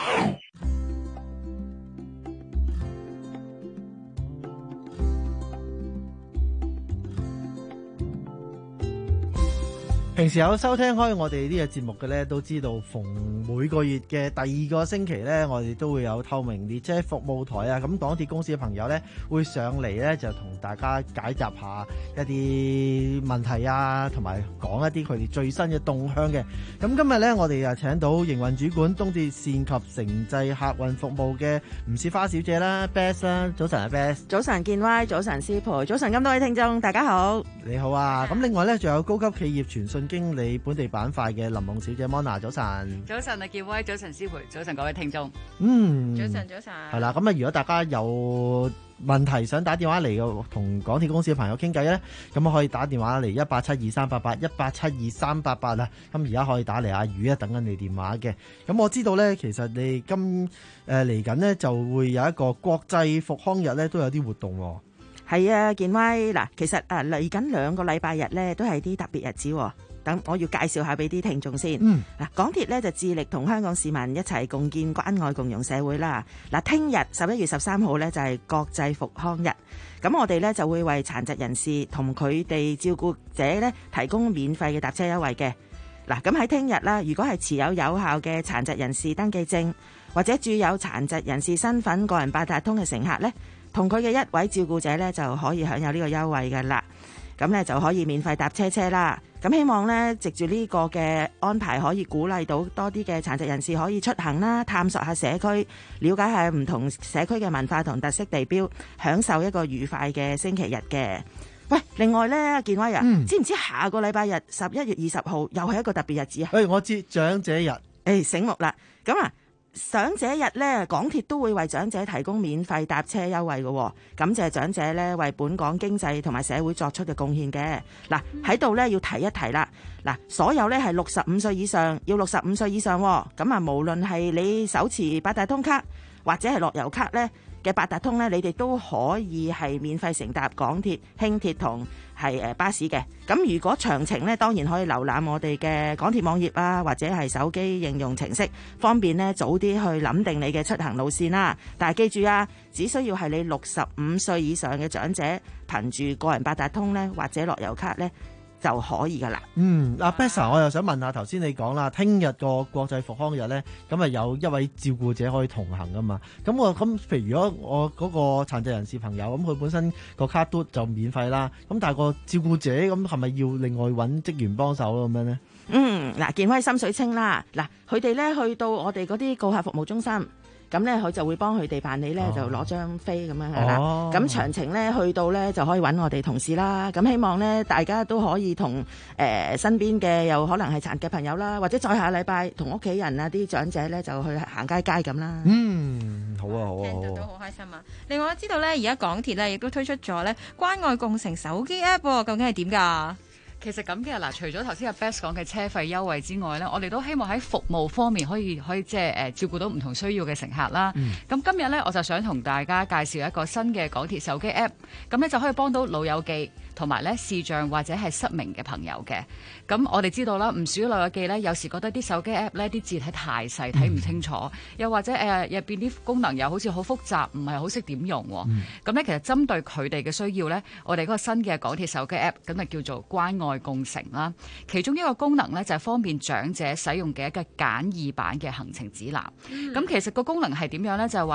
平時有收聽開我哋呢個節目嘅咧，都知道逢每個月嘅第二個星期咧，我哋都會有透明列車服務台啊。咁港鐵公司嘅朋友咧，會上嚟咧，就同大家解答下一啲問題啊，同埋講一啲佢哋最新嘅動向嘅。咁今日咧，我哋又請到營運主管東鐵線及城際客運服務嘅吳雪花小姐啦 ，Beth 啦，早晨啊 Beth， 早晨建威，早晨思培，早晨咁多位聽眾，大家好， 你好啊。咁另外咧，仲有高級企業傳訊經理本地板塊嘅林夢小姐 Mona， 早晨。 早晨啊，建威，早晨思培，早晨各位聽眾。 嗯， 早晨，早晨。 係啦，咁啊，如果大家有問題想打電話嚟嘅，同港鐵公司嘅朋友傾偈咧，咁可以打電話嚟一八七二三八八一八七二三八八啊。咁而家可以打嚟阿宇啊，等緊你電話嘅。咁我知道咧，其實你今誒嚟緊呢，就會有一個國際復康日咧，都有啲活動。 係啊，建威嗱，其實誒嚟緊兩個禮拜日咧，都係啲特別日子。等我要介紹下俾啲聽眾先。嗯，嗱，港鐵咧就致力同香港市民一齊共建關愛共融社會啦。嗱，聽日十一月十三號咧就係國際復康日，咁我哋咧就會為殘疾人士同佢哋照顧者咧提供免費嘅搭車優惠嘅。嗱，咁喺聽日啦，如果係持有有效嘅殘疾人士登記證或者註有殘疾人士身份個人八達通嘅乘客咧，同佢嘅一位照顧者咧就可以享有呢個優惠㗎啦。咁咧就可以免費搭車車啦。咁希望咧，藉住呢個嘅安排，可以鼓勵到多啲嘅殘疾人士可以出行啦，探索下社區，了解下唔同社區嘅文化同特色地標，享受一個愉快嘅星期日嘅。喂，另外咧，建威啊，嗯、知唔知下個禮拜日十一月二十號又係一個特別日子啊？ 誒，我知長者日。 誒，醒目啦。咁啊。長者日咧，港鐵都會為長者提供免費搭車優惠嘅，感謝長者咧為本港經濟同埋社會作出嘅貢獻嘅。嗱，喺度咧要提一提啦，嗱，所有咧係六十五歲以上，要六十五歲以上，咁啊無論係你手持八達通卡或者係樂悠卡咧嘅八達通咧，你哋都可以係免費乘搭港鐵、輕鐵同係誒巴士嘅。咁如果詳情咧，當然可以瀏覽我哋嘅港鐵網頁啊，或者係手機應用程式，方便咧早啲去諗定你嘅出行路線啦。但係記住啊，只需要係你六十五歲以上嘅長者，憑住個人八達通咧或者樂悠卡咧就可以噶啦。 嗯，阿 Bessa， 我又想問下，頭先你講啦，聽日個國際復康日咧，咁啊有一位照顧者可以同行噶嘛？咁我咁，譬如如果我嗰個殘疾人士朋友，咁佢本身個卡都就免費啦，咁但係個照顧者咁係咪要另外揾職員幫手咁樣咧？ 嗯，嗱，建威心水清啦，嗱，佢哋咧去到我哋嗰啲顧客服務中心。咁咧，佢就會幫佢哋辦理咧，就攞張飛咁樣係啦。咁詳情咧，去到咧就可以揾我哋同事啦。咁希望咧，大家都可以同誒、呃、身邊嘅有可能係殘疾朋友啦，或者再下禮拜同屋企人啊啲長者咧，就去行街街咁啦。 嗯，好啊，好啊， 聽到都好開心啊！另外我知道咧，而家港鐵咧亦都推出咗咧關愛共乘手機 app 喎，究竟係點㗎？ 其實咁嘅嗱，除咗頭先阿 Beth 講嘅車費優惠之外咧，我哋都希望喺服務方面可以可以即係誒照顧到唔同需要嘅乘客啦。咁、嗯、今日咧，我就想同大家介紹一個新嘅港鐵手機 app， 咁咧就可以幫到老友記同埋咧視障或者係失明嘅朋友嘅。咁我哋知道啦，唔少老友記咧有時覺得啲手機 app 咧啲字體太細，睇唔清楚，嗯、又或者誒入邊啲功能又好似好複雜，唔係好識點用。咁咧、嗯、其實針對佢哋嘅需要咧，我哋嗰個新嘅港鐵手機 app 咁就叫做關愛愛共乘啦，其中一個功能咧就係方便長者使用嘅一個簡易版嘅行程指南。咁、嗯、其實個功能係點樣咧？就係話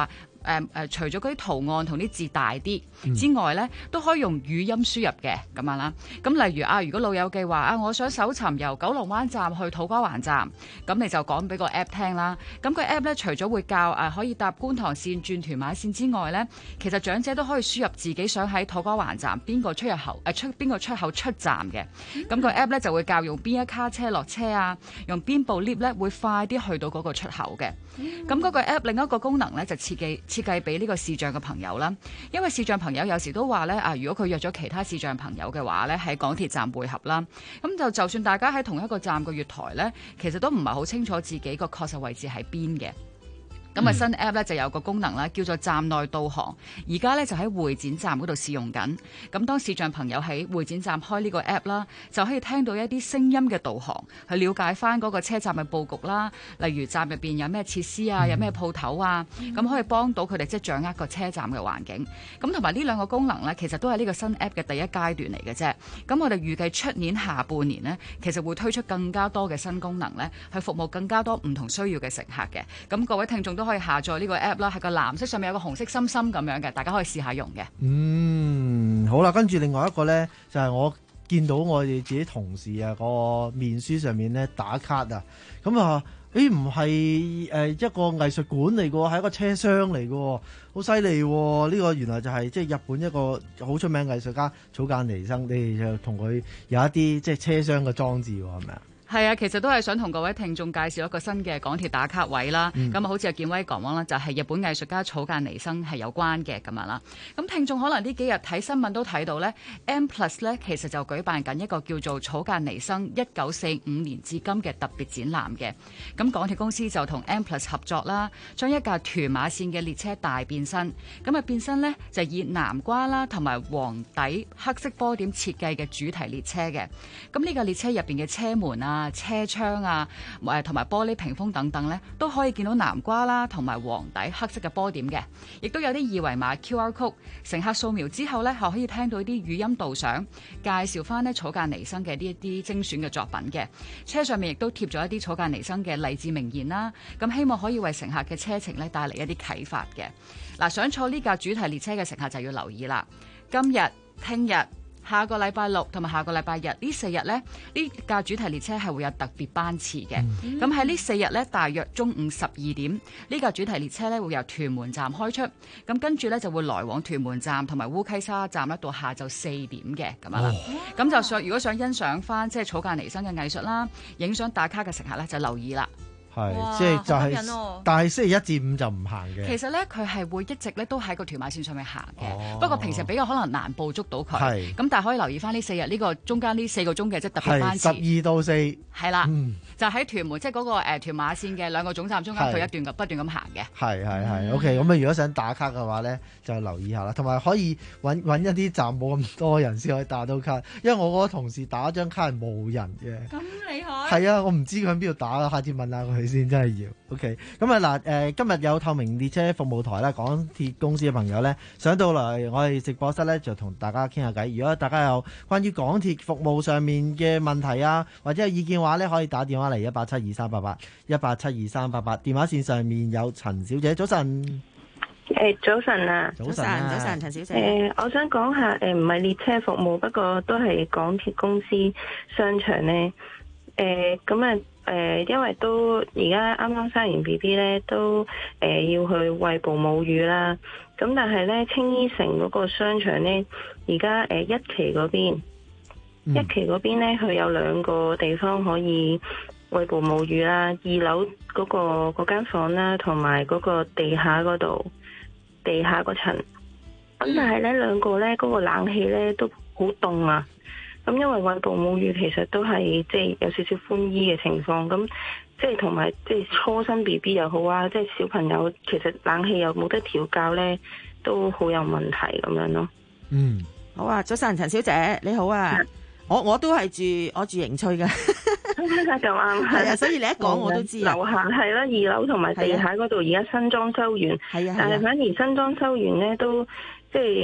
誒誒，除咗嗰啲圖案同啲字大啲之外咧，都可以用語音輸入嘅咁樣啦。咁例如啊，如果老友記話啊，我想搜尋由九龍灣站去土瓜灣站，咁你就講俾個 app 聽啦。咁個 app 咧，除咗會教啊可以搭觀塘線轉屯馬線之外咧，其實長者都可以輸入自己想喺土瓜灣站邊個出入口誒出邊個出口出站嘅。咁個 app 咧就會教用邊一卡車落車啊，用邊部 lift 咧會快啲去到嗰個出口嘅。咁嗰個 app 另一個功能咧就設計設計俾呢個視障嘅朋友啦。因為視障朋友有時都話咧啊，如果佢約咗其他視障朋友嘅話咧，喺港鐵站會合啦。咁就就算大家喺同一個站個月台咧，其實都唔係好清楚自己個確實位置喺邊嘅。咁啊，新 app 咧就有個功能啦，叫做站內導航。而家咧就喺會展站嗰度試用緊。咁當視障朋友喺會展站開呢個 app 啦，就可以聽到一啲聲音嘅導航，去了解翻嗰個車站嘅佈局啦。例如站入邊有咩設施啊，有咩鋪頭啊，咁可以幫到佢哋即係掌握個車站嘅環境。咁同埋呢兩個功能咧，其實都係呢個新 app 嘅第一階段嚟嘅啫。咁我哋預計出年下半年呢，其實會推出更加多嘅新功能咧，去服務更加多唔同需要嘅乘客嘅。咁各位聽眾都可以下載呢個 app 啦，係個藍色上面有個紅色心心咁樣嘅，大家可以試下用嘅。 嗯，好啦，跟住另外一個呢，就係、是、我見到我哋自己同事啊個面書上面呢打卡啊，咁啊，誒唔係誒一個藝術館嚟嘅喎，係一個車廂嚟嘅喎，好犀利喎！呢、這個原來就係即係日本一個好出名藝術家草間彌生，你哋就同佢有一啲即係車廂嘅裝置喎，係咪啊？ 係啊，其實都係想同各位聽眾介紹一個新嘅港鐵打卡位啦。咁啊、嗯，好似阿健威講啦，就係、是、日本藝術家草間彌生係有關嘅咁樣啦。咁聽眾可能呢幾日睇新聞都睇到咧 ，M Plus 咧其實就舉辦緊一個叫做草間彌生一九四五年至今嘅特別展覽嘅。咁港鐵公司就同 M Plus 合作啦，將一架屯馬線嘅列車大變身。咁啊變身咧就以南瓜啦同埋黃底黑色波點設計嘅主題列車嘅。咁呢架列車入邊嘅車門啊〜車窗啊，誒同埋玻璃屏風等等咧，都可以見到南瓜啦，同埋黃底黑色嘅波點嘅，亦都有啲二維碼 Q R code， 乘客掃描之後咧，係可以聽到啲語音導賞，介紹翻咧草間彌生嘅呢一啲精選嘅作品嘅。車上面亦都貼咗一啲草間彌生嘅勵志名言啦，咁希望可以為乘客嘅車程咧帶嚟一啲啟發嘅。嗱，想坐呢架主題列車嘅乘客就要留意啦，今日、聽日、下個禮拜六同埋下個禮拜日呢四日呢，呢架主題列車係會有特別班次嘅。咁喺呢四日呢，大約中午十二點，呢架主題列車呢會由屯門站開出，咁跟住呢就會來往屯門站同埋烏溪沙站呢到下晝四點嘅咁樣啦。咁、哦、就想如果想欣賞翻即係草間彌生嘅藝術啦，影相打卡嘅乘客呢，就留意啦。 係，即係就係、是，但係星期一至五就唔行嘅。 其實咧，佢係會一直咧都喺個屯馬線上面行嘅。哦、不過平時比較可能難捕捉到佢。係。咁但係可以留意翻呢四日呢、呢個中間呢四個鐘嘅即係特別班次。十二到四。係啦。嗯。就喺屯門，即係嗰個誒屯馬線嘅兩個總站中間，佢一段咁不斷咁行嘅。係係係。OK，咁啊，如果想打卡嘅話咧，就留意下啦。同埋可以揾揾一啲站冇咁多人先可以打到卡，因為我嗰個同事打一張卡係冇人嘅。咁厲害。係啊，我唔知佢喺邊度打啊，下次問下佢先，真係要。OK，咁啊嗱，誒今日有透明列車服務台啦，港鐵公司嘅朋友咧上到嚟我哋直播室咧，就同大家傾下偈。如果大家有關於港鐵服務上面嘅問題啊，或者有意見嘅話咧，可以打電話嚟一八七二三八八一八七二三八八。電話線上面有陳小姐，早晨。 誒，早晨啊， 早晨，早晨，陳小姐。 誒，我想講下，誒，唔係列車服務，不過都係港鐵公司商場咧。誒，咁啊。誒、呃，因為都而家啱啱生完 B B 咧，都誒、呃、要去餵哺母乳啦。咁但係咧，青衣城嗰個商場咧，而家誒一期嗰邊，嗯、一期嗰邊咧，佢有兩個地方可以餵哺母乳啦。二樓嗰、嗰個嗰間房啦，同埋嗰個地下嗰度，地下嗰層。咁但係咧，兩個咧嗰、嗰個冷氣咧都好凍啊。咁因為餵哺母乳其實都係即係有少少寬衣嘅情況，咁即係同埋即係初生 B B 又好啊，即係小朋友其實冷氣又冇得調校咧，都好有問題咁樣咯。 嗯，好啊，早晨陳小姐你好啊，嗯、我我都係住我住迎翠嘅， 咁啱係啊， 所以你一講我都知啦。 樓下係啦，二樓同埋地下嗰度而家新裝修完，係啊，但係反而新裝修完咧都即係。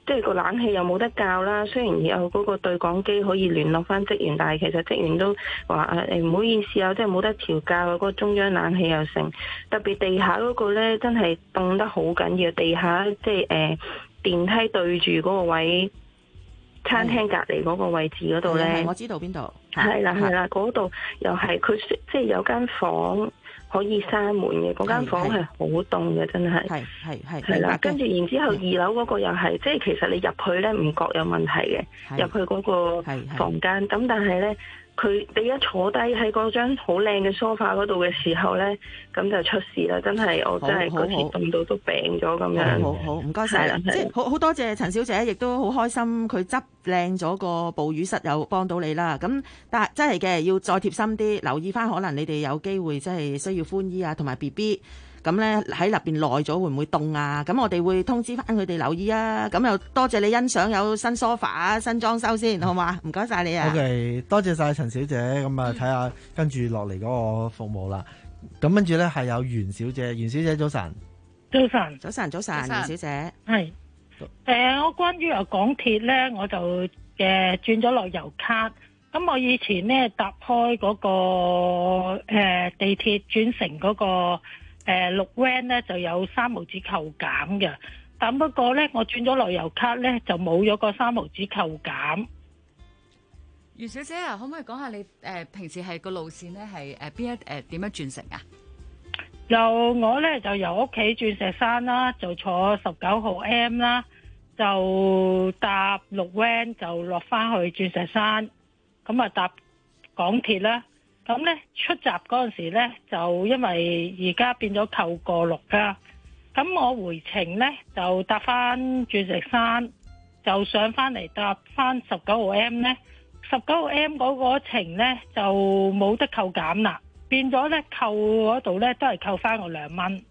即係個冷氣又冇得校啦。雖然有嗰個對講機可以聯絡翻職員，但係其實職員都話誒唔好意思啊，即係冇得調校啊，嗰個中央冷氣又成。特別地下嗰個咧，真係凍得好緊要。地下即係誒、呃、電梯對住嗰個位，餐廳隔離嗰個位置嗰度咧， 我知道邊度。 係啦係啦，嗰度又係佢即係有間房可以閂門嘅，嗰間房係好凍嘅，真係。係係係。 係啦，跟住然之後二樓嗰個又係，即係其實你入去咧唔覺有問題嘅，入去嗰個房間。咁但係咧，佢你一坐低喺嗰張好靚嘅 sofa 嗰度嘅時候咧，咁就出事啦！真係我真係嗰次凍到都病咗咁樣。 好好唔該晒，即係好好多謝陳小姐，亦都好開心佢執靚咗個哺乳室，有幫到你啦。咁但係真係嘅，要再貼心啲，留意翻可能你哋有機會即係需要寬衣啊，同埋 B B。咁咧喺入邊耐咗會唔會凍啊？咁我哋會通知翻佢哋留意啊！咁又多謝你欣賞有新 sofa 啊、新裝修先，好嘛？唔該晒你啊 ！OK， 多謝晒陳小姐，咁啊睇下跟住落嚟嗰個服務啦。咁跟住咧係有袁小姐，袁小姐早晨， 早晨， 早晨，早晨，袁小姐係誒，我關於啊港鐵咧，我就誒轉咗落油卡。咁我以前咧搭開嗰個誒地鐵轉乘嗰個。誒綠 van 咧就有三毫紙扣減嘅，但不過咧我轉咗旅遊卡咧就冇咗個三毫紙扣減。 袁小姐啊，可唔可以講下你誒、呃、平時係個路線咧係誒邊一誒點樣轉乘啊？ 由我咧就由屋企轉石山啦，就坐十九號 M 啦，就搭綠 van 就落翻去鑽石山，咁啊搭港鐵啦。咁咧出閘嗰陣時咧，就因為而家變咗扣過六噶，咁我回程咧就搭翻鑽石山，就上翻嚟搭翻十九號 M 咧，十九號 M 嗰個程咧就冇得扣減啦，變咗咧扣嗰度咧都係扣翻我兩蚊。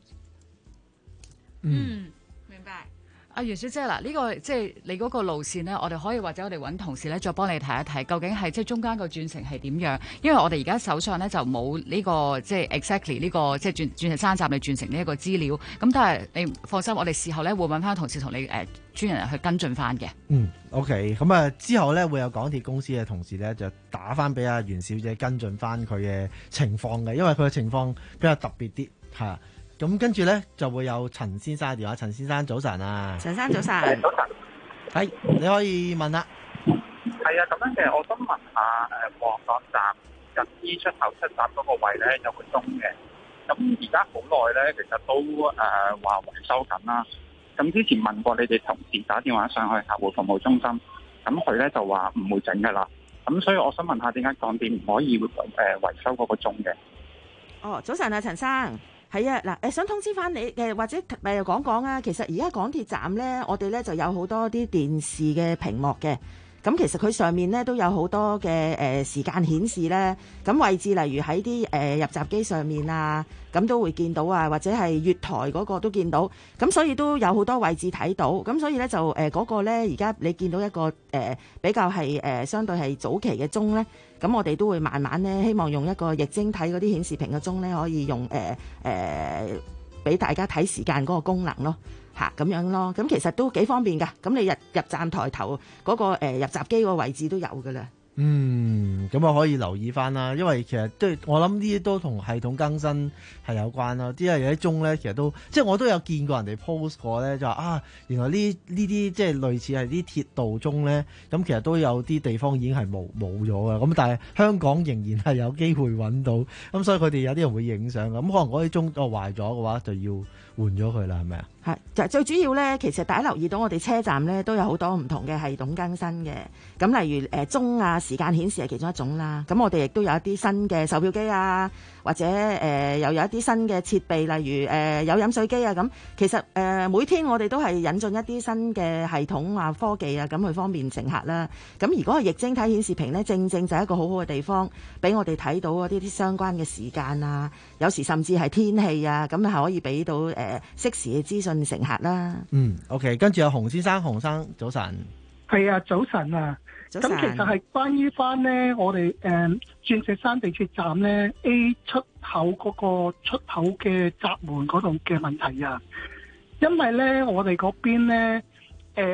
嗯，明白。阿袁小姐嗱，呢、這個即係你嗰個路線咧，我哋可以或者我哋揾同事咧再幫你睇一睇，究竟係即係中間個轉乘係點樣？因為我哋而家手上咧就冇呢、這個即係 exactly 呢、這個即係轉鑽石山站你轉乘呢一個資料。咁但係你放心，我哋事後咧會揾翻同事同你誒、呃、專人去跟進翻嘅。 嗯 ，OK， 咁啊之後咧會有港鐵公司嘅同事咧就打翻俾阿袁小姐跟進翻佢嘅情況嘅，因為佢嘅情況比較特別啲嚇。咁跟住咧就會有陳先生嘅電話。陳先生早晨啊， 陳生早晨， 早晨， 係你可以問啦。 係啊，咁樣嘅，我想問下誒旺角站入 E 出口出閘嗰個位咧有個鐘嘅，咁而家好耐咧，其實都誒話維修緊啦。咁之前問過你哋同事打電話上去客戶服務中心，咁佢咧就話唔會整㗎啦。咁所以我想問下點解港鐵唔可以誒維修嗰個鐘嘅？ 哦，早晨啊，陳生。係啊，嗱，誒想通知翻你嘅，或者誒講講啊。其實而家港鐵站咧，我哋咧就有好多啲電視嘅屏幕嘅。咁其實佢上面咧都有好多嘅誒時間顯示咧。咁位置例如喺啲誒入閘機上面啊，咁都會見到啊，或者係月台嗰個都見到。咁所以都有好多位置睇到。咁所以咧就誒嗰個咧，而家你見到一個誒比較係誒相對係早期嘅鐘咧。咁我哋都會慢慢咧，希望用一個液晶體嗰啲顯示屏嘅鐘咧，可以用誒誒俾大家睇時間嗰個功能咯，嚇咁樣咯。咁其實都幾方便㗎。咁你入入站台頭嗰個誒入閘機個位置都有㗎啦。 嗯，咁啊可以留意翻啦，因為其實都我諗呢啲都同系統更新係有關啦。啲有啲鐘咧，其實都即係我都有見過人哋 post 過咧，就話啊，原來呢呢啲即係類似係啲鐵道鐘咧，咁其實都有啲地方已經係冇冇咗嘅。咁但係香港仍然係有機會揾到，咁所以佢哋有啲人會影相嘅。咁可能嗰啲鐘個壞咗嘅話，就要換咗佢啦，係咪啊？ 係就最主要咧，其實大家留意到我哋車站咧都有好多唔同嘅系統更新嘅。咁例如誒鐘啊，時間顯示係其中一種啦。咁我哋亦都有一啲新嘅售票機啊，或者誒、呃、又有一啲新嘅設備，例如誒、呃、有飲水機啊。咁其實誒、呃、每天我哋都係引進一啲新嘅系統啊、科技啊，咁去方便乘客啦。咁如果係液晶體顯示屏咧，正正就係一個好好嘅地方，俾我哋睇到嗰啲啲相關嘅時間啊，有時甚至係天氣啊，咁係可以俾到誒適時嘅資訊乘客啦。 嗯 ，OK， 跟住有洪先生，洪生早晨。 係啊，早晨啊。咁其實係關於翻咧，我哋誒鑽石山地鐵站咧 A 出口嗰個出口嘅閘門嗰度嘅問題啊。因為咧，我哋嗰邊咧誒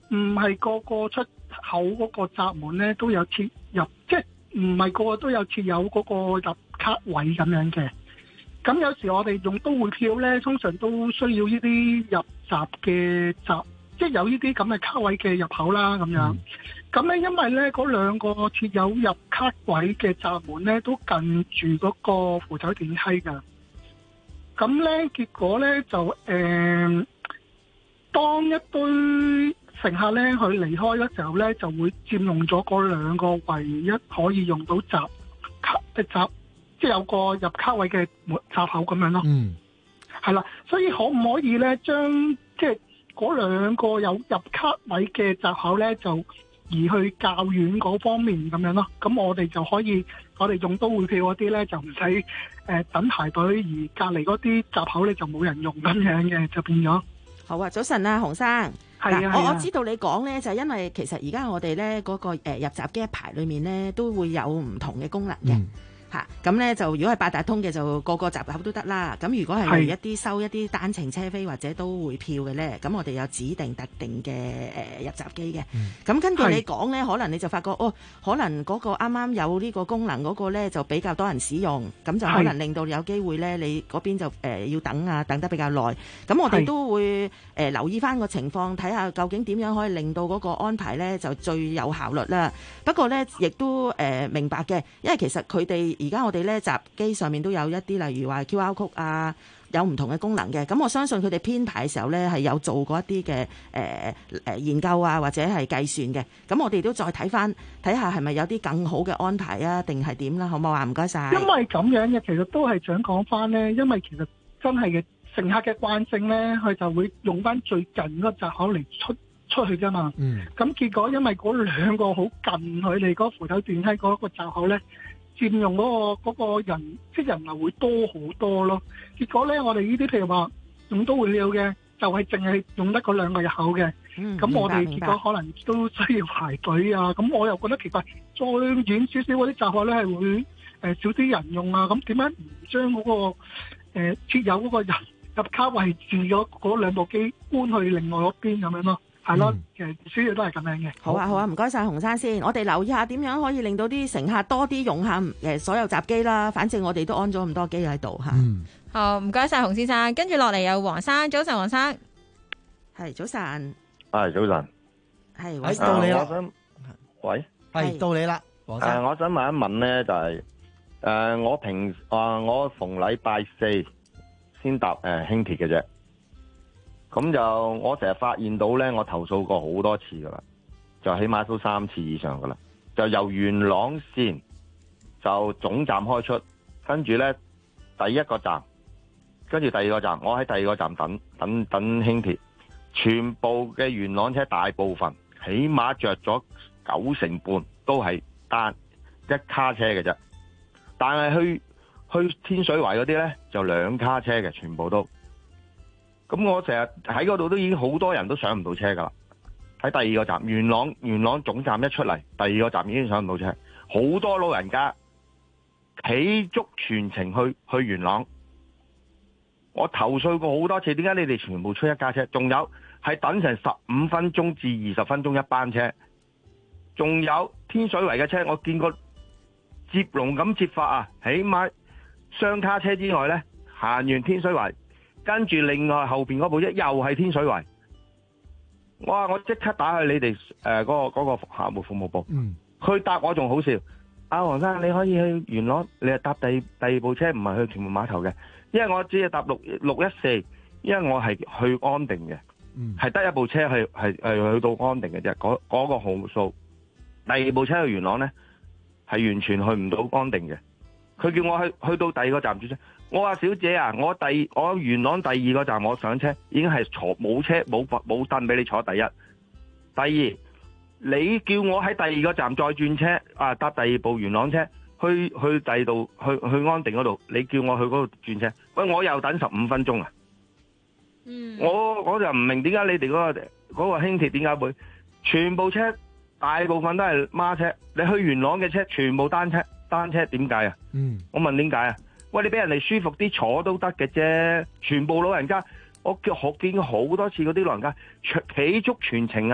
唔係個個出口嗰個閘門咧都有設入，即係唔係個個都有設有嗰個入卡位咁樣嘅。咁有時我哋用都會票咧，通常都需要呢啲入閘嘅閘，即係有呢啲咁嘅卡位嘅入口啦咁樣。咁咧、嗯，因為咧嗰兩個設有入卡位嘅閘門咧，都近住嗰個扶手電梯㗎。咁咧結果咧就誒、呃，當一堆乘客咧佢離開嘅時候咧，就會佔用咗嗰兩個唯一可以用到閘卡嘅閘。即係有個入卡位嘅門閘口咁樣咯，嗯，係啦，所以可唔可以咧將即係嗰兩個有入卡位嘅閘口咧，就移去較遠嗰方面咁樣咯？咁我哋就可以，我哋用都會票嗰啲咧就唔使誒等排隊，而隔離嗰啲閘口咧就冇人用咁樣嘅，就變咗。 好啊，早晨啊，洪生。 係啊， 我我知道你講咧，就係因為其實而家我哋咧嗰個誒入閘機一排裏面咧都會有唔同嘅功能嘅。嗯嚇，咁咧就如果係八達通嘅，就個個閘口都得啦。咁如果係一啲收一啲單程車飛或者都會票嘅咧，咁我哋有指定特定嘅誒、呃、入閘機嘅。咁、嗯、根據你講咧，可能你就發覺哦，可能嗰個啱啱有呢個功能嗰個咧就比較多人使用，咁就可能令到有機會咧，你嗰邊就誒、呃、要等啊，等得比較耐。咁我哋都會誒、呃、留意翻個情況，睇下究竟點樣可以令到嗰個安排咧就最有效率啦。不過咧，亦都誒、呃、明白嘅，因為其實佢哋。而家我哋咧閘機上面都有一啲，例如話 Q R code 啊，有唔同嘅功能嘅。咁我相信佢哋編排嘅時候咧係有做過一啲嘅誒誒研究啊，或者係計算嘅。咁我哋都再睇翻睇下係咪有啲更好嘅安排啊，定係點啦？好唔好啊？唔該晒。 因為咁樣嘅，其實都係想講翻咧，因為其實真係嘅乘客嘅慣性咧，佢就會用翻最近嗰個閘口嚟出出去啫嘛。嗯。咁結果因為嗰兩個好近佢哋嗰扶手電梯嗰個閘口咧，佔用嗰、嗰個嗰個人，即係人流會多好多咯。結果咧，我哋呢啲譬如話用都會票嘅，就係淨係用得嗰兩個入口嘅。咁、嗯、我哋結果可能都需要排隊啊。咁我又覺得奇怪，再遠少少嗰啲閘口咧係會誒、呃、少啲人用啊。咁點解唔將嗰個誒、呃、設有嗰個入入卡位置咗嗰兩部機搬去另外嗰邊咁樣咯？係咯，其實主要都係咁樣嘅。 好啊，好啊，唔該晒洪生先。我哋留意下點樣可以令到啲乘客多啲用下誒所有閘機啦。反正我哋都安咗咁多機喺度嚇。嗯， 好，唔該晒洪先生。跟住落嚟有黃生，早晨黃生。 係早晨。 係早晨。 係， 喂， 到你啦。 我想，喂， 係到你啦，黃生。 誒，我想問一問咧，就係誒，我平啊，我逢禮拜四先搭誒輕鐵嘅啫。咁就我成日發現到咧，我投訴過好多次噶啦，就起碼都三次以上噶啦。就由元朗線就總站開出，跟住咧第一個站，跟住第二個站，我喺第二個站等等等輕鐵，全部嘅元朗車大部分起碼着咗九成半都係單一卡車嘅啫，但係去去天水圍嗰啲咧就兩卡車嘅，全部都。咁我成日喺嗰度都已經好多人都上唔到車噶啦，喺第二個站元朗元朗總站一出嚟，第二個站已經上唔到車，好多老人家企足全程去去元朗。我投訴過好多次，點解你哋全部出一架車？仲有係等成十五分鐘至二十分鐘一班車，仲有天水圍嘅車，我見過接龍咁接法啊，起碼雙卡車之外呢，行完天水圍。跟住另外後邊嗰部車又係天水圍，我話我即刻打去你哋誒嗰個嗰個客戶服務部，嗯，佢答我仲好笑，阿黃生你可以去元朗，你係搭第第二部車，唔係去屯門碼頭嘅，因為我只係搭六六一四，因為我係去安定嘅，嗯，係得一部車係係係去到安定嘅啫，嗰嗰個號數，第二部車去元朗咧係完全去唔到安定嘅，佢叫我去去到第二個站轉車。我話小姐啊，我第我元朗第二個站我上車已經係坐冇車冇冇凳俾你坐。第一，第二你叫我喺第二個站再轉車啊，搭第二部元朗車去去第二度去去安定嗰度，你叫我去嗰度轉車，喂我又等十五分鐘啊！嗯，我我就唔明點解你哋嗰個嗰個輕鐵點解會全部車大部分都係孖車，你去元朗嘅車全部單車單車，點解啊？嗯，我問點解啊？喂，你俾人哋舒服啲坐都得嘅啫，全部老人家，我叫學見好多次嗰啲老人家企足全程啊，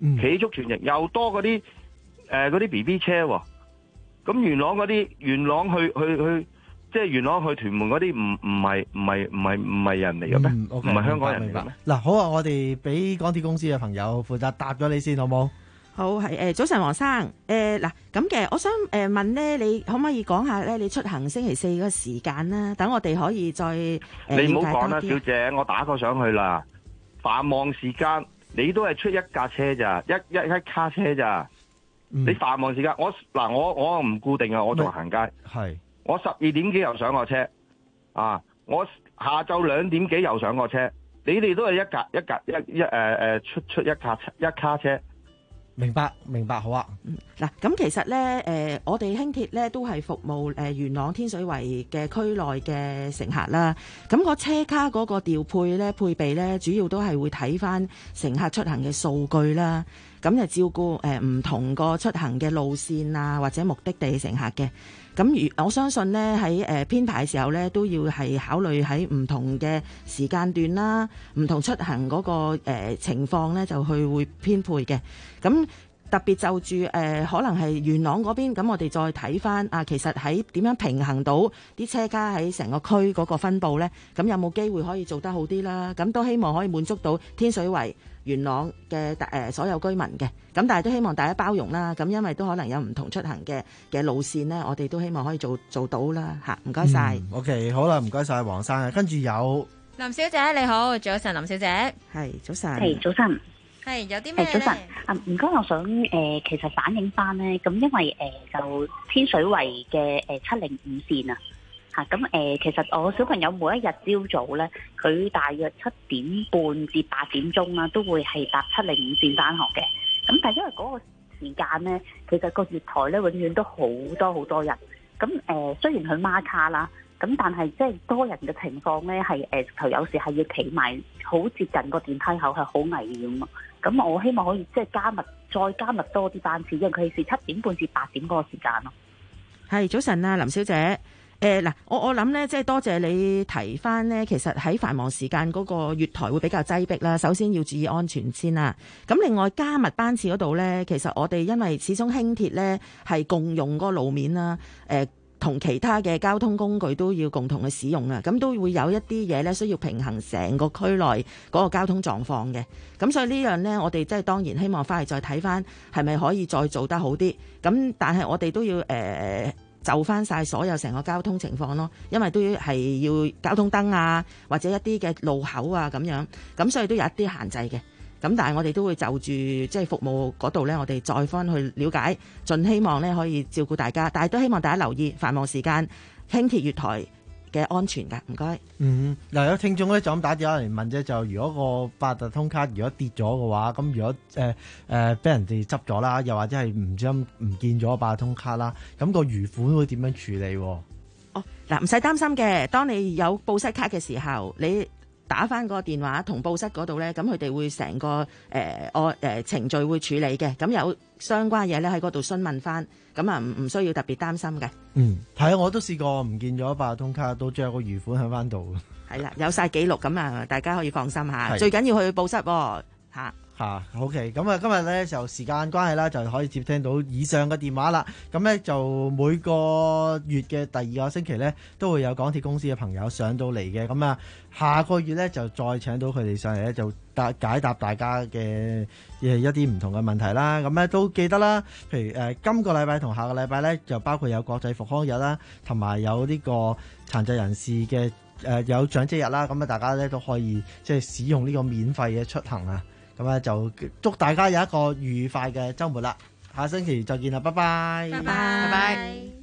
企速全形又多嗰啲誒嗰啲 B B 車喎。咁元朗嗰啲元朗去去去，即係元朗去屯門嗰啲，唔唔係唔係唔係唔係人嚟嘅咩？唔係、 嗯 okay, 香港人嚟嘅咩？ 嗱，好啊，我哋俾港鐵公司嘅朋友負責答咗你先，好冇？ 好，係誒，早晨黃生，誒嗱咁嘅，我想誒問咧，你可唔可以講下咧？你出行星期四嗰個時間啦，等我哋可以再誒你唔好講啦， 了解多啲小姐，我打過上去啦。繁忙時間你都係出一架車咋，一一一卡車咋。 嗯、 你繁忙時間，我嗱我我唔固定啊，我仲行街。 係我十二點幾又上過車，啊！我下晝兩點幾又上過車。你哋都係一架一架一一誒誒出出一架一卡車。 明白明白，好啊。 嗱、嗯，咁其實咧，誒、呃，我哋輕鐵咧都係服務誒、呃、元朗天水圍嘅區內嘅乘客啦。咁個車卡嗰個調配咧、配備咧，主要都係會睇翻乘客出行嘅數據啦。咁就照顧誒唔同個出行嘅路線啊，或者目的地乘客嘅。咁如我相信呢，喺誒編排嘅時候呢，都要係考慮喺唔同嘅時間段啦，唔同出行嗰、那個、呃、情況呢，就去會編配嘅。咁特別就住誒、呃、可能係元朗嗰邊，咁我哋再睇翻啊，其實喺點樣平衡到啲車卡喺成個區嗰個分佈呢？咁有冇機會可以做得好啲啦？咁都希望可以滿足到天水圍元朗嘅誒、呃、所有居民嘅，咁但係都希望大家包容啦。咁因為都可能有唔同出行嘅嘅路線呢，我哋都希望可以做做到啦嚇。唔該晒。 O K，好啦，唔該晒黃生啊。跟住有林小姐你好，早晨林小姐。 係早晨。 係早晨。 係有啲咩咧？ 早晨啊，唔該，我想誒、呃，其實反映翻咧，咁因為誒、呃、就天水圍嘅誒七零五線啊。嚇咁誒，其實我小朋友每一日朝早咧，佢大約七點半至八點鐘啦，都會係搭七零五線返學嘅。咁但係因為嗰個時間咧，其實個月台咧永遠都好多好多人。咁誒、呃，雖然佢孖卡啦，咁但係即係多人嘅情況咧，係誒頭有時係要企埋好接近個電梯口，係好危險啊！咁我希望可以即係加密，再加密多啲班次，因為佢係七點半至八點嗰個時間咯。 係早晨啊，林小姐。誒嗱，我我諗咧，即係多謝你提翻呢。其實喺繁忙時間嗰個月台會比較擠迫啦。首先要注意安全先啦。咁另外加密班次嗰度呢，其實我哋因為始終輕鐵呢係共用嗰個路面啦，誒同其他嘅交通工具都要共同去使用啊。咁都會有一啲嘢呢需要平衡成個區內嗰個交通狀況嘅。咁所以呢樣呢，我哋即係當然希望翻嚟再睇翻係咪可以再做得好啲。咁但係我哋都要誒。呃就翻晒所有成個交通情況咯，因為都係要交通燈啊，或者一啲嘅路口啊咁樣，咁所以都有一啲限制嘅。咁但係我哋都會就住即係服務嗰度呢，我哋再翻去了解，盡希望呢可以照顧大家，但係都希望大家留意繁忙時間輕鐵月台嘅安全㗎，唔該。 嗯，嗱有聽眾咧就咁打電話嚟問啫，就如果個八達通卡如果跌咗嘅話，咁如果誒誒俾人哋執咗啦，又或者係唔知唔見咗八達通卡啦，咁個餘款會點樣處理？哦， 嗱唔使擔心嘅，當你有報失卡嘅時候，你打翻個電話同報失嗰度咧，咁佢哋會成個誒我誒程序會處理嘅，咁有相關嘢咧喺嗰度詢問翻，咁啊唔唔需要特別擔心嘅。 嗯，係啊，我都試過唔見咗八達通卡，都將個餘款喺翻度。 係啦，有晒記錄，咁啊大家可以放心下。最緊要去報失喎嚇。 嚇，OK，咁啊，今日咧就時間關係啦，就可以接聽到以上嘅電話啦。咁咧就每個月嘅第二個星期咧，都會有港鐵公司嘅朋友上到嚟嘅。咁啊，下個月咧就再請到佢哋上嚟咧，就答解答大家嘅誒一啲唔同嘅問題啦。咁咧都記得啦，譬如誒、呃、今個禮拜同下個禮拜咧，就包括有國際復康日啦，同埋有呢個殘疾人士嘅誒、呃、有長者日啦。咁啊，大家咧都可以即係使用呢個免費嘅出行啊。咁咧就祝大家有一個愉快嘅週末啦！下星期再見啦，拜拜！ 拜拜！拜拜！